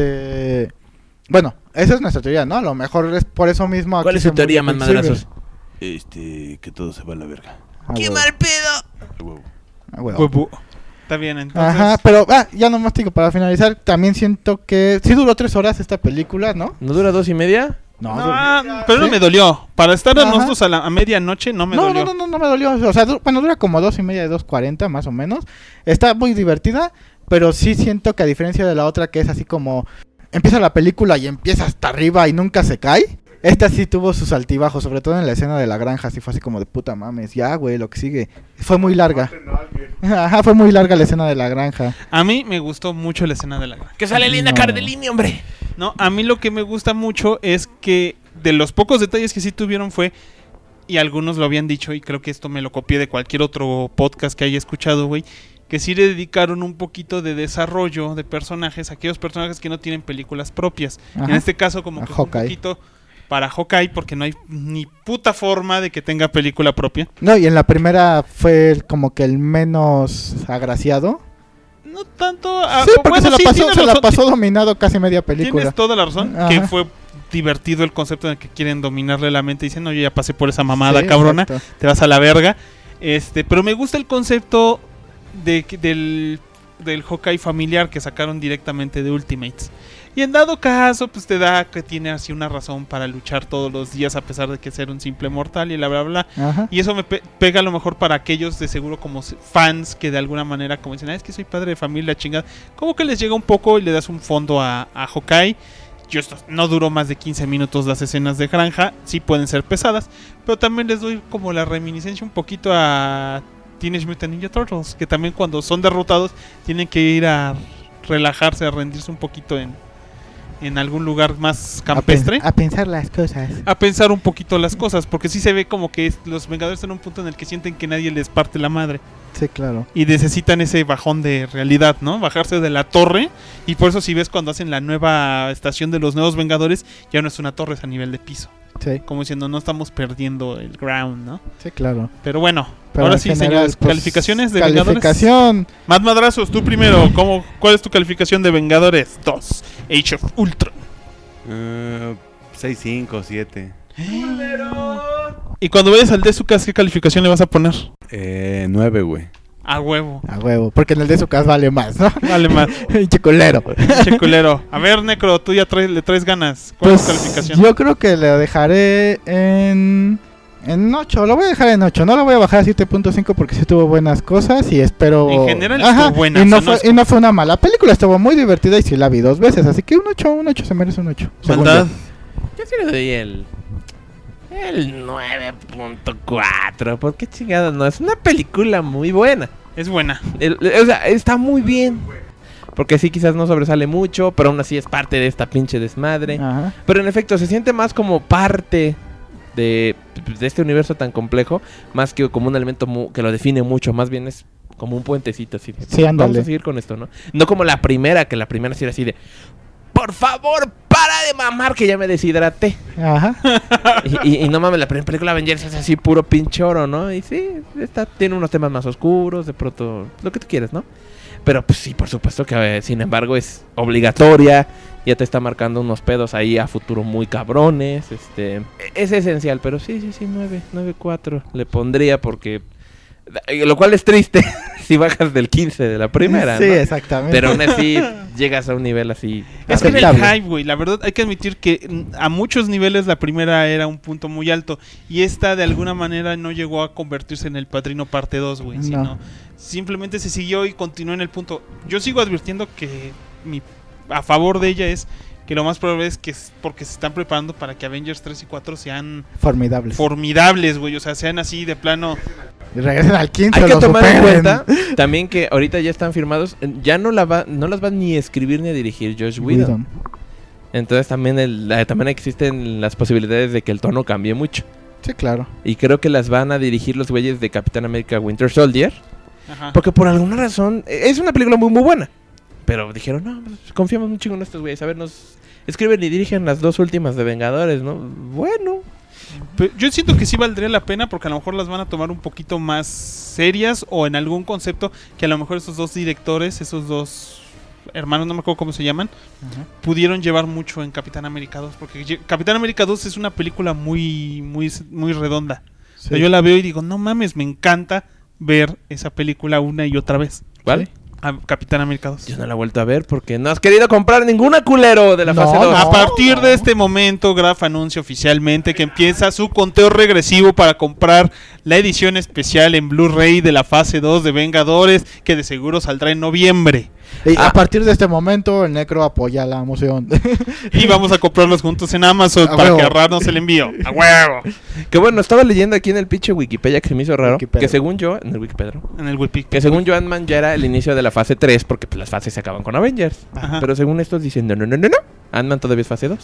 bueno, esa es nuestra teoría, ¿no? A lo mejor es por eso mismo... ¿Cuál aquí es su se teoría, murió man Quicksilver. madrazos? Que todo se va a la verga. ¡Qué mal Huevo. pedo! Está bien, entonces... Ajá, pero ya nomás digo, para finalizar, también siento que sí duró 3 horas esta película, ¿no? ¿No dura 2:30? No, pero no ¿sí? me dolió. Para estar Ajá. nosotros a medianoche no me dolió. No me dolió. O sea, bueno, dura como 2:30 de 2:40 más o menos. Está muy divertida, pero sí siento que a diferencia de la otra que es así como empieza la película y empieza hasta arriba y nunca se cae. Esta sí tuvo sus altibajos, sobre todo en la escena de la granja, así fue así como de puta mames, ya güey, lo que sigue. Fue muy larga. Ajá, fue muy larga la escena de la granja. A mí me gustó mucho la escena de la granja. ¡Que sale Linda No. Cardellini, hombre! No, a mí lo que me gusta mucho es que de los pocos detalles que sí tuvieron fue, y algunos lo habían dicho, y creo que esto me lo copié de cualquier otro podcast que haya escuchado, güey, que sí le dedicaron un poquito de desarrollo de personajes a aquellos personajes que no tienen películas propias. Ajá. En este caso como A que fue un Hawkeye. poquito para Hawkeye, porque no hay ni puta forma de que tenga película propia. No, y en la primera fue como que el menos agraciado. No tanto... Sí, porque bueno, sí, se tienes la razón, pasó dominado casi media película. Tienes toda la razón, Ajá. que fue divertido el concepto de que quieren dominarle la mente y dicen, no, yo ya pasé por esa mamada, Sí, cabrona, exacto. te vas a la verga. Pero me gusta el concepto del Hawkeye familiar que sacaron directamente de Ultimates. Y en dado caso, pues te da que tiene así una razón para luchar todos los días a pesar de que ser un simple mortal y bla bla bla. Ajá. Y eso me pega a lo mejor para aquellos de seguro como fans que de alguna manera como dicen, es que soy padre de familia, chingada. Como que les llega un poco y le das un fondo a Hawkeye. No duró más de 15 minutos las escenas de granja, sí pueden ser pesadas, pero también les doy como la reminiscencia un poquito a Teenage Mutant Ninja Turtles, que también cuando son derrotados tienen que ir a relajarse, a rendirse un poquito en algún lugar más campestre. A pensar las cosas. A pensar un poquito las cosas, porque sí se ve como que los Vengadores están en un punto en el que sienten que nadie les parte la madre. Sí, claro. Y necesitan ese bajón de realidad, ¿no? Bajarse de la torre. Y por eso si ves cuando hacen la nueva estación de los nuevos Vengadores, ya no es una torre, es a nivel de piso. Sí. Como diciendo, no estamos perdiendo el ground, ¿no? Sí, claro. Pero bueno, Pero ahora en sí, general, señores, pues, calificaciones de calificación. Vengadores. Matt Madrazos, tú primero. ¿Cuál es tu calificación de Vengadores 2? Age of Ultron. 6, 5, 7. Y cuando vayas al Desucas, ¿qué calificación le vas a poner? 9, güey. A huevo. A huevo, porque en el de su casa vale más, ¿no? Vale más. Pinche culero. Che culero. A ver, Necro, tú ya le traes ganas. ¿Cuál es tu calificación? Yo creo que le dejaré en 8. Lo voy a dejar en 8. No lo voy a bajar a 7.5 porque sí tuvo buenas cosas y espero... En general estuvo buena. Y no fue una mala película. Estuvo muy divertida y sí la vi 2 veces. Así que un 8 se merece un 8. ¿Verdad? Yo sí le doy el 9.4. ¿Por qué chingado no? Es una película muy buena. Es buena. O sea, está muy bien. Porque sí, quizás no sobresale mucho, pero aún así es parte de esta pinche desmadre. Ajá. Pero en efecto, se siente más como parte de este universo tan complejo, más que como un elemento que lo define mucho. Más bien es como un puentecito así. Sí, ándale. Vamos a seguir con esto, ¿no? No como la primera, que la primera sí era así de... Por favor, para de mamar que ya me deshidraté. Ajá. Y no mames, la primera película de Avengers es así puro pinche oro, ¿no? Y sí, tiene unos temas más oscuros, de pronto, lo que tú quieras, ¿no? Pero pues sí, por supuesto que sin embargo es obligatoria. Ya te está marcando unos pedos ahí a futuro muy cabrones. Es esencial, pero sí, 9.4 le pondría porque... Lo cual es triste si bajas del 15 de la primera, sí, ¿no? Exactamente. Pero aún así llegas a un nivel así... Es que aceptable. el hype, güey. La verdad hay que admitir que a muchos niveles la primera era un punto muy alto. Y esta de alguna manera no llegó a convertirse en El Padrino parte 2, güey. No. Sino simplemente se siguió y continuó en el punto. Yo sigo advirtiendo que a favor de ella es que lo más probable es que es porque se están preparando para que Avengers 3 y 4 sean formidables, güey. O sea, sean así de plano... Y regresen al 15. Hay que lo tomar en superen. cuenta también que ahorita ya están firmados. Ya no las va ni a escribir ni a dirigir Josh Whedon. Entonces también existen las posibilidades de que el tono cambie mucho. Sí, claro. Y creo que las van a dirigir los güeyes de Capitán América Winter Soldier. Ajá. Porque por alguna razón... Es una película muy buena. Pero dijeron, no, pues, confiamos un chingo en estos güeyes. A ver, nos escriben y dirigen las 2 últimas de Vengadores, ¿no? Bueno... Pero yo siento que sí valdría la pena porque a lo mejor las van a tomar un poquito más serias o en algún concepto que a lo mejor esos 2 directores, esos 2 hermanos, no me acuerdo cómo se llaman, pudieron llevar mucho en Capitán América 2 porque Capitán América 2 es una película muy redonda. Sí. O sea, yo la veo y digo, no mames, me encanta ver esa película una y otra vez. ¿Cuál? A Capitán América 2. Yo no la he vuelto a ver porque no has querido comprar ninguna culero de la fase 2. A partir de este momento, Graf anuncia oficialmente que empieza su conteo regresivo para comprar la edición especial en Blu-ray de la fase 2 de Vengadores, que de seguro saldrá en noviembre. Y a partir de este momento, el Necro apoya la moción. Y vamos a comprarlos juntos en Amazon para huevo. que ahorrarnos el envío. ¡A huevo! Que bueno, estaba leyendo aquí en el pinche Wikipedia que se me hizo raro. Wikipedia. Que según yo, en el Wikipedia, En el Wiki. que según yo Ant-Man ya era el inicio de la fase 3 porque pues, las fases se acaban con Avengers. Ajá. Pero según estos dicen, no. Ant-Man todavía es fase 2.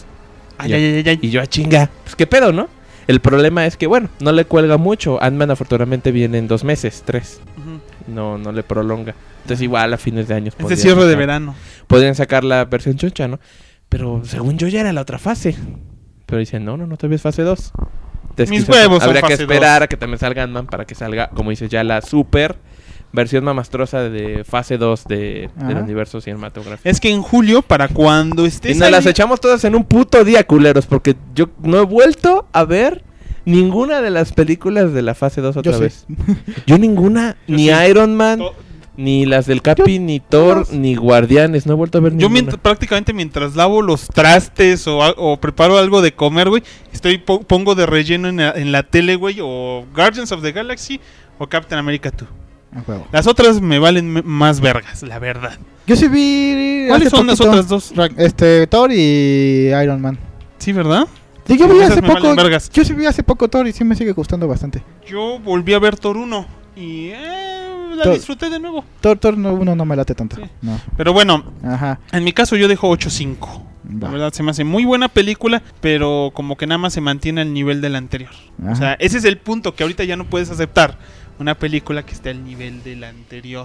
Ay. Y yo, chinga. Pues qué pedo, ¿no? El problema es que, bueno, no le cuelga mucho. Ant-Man afortunadamente viene en 2 meses, 3. Ujú. No le prolonga. Entonces igual a fines de años Este cierre de verano. podrían sacar la versión choncha, ¿no? Pero según yo ya era la otra fase. Pero dicen, no, todavía es fase 2. Entonces, Mis quizás huevos son habría que fase esperar a que también salga Ant-Man para que salga, como dices, ya la super versión mamastrosa de fase 2 del universo cinematográfico. Es que en julio, para cuando estés Y nos las echamos todas en un puto día, culeros, porque yo no he vuelto a ver ninguna de las películas de la fase 2 otra Yo vez. Yo ninguna, Yo ni sí. Iron Man, ni las del Capi, ni Thor, ni Guardianes, no he vuelto a ver Yo ninguna. prácticamente mientras lavo los trastes o preparo algo de comer, güey, pongo de relleno en la tele, güey, o Guardians of the Galaxy o Captain America 2. A huevo. Las otras me valen más vergas, la verdad. Yo sí vi. ¿Cuáles hace son las poquito, otras dos? Thor y Iron Man. Sí, ¿verdad? Sí, yo vi Esas hace me valen poco. vergas. Yo sí vi hace poco Thor y sí me sigue gustando bastante. Yo volví a ver Thor 1 y la Thor. disfruté de nuevo. Thor uno no me late tanto. Sí. No. Pero bueno, Ajá. en mi caso yo dejo 8.5. La Va. verdad se me hace muy buena película, pero como que nada más se mantiene al nivel del anterior. Ajá. O sea, ese es el punto, que ahorita ya no puedes aceptar una película que esté al nivel del anterior.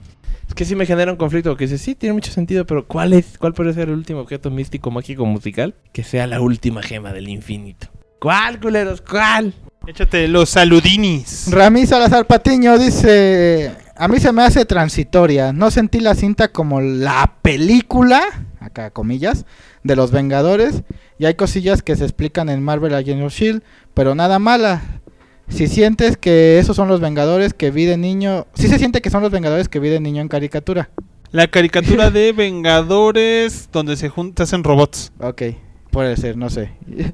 Es que sí me genera un conflicto, que dice, sí, tiene mucho sentido, pero ¿cuál puede ser el último objeto místico, mágico, musical? Que sea la última gema del infinito. ¿Cuál, culeros? ¿Cuál? Échate los saludinis. Rami Salazar Patiño dice: a mí se me hace transitoria. No sentí la cinta como la película, acá comillas, de los Vengadores. Y hay cosillas que se explican en Marvel Agents of S.H.I.E.L.D., pero nada mala. Si sientes que esos son los Vengadores que vi de niño... Sí se siente que son los Vengadores que vi de niño en caricatura. La caricatura de Vengadores donde se hacen robots. Ok, puede ser, no sé.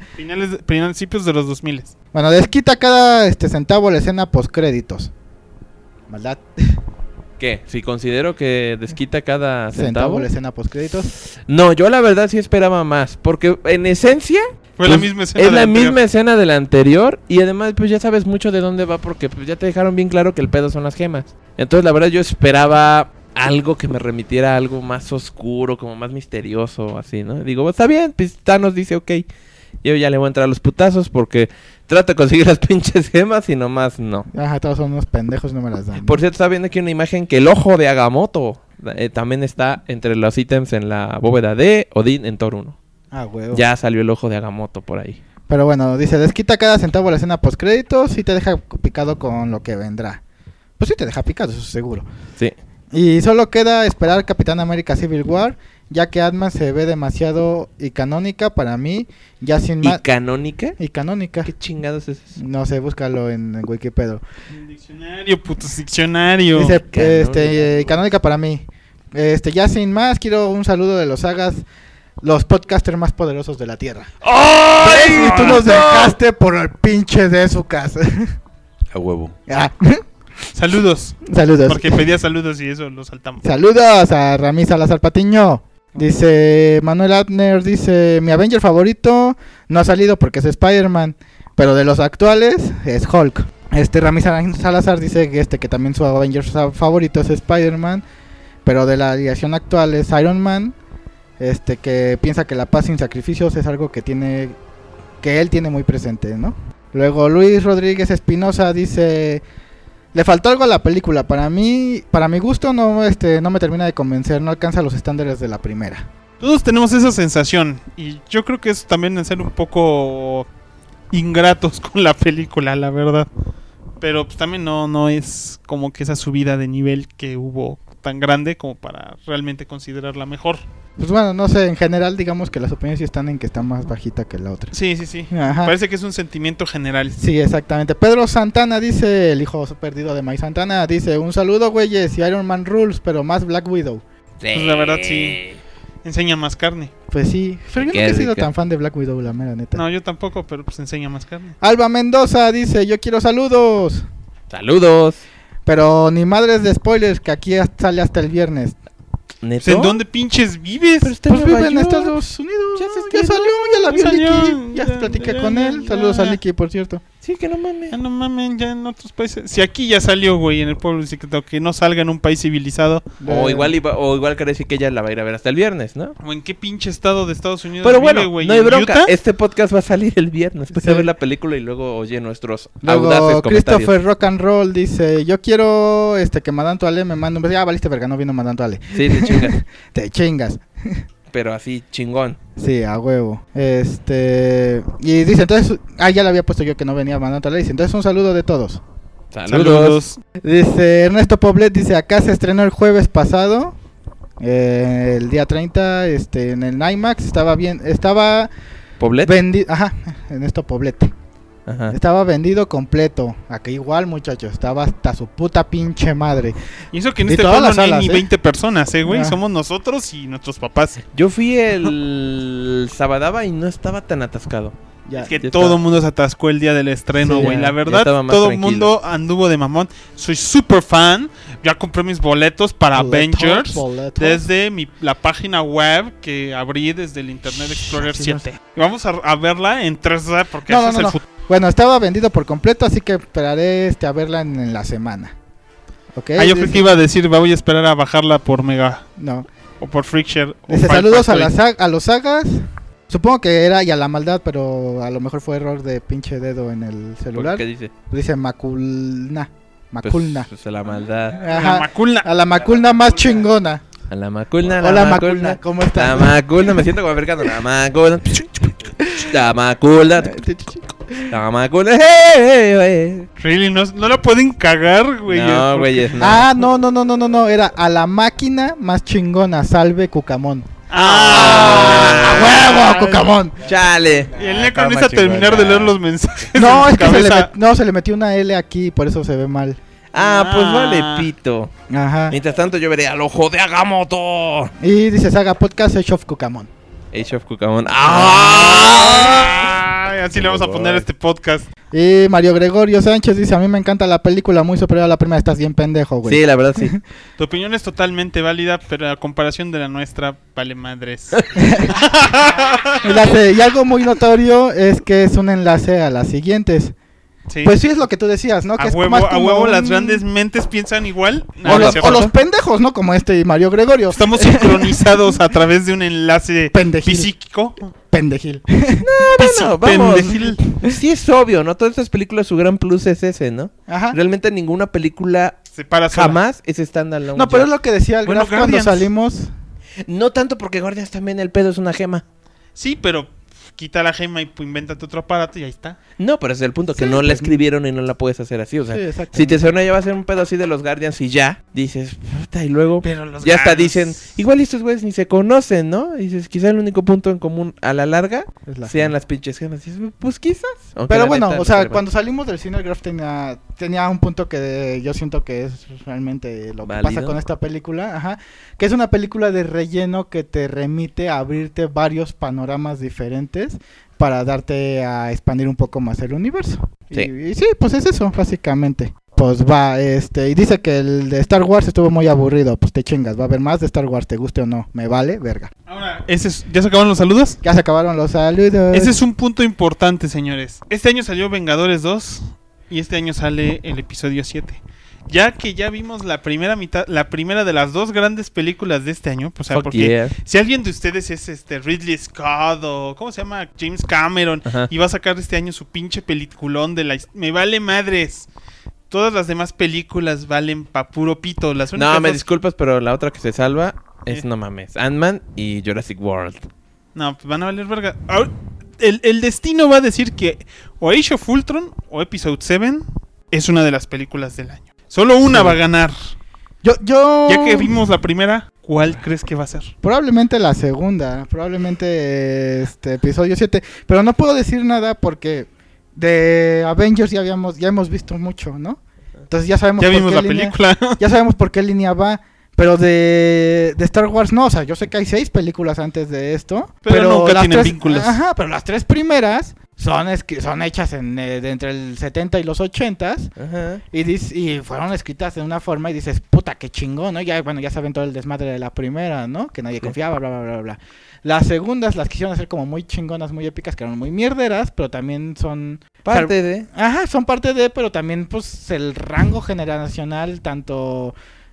Principios de los 2000. Bueno, desquita cada centavo la escena postcréditos. Maldad. ¿Qué? Si considero que desquita cada centavo. La escena postcréditos. No, yo la verdad sí esperaba más, porque en esencia... Fue pues, la misma escena. es de la anterior. misma escena de la anterior y además pues ya sabes mucho de dónde va porque pues ya te dejaron bien claro que el pedo son las gemas. Entonces la verdad yo esperaba algo que me remitiera a algo más oscuro, como más misterioso, así, ¿no? Digo, está bien, pues Thanos dice ok, yo ya le voy a entrar a los putazos porque trato de conseguir las pinches gemas y nomás no. Ajá, todos son unos pendejos, no me las dan. Por cierto, estaba viendo aquí una imagen que el ojo de Agamotto también está entre los ítems en la bóveda de Odín en Thor 1. Ah, huevo. Ya salió el ojo de Agamotto por ahí. Pero bueno, dice, desquita cada centavo la escena postcréditos y te deja picado con lo que vendrá. Pues sí te deja picado, eso seguro. Sí. Y solo queda esperar Capitán América Civil War, ya que Ant-Man se ve demasiado y canónica para mí, ya sin ¿Y más... canónica? Y canónica. ¿Qué chingados es eso? No sé, búscalo en Wikipedia. El diccionario, putos diccionario. Dice, Canónica. canónica para mí. Ya sin más, quiero un saludo de los sagas, los podcasters más poderosos de la Tierra. ¡Ay! Y tú los dejaste por el pinche de su casa. A huevo. Ah, Saludos. saludos. Porque pedía saludos y eso lo saltamos. Saludos a Rami Salazar Patiño. Dice Manuel Abner, dice, mi Avenger favorito no ha salido porque es Spider-Man, pero de los actuales es Hulk. Rami Salazar dice que también su Avenger favorito es Spider-Man, pero de la alineación actual es Iron Man, que piensa que la paz sin sacrificios es algo que él tiene muy presente, ¿no? Luego Luis Rodríguez Espinosa dice, le faltó algo a la película, para mi gusto no me termina de convencer, no alcanza los estándares de la primera. Todos tenemos esa sensación y yo creo que es también en ser un poco ingratos con la película, la verdad. Pero pues también no es como que esa subida de nivel que hubo tan grande como para realmente considerarla mejor. Pues bueno, no sé, en general digamos que las opiniones sí están en que está más bajita que la otra. Sí. Ajá. Parece que es un sentimiento general. Sí, exactamente. Pedro Santana dice, el hijo perdido de Mike Santana, dice, un saludo güeyes y Iron Man rules, pero más Black Widow. Pues la verdad sí. Enseña más carne. Pues sí, pero yo Qué nunca he sido rica. tan fan de Black Widow, la mera neta. No, yo tampoco, pero pues enseña más carne. Alba Mendoza dice, yo quiero saludos, Saludos. pero ni madres de spoilers, que aquí sale hasta el viernes. ¿Neto? Pues, ¿en dónde pinches vives? Pero está Pues en Nueva vive en York. Estados Unidos. Ya se Ya estrenó, salió, ya la vi ya a Licky. salió, Ya ya, platiqué ya, con él. ya. Saludos a Licky, por cierto. Sí, que no mames. Ya no mamen, ya en otros países. Si aquí ya salió, güey, en el pueblo secreto, que no salga en un país civilizado. O igual quiere decir que ella la va a ir a ver hasta el viernes, ¿no? ¿O en qué pinche estado de Estados Unidos Pero vive, bueno, güey? no hay ¿En bronca. Utah? Este podcast va a salir el viernes. Después Sí. de ver la película y luego oye nuestros Luego audaces comentarios. Christopher Rock and Roll dice, yo quiero que Madanto Ale me mande un beso. Ya valiste verga, no vino Madanto Ale. Sí, te chingas. Te chingas. Pero así, chingón. Sí, a huevo. Y dice, entonces, ya le había puesto yo que no venía Madanto Ale. Dice, entonces un saludo de todos. Saludos. Dice Ernesto Poblet, dice, acá se estrenó el jueves pasado. El día 30, en el IMAX. Estaba ¿Poblet? vendido. Ajá, Ernesto Poblet. Ajá. Estaba vendido completo. Aquí igual, muchachos, estaba hasta su puta pinche madre. Y eso que en Y este todas pueblo las no hay salas, ni ¿eh? 20 personas, güey. Ah. Somos nosotros y nuestros papás. Yo fui el Sabadaba y no estaba tan atascado. Ya. Es que ya todo estaba. el mundo se atascó el día del estreno, Sí, güey. ya La verdad, estaba más todo el tranquilo. mundo anduvo de mamón. Soy súper fan. Ya compré mis boletos para Avengers Boletos. desde la página web que abrí desde el Internet Explorer Sí, 7. Y vamos a verla en 3D porque No, eso no, es no, el no. futuro. Bueno, estaba vendido por completo, así que esperaré a verla en la semana. ¿Ok? Yo creo que iba a decir, voy a esperar a bajarla por Mega No. o por Freakshare. o Dice, Five saludos Factory. a los sagas. Supongo que era y a la maldad, pero a lo mejor fue error de pinche dedo en el celular. ¿Qué dice? Dice Maculna. Maculna. Pues a la maldad. La Ajá. Maculna. A la Maculna más chingona. A la Maculna. Hola, Maculna, ¿cómo La estás? Maculna, me siento como africano. La Maculna. La Maculna. La Maculna. Really, no la pueden cagar, güey. No, güey, no. Ah, no. Era a la máquina más chingona. Salve Cucamón. ¡Ah! ¡A huevo, Cucamón! Chale. Y el Necro necesita terminar de leer los mensajes. No, en es su que cabeza. se le metió una L aquí, por eso se ve mal. Ah, pues vale, pito. Ajá. Mientras tanto, yo veré al ojo de Agamotto. Y dice Saga Podcast Age of Cucamón. Age of Cucamón. ¡Ah! Ay, así le vamos a poner a este podcast. Y Mario Gregorio Sánchez dice, a mí me encanta la película, muy superior a la primera, estás bien pendejo, güey. Sí, la verdad sí. Tu opinión es totalmente válida, pero a comparación de la nuestra, vale madres. Y algo muy notorio es que es un enlace a las siguientes. Sí. Pues sí, es lo que tú decías, ¿no? Que a es huevo, más como un- las grandes mentes piensan igual. O, No, no es los, cierto. o los pendejos, ¿no? Como este y Mario Gregorio. Estamos sincronizados a través de un enlace Pendejil. físico. Pendejil. Bueno, vamos. Pendejil. Sí es obvio, ¿no? Todas estas películas, su gran plus es ese, ¿no? Ajá. Realmente ninguna película Se para sola. jamás es standalone. No, pero es lo que decía el Bueno, Graf cuando Guardians. salimos. No tanto porque Guardians también el pedo es una gema. Sí, pero quita la gema y invéntate otro aparato y ahí está. No, pero ese es el punto, que Sí, no la pues, escribieron y no la puedes hacer así. O sea, Sí, exactamente. si te suena ya va a ser un pedo así de los Guardians y ya, dices, puta, y luego Pero los ya hasta ganas. dicen, igual estos güeyes ni se conocen, ¿no? Y dices, quizá el único punto en común a la larga Es la sean gema. las pinches gemas. Y dices, pues quizás. Aunque Pero la bueno, neta o no sea, sirve. cuando salimos del cine, el Graf tenía un punto que yo siento que es realmente lo que ¿Válido? pasa con esta película, ajá, que es una película de relleno que te remite a abrirte varios panoramas diferentes para darte a expandir un poco más el universo. Sí. Y sí, pues es eso, básicamente. Pues va, y dice que el de Star Wars estuvo muy aburrido, pues te chingas, va a haber más de Star Wars, te guste o no, me vale, verga. Ahora, ¿ya se acabaron los saludos? Ya se acabaron los saludos. Ese es un punto importante, señores. Este año salió Vengadores 2 y este año sale el episodio 7. Ya que ya vimos la primera mitad, la primera de las dos grandes películas de este año, pues, o sea, Fuck porque yeah. si alguien de ustedes es Ridley Scott o ¿cómo se llama? James Cameron Ajá. y va a sacar este año su pinche peliculón de me vale madres. Todas las demás películas valen pa' puro pito. Las únicas No, me dos- disculpas, pero la otra que se salva es, ¿Eh? no mames, Ant-Man y Jurassic World. No, pues van a valer verga. El destino va a decir que o Age of Ultron o Episode 7 es una de las películas del año. Solo una Sí. va a ganar. Yo Ya que vimos la primera, ¿cuál crees que va a ser? Probablemente la segunda, probablemente episodio 7, pero no puedo decir nada porque de Avengers ya hemos visto mucho, ¿no? Entonces ya sabemos Ya por vimos qué la línea- película. ya sabemos por qué línea va, pero de Star Wars no, o sea, yo sé que hay 6 películas antes de esto, Pero nunca las tienen vínculos. Ajá, pero las 3 primeras son hechas de entre el 70 y los 80s. Ajá. Y fueron escritas de una forma y dices, puta, qué chingón, ¿no? Ya, bueno, ya saben todo el desmadre de la primera, ¿no? Que nadie confiaba, bla, bla, bla, bla. Las segundas las quisieron hacer como muy chingonas, muy épicas, que eran muy mierderas, pero también son... Parte de... Ajá, son parte de, pero también, pues, el rango generacional, tanto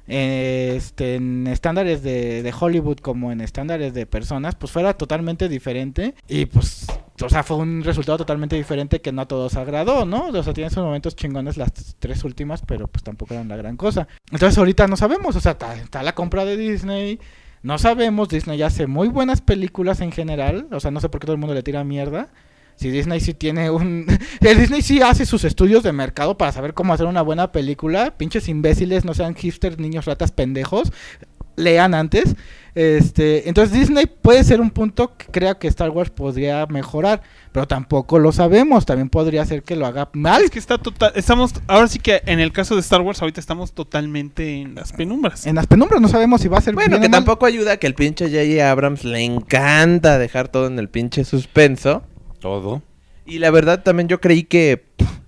en estándares de Hollywood como en estándares de personas, pues fuera totalmente diferente. Y pues, o sea, fue un resultado totalmente diferente que no a todos agradó, ¿no? O sea, tiene esos momentos chingones las 3 últimas, pero pues tampoco eran la gran cosa. Entonces ahorita no sabemos, o sea, está la compra de Disney. No sabemos, Disney hace muy buenas películas en general, o sea, no sé por qué todo el mundo le tira mierda. Si Disney sí tiene el Disney sí hace sus estudios de mercado para saber cómo hacer una buena película. Pinches imbéciles, no sean hipsters, niños ratas pendejos. lean antes. Entonces Disney puede ser un punto que creo que Star Wars podría mejorar, pero tampoco lo sabemos, también podría ser que lo haga mal. Es que estamos, ahora sí que en el caso de Star Wars ahorita estamos totalmente en las penumbras. En las penumbras no sabemos si va a ser Bueno, bien que o mal. tampoco ayuda que el pinche J.J. Abrams le encanta dejar todo en el pinche suspenso. Todo. Y la verdad también yo creí que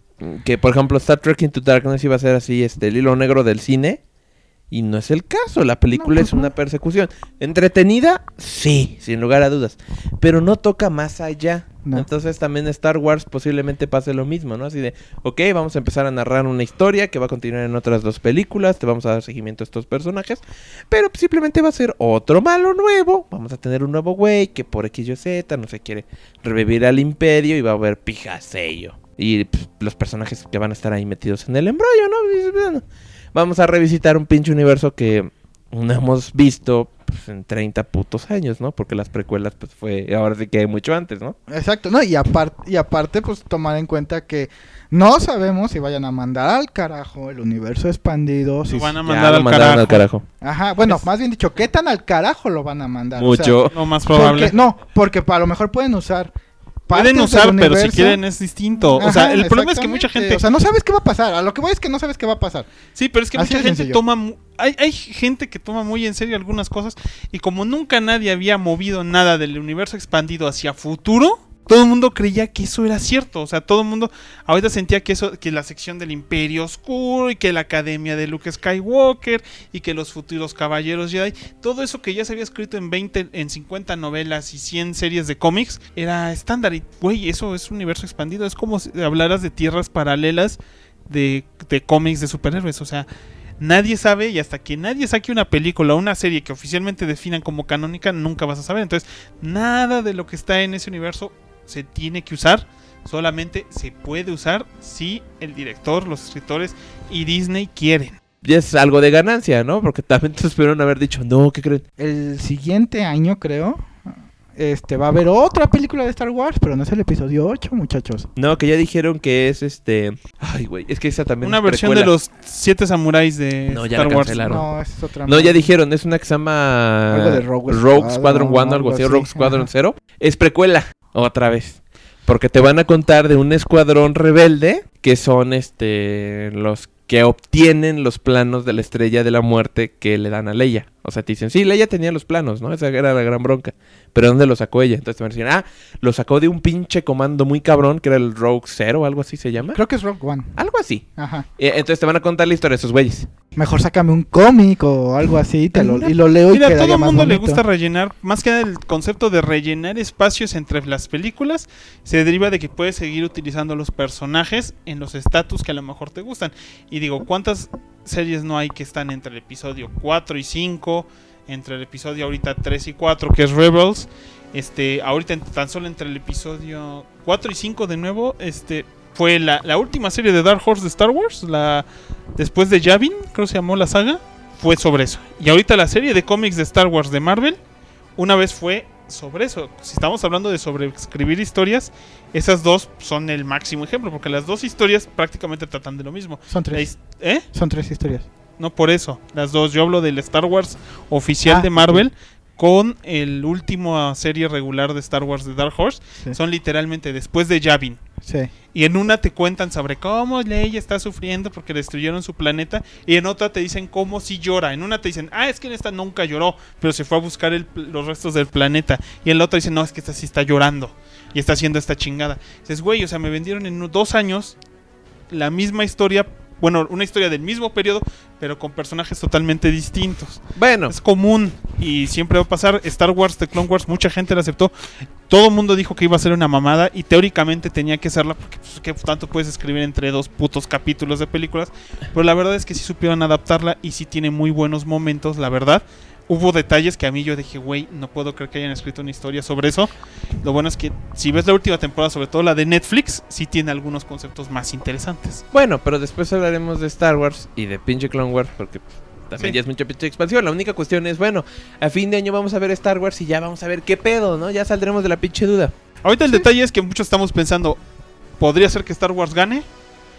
por ejemplo Star Trek Into Darkness iba a ser así, el hilo negro del cine. Y no es el caso, la película es una persecución. ¿Entretenida? Sí, sin lugar a dudas. Pero no toca más allá. No. Entonces también Star Wars posiblemente pase lo mismo, ¿no? Así de, ok, vamos a empezar a narrar una historia que va a continuar en otras 2 películas, te vamos a dar seguimiento a estos personajes, pero simplemente va a ser otro malo nuevo. Vamos a tener un nuevo güey que por X y Z no se quiere revivir al imperio y va a haber pijasello. Y los personajes que van a estar ahí metidos en el embrollo, ¿no? Vamos a revisitar un pinche universo que no hemos visto en 30 putos años, ¿no? Porque las precuelas, pues ahora sí que hay mucho antes, ¿no? Exacto, no, y aparte, pues tomar en cuenta que no sabemos si vayan a mandar al carajo el universo expandido. Si Lo van a Ya mandar lo al mandaron carajo. al carajo. Ajá, bueno, más bien dicho, ¿qué tan al carajo lo van a mandar? Mucho. Lo más probable. Porque a lo mejor pueden usar. Pueden partes usar, del pero si universo. quieren es distinto. O sea, el problema es que mucha gente... O sea, no sabes qué va a pasar. A lo que voy es que no sabes qué va a pasar. Sí, pero es que Así mucha de gente sencillo. toma... Hay gente que toma muy en serio algunas cosas. Y como nunca nadie había movido nada del universo expandido hacia futuro, todo el mundo creía que eso era cierto. O sea, todo el mundo ahorita sentía que la sección del Imperio Oscuro y que la academia de Luke Skywalker y que los futuros caballeros Jedi, todo eso que ya se había escrito en 50 novelas y 100 series de cómics, era estándar. Y, güey, eso es un universo expandido. Es como si hablaras de tierras paralelas de cómics de superhéroes. O sea, nadie sabe, y hasta que nadie saque una película o una serie que oficialmente definan como canónica, nunca vas a saber. Entonces, nada de lo que está en ese universo se tiene que usar, solamente se puede usar si el director, los escritores y Disney quieren. Ya es algo de ganancia, ¿no? Porque también te esperaron haber dicho, no, ¿qué creen? El siguiente año, creo, va a haber otra película de Star Wars, pero no es el episodio 8, muchachos. No, que ya dijeron que es Ay, güey, es que esa también Una es versión precuela. de los 7 samuráis de No, ya Star la Wars. cancelaron. No, esa es otra. No, ya dijeron, es una que se llama Algo de Rogue Squadron 1, algo así, Rogue Squadron ajá. 0. Es precuela, otra vez. Porque te van a contar de un escuadrón rebelde que son los que obtienen los planos de la Estrella de la Muerte que le dan a Leia. O sea, te dicen, sí, Leia tenía los planos, ¿no? Esa era la gran bronca. Pero ¿dónde los sacó ella? Entonces te van a decir, lo sacó de un pinche comando muy cabrón que era el Rogue 0, algo así se llama. Creo que es Rogue One. Algo así. Ajá. Entonces te van a contar la historia de esos güeyes. Mejor sácame un cómic o algo así y lo leo y Mira, a quedaría todo el más mundo le bonito. gusta rellenar, más que nada el concepto de rellenar espacios entre las películas, se deriva de que puedes seguir utilizando los personajes en los estatus que a lo mejor te gustan. Y digo, ¿cuántas series no hay que están entre el episodio 4 y 5, entre el episodio ahorita 3 y 4, que es Rebels? Ahorita tan solo entre el episodio 4 y 5 de nuevo, fue la última serie de Dark Horse de Star Wars, después de Yavin, creo que se llamó la saga, fue sobre eso. Y ahorita la serie de cómics de Star Wars de Marvel, una vez fue sobre eso. Si estamos hablando de sobreescribir historias, esas dos son el máximo ejemplo, porque las dos historias prácticamente tratan de lo mismo. Son tres. Son 3 historias. No por eso, las dos. Yo hablo del Star Wars oficial de ok. Marvel con el último serie regular de Star Wars de Dark Horse. Sí. Son literalmente después de Yavin. Sí. Y en una te cuentan sobre cómo Leia está sufriendo porque destruyeron su planeta. Y en otra te dicen cómo sí llora. En una te dicen, es que en esta nunca lloró, pero se fue a buscar los restos del planeta. Y en la otra dicen, no, es que esta sí está llorando y está haciendo esta chingada. Dices, güey, o sea, me vendieron en 2 años la misma historia. Bueno, una historia del mismo periodo, pero con personajes totalmente distintos. Bueno, Es común y siempre va a pasar. Star Wars, The Clone Wars, mucha gente la aceptó. Todo el mundo dijo que iba a ser una mamada y teóricamente tenía que serla porque pues, ¿qué tanto puedes escribir entre 2 putos capítulos de películas? Pero la verdad es que sí supieron adaptarla y sí tiene muy buenos momentos, la verdad. Hubo detalles que a mí yo dije, güey, no puedo creer que hayan escrito una historia sobre eso. Lo bueno es que si ves la última temporada, sobre todo la de Netflix, sí tiene algunos conceptos más interesantes. bueno, pero después hablaremos de Star Wars y de pinche Clone Wars porque también Sí. ya es mucha pinche expansión. La única cuestión es, bueno, a fin de año vamos a ver Star Wars y ya vamos a ver qué pedo, ¿no? Ya saldremos de la pinche duda. Ahorita el detalle es que muchos estamos pensando, ¿podría ser que Star Wars gane?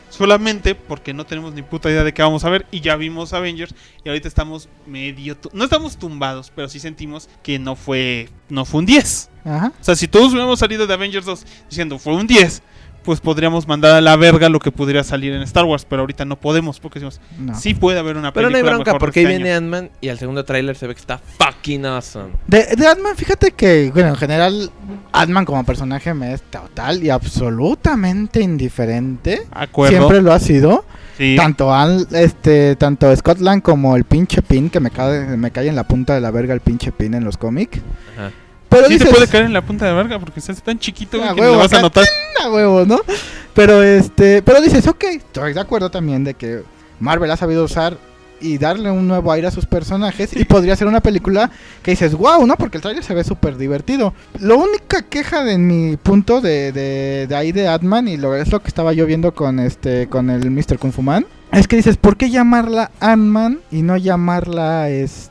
solamente porque no tenemos ni puta idea de qué vamos a ver y ya vimos Avengers y ahorita estamos no estamos tumbados, pero sí sentimos que no fue un 10. Ajá. O sea, si todos hubiéramos salido de Avengers 2 diciendo fue un 10, pues podríamos mandar a la verga lo que pudiera salir en Star Wars, pero ahorita no podemos porque decimos, No. sí puede haber una Pero película no hay bronca, mejor porque ahí este viene año. Ant-Man y al segundo tráiler se ve que está fucking awesome. De Ant-Man, fíjate que, bueno, en general, Ant-Man como personaje me es total y absolutamente indiferente. Acuerdo. Siempre lo ha sido. Sí. Tanto Scott Lang como el pinche Pin, que me cae en la punta de la verga el pinche Pin en los cómics. Ajá. Pero Sí dices, te puede caer en la punta de verga porque estás tan chiquito güey, Ah, que huevo, lo vas a acá, notar. a huevo, ¿no? Pero dices, ok, estoy de acuerdo también de que Marvel ha sabido usar y darle un nuevo aire a sus personajes y podría ser una película que dices, wow, ¿no? Porque el trailer se ve súper divertido. La única queja de mi punto de ahí de Ant-Man, y es lo que estaba yo viendo con el Mr. Kung Fu Man, es que dices, ¿por qué llamarla Ant-Man y no llamarla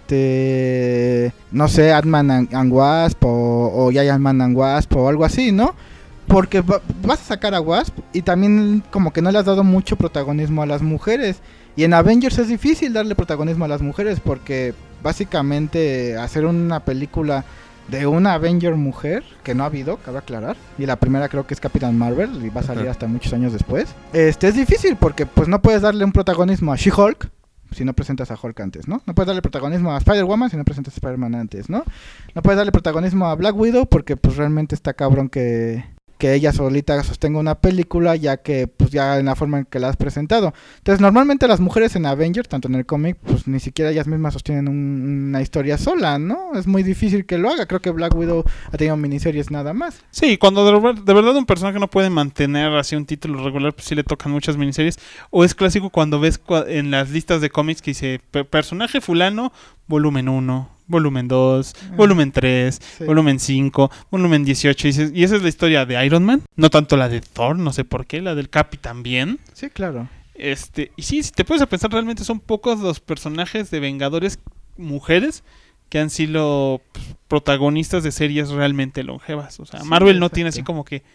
no sé, Ant-Man and Wasp o Giant Man and Wasp o algo así, ¿no? Porque vas a sacar a Wasp y también como que no le has dado mucho protagonismo a las mujeres. Y en Avengers es difícil darle protagonismo a las mujeres porque básicamente hacer una película de una Avenger mujer, que no ha habido, cabe aclarar, y la primera creo que es Capitán Marvel y va a salir hasta muchos años después, es difícil porque pues no puedes darle un protagonismo a She-Hulk si no presentas a Hulk antes, ¿no? No puedes darle protagonismo a Spider-Woman si no presentas a Spider-Man antes, ¿no? No puedes darle protagonismo a Black Widow porque pues realmente está cabrón que ella solita sostenga una película, ya que pues ya en la forma en que la has presentado. Entonces normalmente las mujeres en Avengers, tanto en el cómic, pues ni siquiera ellas mismas sostienen una historia sola, ¿no? Es muy difícil que lo haga. Creo que Black Widow ha tenido miniseries nada más. Sí, cuando de verdad un personaje no puede mantener así un título regular, pues sí le tocan muchas miniseries. O es clásico cuando ves en las listas de cómics que dice personaje fulano, volumen 1, volumen 2, volumen 3, Sí. volumen 5, volumen 18. Y esa es la historia de Iron Man, no tanto la de Thor, no sé por qué, la del Capi también. Sí, claro. Y sí, si te puedes a pensar, realmente son pocos los personajes de Vengadores mujeres que han sido protagonistas de series realmente longevas. O sea, Sí, Marvel no exacto. tiene así como que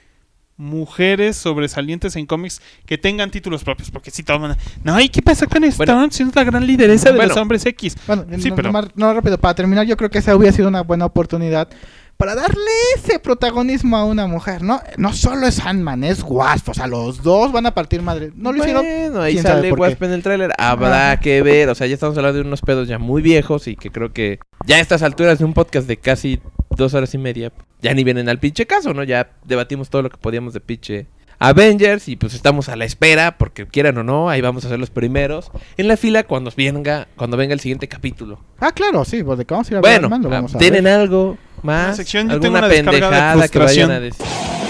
mujeres sobresalientes en cómics que tengan títulos propios, porque si todo no, ¿y qué pasa con esta? Bueno. Si es la gran lideresa de Bueno. los hombres X. Bueno, Sí, pero no, rápido, para terminar, yo creo que esa hubiera sido una buena oportunidad para darle ese protagonismo a una mujer, ¿no? No solo es Ant-Man, es Wasp, o sea, los dos van a partir madre. No lo hicieron. Bueno, ahí quién sabe sale por qué. Wasp en el tráiler. Habrá que ver. O sea, ya estamos hablando de unos pedos ya muy viejos y que creo que ya a estas alturas de un podcast de casi 2 horas y media ya ni vienen al pinche caso, ¿no? Ya debatimos todo lo que podíamos de pinche Avengers y pues estamos a la espera porque quieran o no, ahí vamos a ser los primeros en la fila cuando venga el siguiente capítulo. Ah, claro, sí, porque vamos a ir a ver Bueno, Ant-Man, lo vamos a ¿tienen ver. algo más? En la sección yo tengo ¿Alguna una descarga de pendejada que vayan frustración. a decir?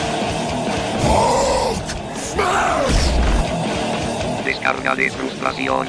Descarga de frustración.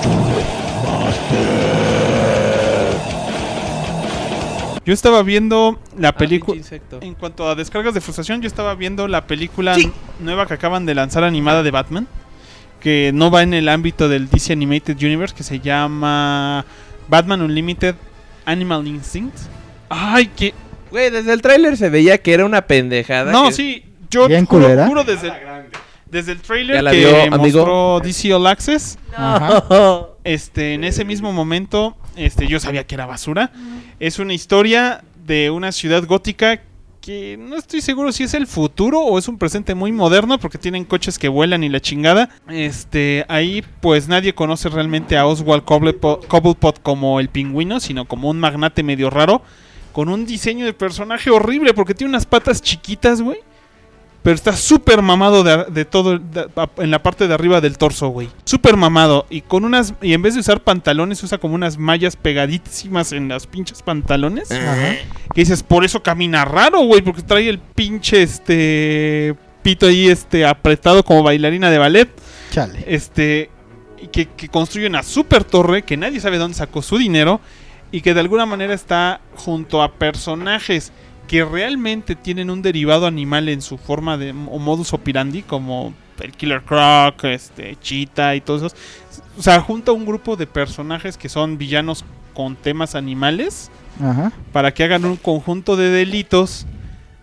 Yo estaba viendo la película. pinche insecto. En cuanto a descargas de frustración, yo estaba viendo la película nueva que acaban de lanzar animada de Batman, que no va en el ámbito del DC Animated Universe, que se llama Batman Unlimited Animal Instinct. Ay, que Güey, desde el tráiler se veía que era una pendejada. no, que- sí, yo Bien juro, culera. juro desde el ¿Ya trailer la que vio, amigo? mostró DC All Access. Ajá. En ese mismo momento, yo sabía que era basura. Es una historia de una ciudad gótica que no estoy seguro si es el futuro o es un presente muy moderno porque tienen coches que vuelan y la chingada. Ahí pues nadie conoce realmente a Oswald Cobblepot como el pingüino, sino como un magnate medio raro con un diseño de personaje horrible porque tiene unas patas chiquitas, güey. Pero está súper mamado de todo en la parte de arriba del torso, güey. Súper mamado. Y en vez de usar pantalones, usa como unas mallas pegadísimas en las pinches pantalones. Ajá. Que dices, por eso camina raro, güey. Porque trae el pinche pito ahí apretado como bailarina de ballet. Chale. Y que construye una super torre que nadie sabe dónde sacó su dinero. Y que de alguna manera está junto a personajes que realmente tienen un derivado animal en su forma o modus operandi, como el Killer Croc, Cheetah y todos esos. O sea, junto a un grupo de personajes que son villanos con temas animales Ajá. para que hagan un conjunto de delitos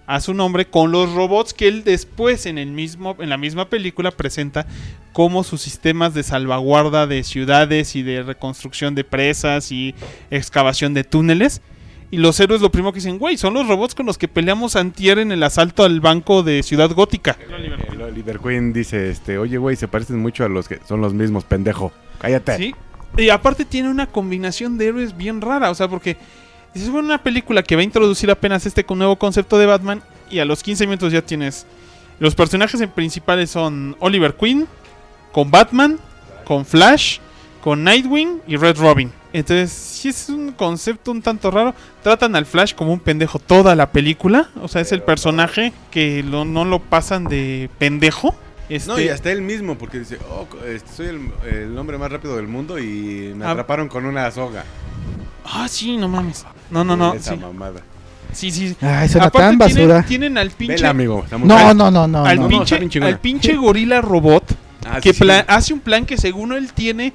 a su nombre con los robots que él después en la misma película presenta como sus sistemas de salvaguarda de ciudades y de reconstrucción de presas y excavación de túneles. Y los héroes lo primero que dicen, güey, son los robots con los que peleamos antier en el asalto al banco de Ciudad Gótica. El Oliver Queen dice, oye, güey, se parecen mucho a los que son los mismos, pendejo. Cállate. Sí. Y aparte tiene una combinación de héroes bien rara, o sea, porque dices, bueno, una película que va a introducir apenas nuevo concepto de Batman y a los 15 minutos ya tienes... Los personajes en principales son Oliver Queen, con Batman, con Flash, con Nightwing y Red Robin. Entonces, sí es un concepto un tanto raro. Tratan al Flash como un pendejo toda la película. O sea, es el personaje que no lo pasan de pendejo. No, y hasta él mismo, porque dice, soy el hombre más rápido del mundo y me atraparon con una soga. Ah, sí, no mames. No. Esa sí. mamada. Sí. Ay, suena tan basura. Tienen al pinche... Vela, amigo. No. Al pinche gorila robot que hace un plan que según él tiene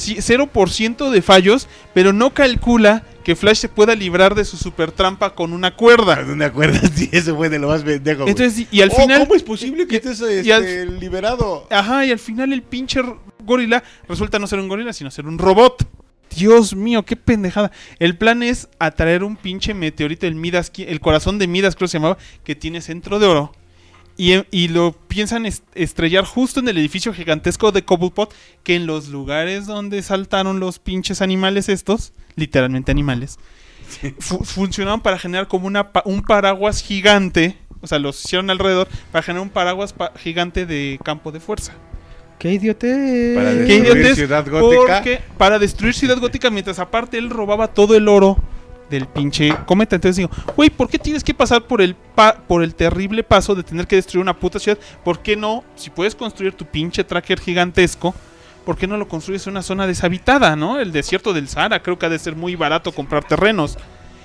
0% de fallos, pero no calcula que Flash se pueda librar de su super trampa con una cuerda. ¿Con una cuerda? Sí, eso fue de lo más pendejo. Entonces, y al final... ¿Cómo es posible que estés liberado? Ajá, y al final el pinche gorila resulta no ser un gorila, sino ser un robot. Dios mío, qué pendejada. El plan es atraer un pinche meteorito, el corazón de Midas, creo que se llamaba, que tiene centro de oro. Y lo piensan estrellar justo en el edificio gigantesco de Cobblepot, que en los lugares donde saltaron los pinches animales estos, literalmente animales, funcionaban para generar como un paraguas gigante. O sea, los hicieron alrededor para generar un paraguas gigante de campo de fuerza. ¡Qué idiotez! Para destruir Ciudad Gótica. Para destruir Ciudad Gótica, mientras aparte él robaba todo el oro del pinche cometa. Entonces digo, güey, ¿por qué tienes que pasar por el terrible paso de tener que destruir una puta ciudad? ¿Por qué no? Si puedes construir tu pinche tracker gigantesco, ¿por qué no lo construyes en una zona deshabitada, no? El desierto del Sahara, creo que ha de ser muy barato comprar terrenos.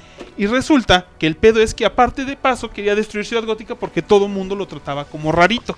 Y resulta que el pedo es que aparte de paso quería destruir Ciudad Gótica porque todo el mundo lo trataba como rarito.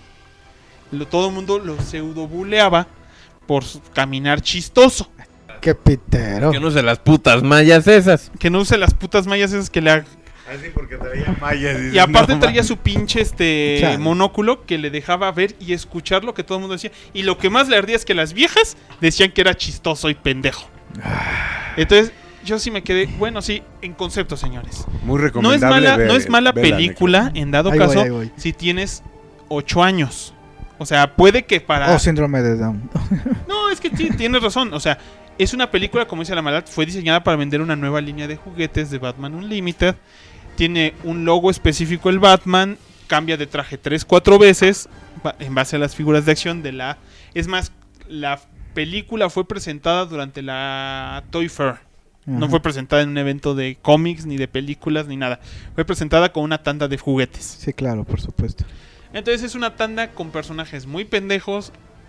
Todo el mundo lo pseudo-buleaba por caminar chistoso. ¡Qué pitero! Que no use las putas mallas esas. Que no use las putas mallas esas que le... Así porque traía mallas. Y aparte traía su pinche monóculo que le dejaba ver y escuchar lo que todo el mundo decía. Y lo que más le ardía es que las viejas decían que era chistoso y pendejo. Entonces, yo sí me quedé... Bueno, sí, en concepto, señores. Muy recomendable. No es mala película, en dado caso, si tienes 8 años. O sea, puede que para... síndrome de Down. No, es que sí, tienes razón. O sea, es una película, como dice la maldad, fue diseñada para vender una nueva línea de juguetes de Batman Unlimited. Tiene un logo específico el Batman. Cambia de traje 3-4 veces en base a las figuras de acción de la... Es más, la película fue presentada durante la Toy Fair. No fue presentada en un evento de cómics, ni de películas, ni nada. Fue presentada con una tanda de juguetes. Sí, claro, por supuesto. Entonces es una tanda con personajes muy pendejos,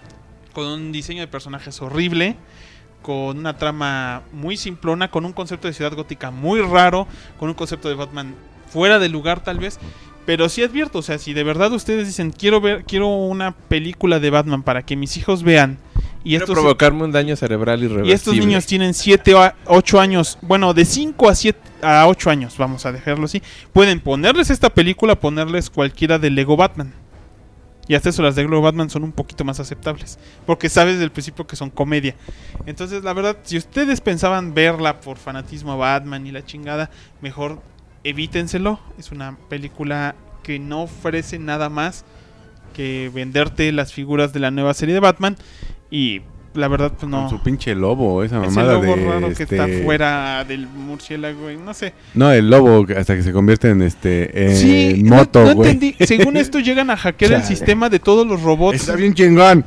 con un diseño de personajes horrible, con una trama muy simplona, con un concepto de Ciudad Gótica muy raro, con un concepto de Batman fuera de lugar tal vez. Pero sí advierto, o sea, si de verdad ustedes dicen quiero una película de Batman para que mis hijos vean y quiero provocarme un daño cerebral irreversible. Y estos niños tienen 7 o 8 años, bueno, de 5 a 8 años, vamos a dejarlo así. Pueden ponerles esta película, ponerles cualquiera de Lego Batman. Y hasta eso las de Lego Batman son un poquito más aceptables, porque sabes desde el principio que son comedia. Entonces, la verdad, si ustedes pensaban verla por fanatismo a Batman y la chingada, mejor evítenselo. Es una película que no ofrece nada más que venderte las figuras de la nueva serie de Batman. Y la verdad, pues no. Con su pinche lobo, esa ese mamada lobo de... raro que está fuera del murciélago, güey, no sé. No, el lobo hasta que se convierte en sí, moto, no güey. Entendí. Según esto llegan a hackear el sistema de todos los robots. Está bien chingón.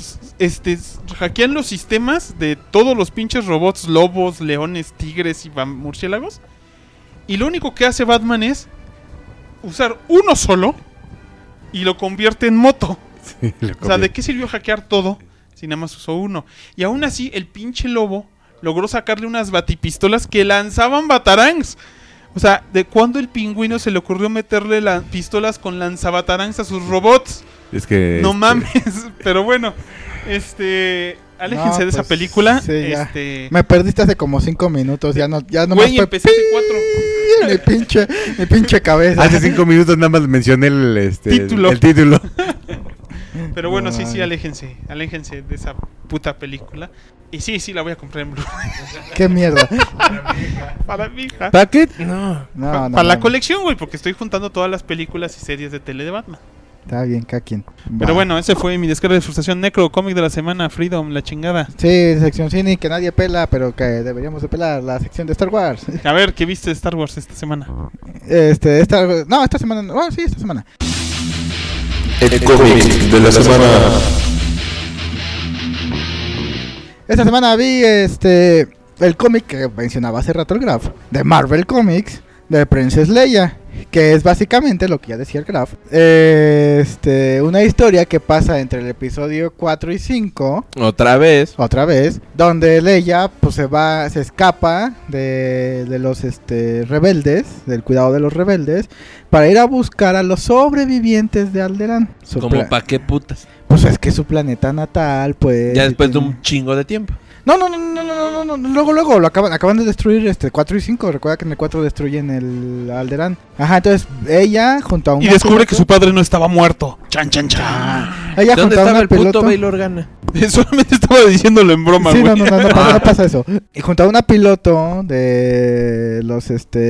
Hackean los sistemas de todos los pinches robots, lobos, leones, tigres y murciélagos. Y lo único que hace Batman es usar uno solo y lo convierte en moto. Sí, o sea, ¿de qué sirvió hackear todo si nada más usó uno? Y aún así, el pinche lobo logró sacarle unas batipistolas que lanzaban batarangs. O sea, ¿de cuándo el pingüino se le ocurrió meterle pistolas con lanzabatarangs a sus robots? Es que... No mames, pero bueno, aléjense No, de esa pues, película. sí, ya. Me perdiste hace como 5 minutos, ya no Güey, empecé hace 4. mi pinche cabeza. Hace 5 minutos nada más mencioné el Título. el título. Pero bueno, No, sí, aléjense de esa puta película. Y sí, la voy a comprar en Blu-ray. Qué mierda. Para mi hija. ¿Para qué? No. Para la colección, güey, porque estoy juntando todas las películas y series de tele de Batman. Está bien, cada quien. Pero Va. bueno, ese fue mi descarga de frustración. Necro, cómic de la semana, Freedom, la chingada. Sí, sección cine que nadie pela, pero que deberíamos de pelar, la sección de Star Wars. A ver, ¿qué viste de Star Wars esta semana? Esta semana. Bueno, sí, esta semana. El cómic de la semana. Esta semana vi el cómic que mencionaba hace rato el Graf, de Marvel Comics, de Princess Leia, que es básicamente lo que ya decía el Graf. Una historia que pasa entre el episodio 4 y 5, Otra vez. donde Leia pues se escapa de los rebeldes, del cuidado de los rebeldes, para ir a buscar a los sobrevivientes de Alderaan. Como pa' qué putas. Pues es que su planeta natal, pues... Ya después de un chingo de tiempo. No, luego lo acaban de destruir 4 y 5. Recuerda que en el 4 destruyen el Alderaan. Ajá, entonces ella junto a un Y descubre que su padre no estaba muerto. Chan. Ella ¿Dónde junto a estaba una el puto piloto. Bail Organa? Solamente estaba diciéndolo en broma, Sí, güey. no pasa eso. Y junto a una piloto de los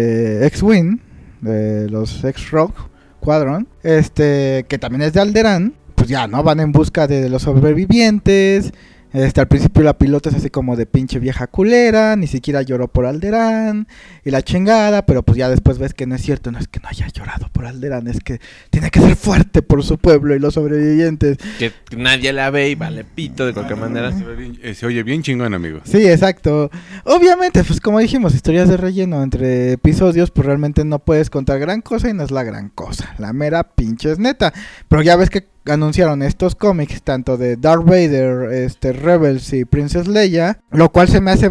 X-Wing, de los X-Rogue Squadron, que también es de Alderaan, pues ya, ¿no? Van en busca de los sobrevivientes. Al principio la pilota es así como de pinche vieja culera, ni siquiera lloró por Alderaan y la chingada, pero pues ya después ves que no es cierto, no es que no haya llorado por Alderaan, es que tiene que ser fuerte por su pueblo y los sobrevivientes. Que nadie la ve y vale pito de cualquier manera. Se oye bien chingón, amigo. Sí, exacto. Obviamente, pues como dijimos, historias de relleno entre episodios, pues realmente no puedes contar gran cosa y no es la gran cosa. La mera pinche es neta. Pero ya ves que anunciaron estos cómics, tanto de Darth Vader, Rebels y Princess Leia, lo cual se me hace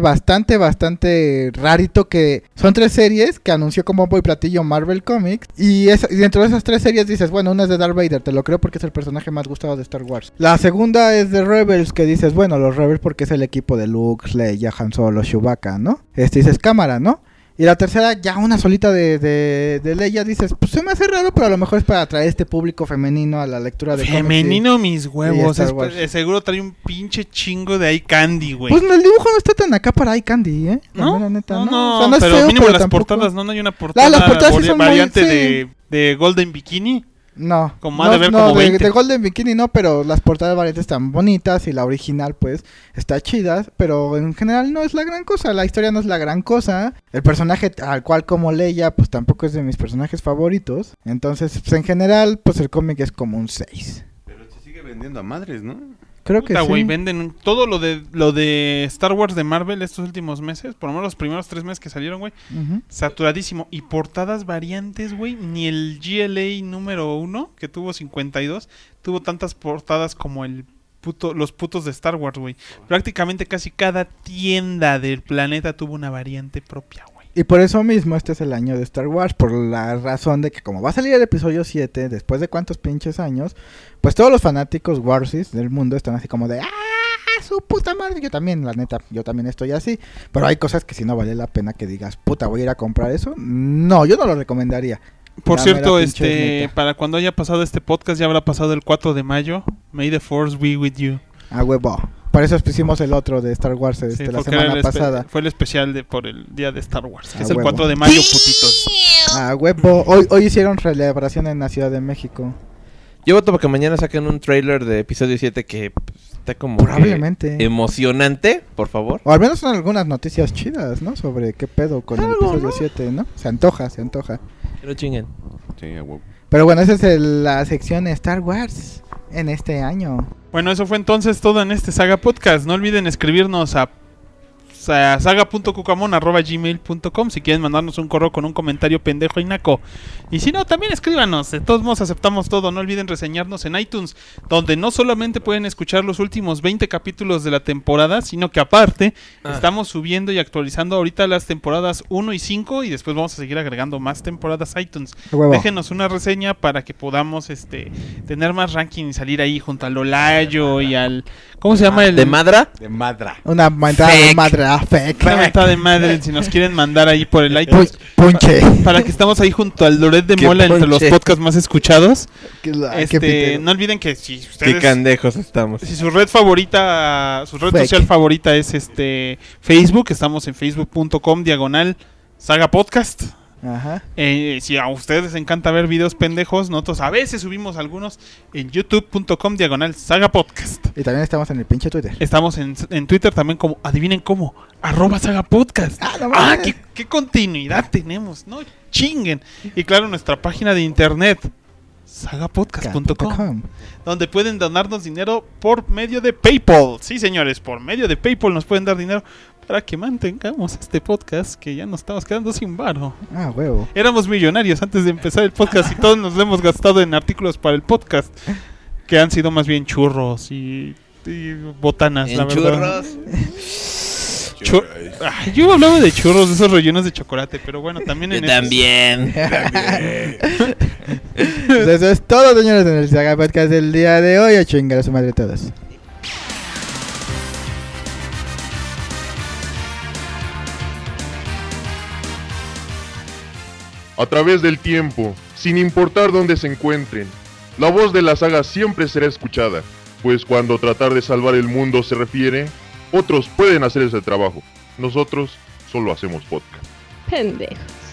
bastante rarito, que son 3 series que anunció como bombo y platillo Marvel Comics, y dentro de esas 3 series dices, bueno, una es de Darth Vader, te lo creo porque es el personaje más gustado de Star Wars. La segunda es de Rebels, que dices, bueno, los Rebels porque es el equipo de Luke, Leia, Han Solo, Chewbacca, ¿no? Dices cámara, ¿no? Y la tercera, ya una solita de Leia, dices, pues se me hace raro, pero a lo mejor es para atraer este público femenino a la lectura de cómics. Femenino, mis huevos. y Star Wars. Seguro trae un pinche chingo de eye candy, güey. Pues el dibujo no está tan acá para eye candy, ¿eh? La mera neta, No, O sea, no es pero feo, mínimo pero las tampoco... portadas, ¿no? No hay una portada Las portadas sí son muy- variante sí. de Golden Bikini. No, Como ha de haber como 20. de Golden Bikini no, pero las portadas variantes están bonitas y la original pues está chida, pero en general no es la gran cosa, la historia no es la gran cosa, el personaje al cual como Leia pues tampoco es de mis personajes favoritos, entonces pues en general pues el cómic es como un 6. Pero se sigue vendiendo a madres, ¿no? Creo Puta, que güey, sí. venden todo lo de Star Wars de Marvel estos últimos meses, por lo menos los primeros 3 meses que salieron, güey, Ujú. saturadísimo. Y portadas variantes, güey, ni el GLA número 1, que tuvo 52, tuvo tantas portadas como los putos de Star Wars, güey. Prácticamente casi cada tienda del planeta tuvo una variante propia, güey. Y por eso mismo este es el año de Star Wars, por la razón de que como va a salir el episodio 7, después de cuántos pinches años, pues todos los fanáticos Warsis del mundo están así como de su puta madre. Yo también, la neta, yo también estoy así. Pero hay cosas que si no vale la pena que digas, puta, voy a ir a comprar eso. No, yo no lo recomendaría. Por La cierto, mera pinche neta. para cuando haya pasado este podcast, ya habrá pasado el 4 de mayo. May the Force be with you. A huevo. Por eso hicimos el otro de Star Wars Sí, la porque semana era pasada. fue el especial por el día de Star Wars, que A es el huevo. 4 de mayo, putitos. A huevo. Hoy hicieron celebración en la Ciudad de México. Yo voto para que mañana saquen un trailer de episodio 7 que pues, está como Probablemente. que emocionante, por favor. O al menos son algunas noticias chidas, ¿no? Sobre qué pedo con el Algo, episodio ¿no? 7, ¿no? Se antoja. Que no chinguen. Sí, a huevo. Pero bueno, esa es la sección Star Wars en este año. Bueno, eso fue entonces todo en este Saga Podcast. No olviden escribirnos a saga.cucamon@gmail.com si quieren mandarnos un correo con un comentario pendejo y naco. Y si no, también escríbanos. De todos modos aceptamos todo. No olviden reseñarnos en iTunes, donde no solamente pueden escuchar los últimos 20 capítulos de la temporada, sino que aparte estamos subiendo y actualizando ahorita las temporadas 1 y 5 y después vamos a seguir agregando más temporadas a iTunes. Déjenos una reseña para que podamos tener más ranking y salir ahí junto al Olayo y al... ¿Cómo se llama el...? ¿De Madra? De Madra. Una mentada de madre, fake. Una mentada de madre, si nos quieren mandar ahí por el iTunes. Punche. Para que estamos ahí junto al Loret de Qué Mola entre los ponche. podcasts más escuchados. Qué No olviden que si Qué ustedes... candejos estamos. Si su red favorita, su red Fake. social favorita es Facebook, estamos en facebook.com/Saga Podcast. Ajá. Si a ustedes les encanta ver videos pendejos, nosotros a veces subimos algunos en youtube.com/Saga Podcast. Y también estamos en el pinche Twitter. Estamos en Twitter también como, adivinen cómo, @Saga Podcast. No mames. ¿Qué continuidad tenemos, no chinguen. Y claro, nuestra página de internet, sagapodcast.com, donde pueden donarnos dinero por medio de PayPal. Sí, señores, por medio de PayPal nos pueden dar dinero para que mantengamos este podcast, que ya nos estamos quedando sin varo. Huevo. Éramos millonarios antes de empezar el podcast y todos nos lo hemos gastado en artículos para el podcast, que han sido más bien churros y botanas, la verdad. Yo hablaba de churros, de esos rellenos de chocolate, pero bueno, también en También. Pues eso es todo, señores, en el Saga Podcast del día de hoy. A chingar a su madre todos. A través del tiempo, sin importar dónde se encuentren, la voz de la saga siempre será escuchada, pues cuando tratar de salvar el mundo se refiere, otros pueden hacer ese trabajo. Nosotros solo hacemos podcast. Pendejos.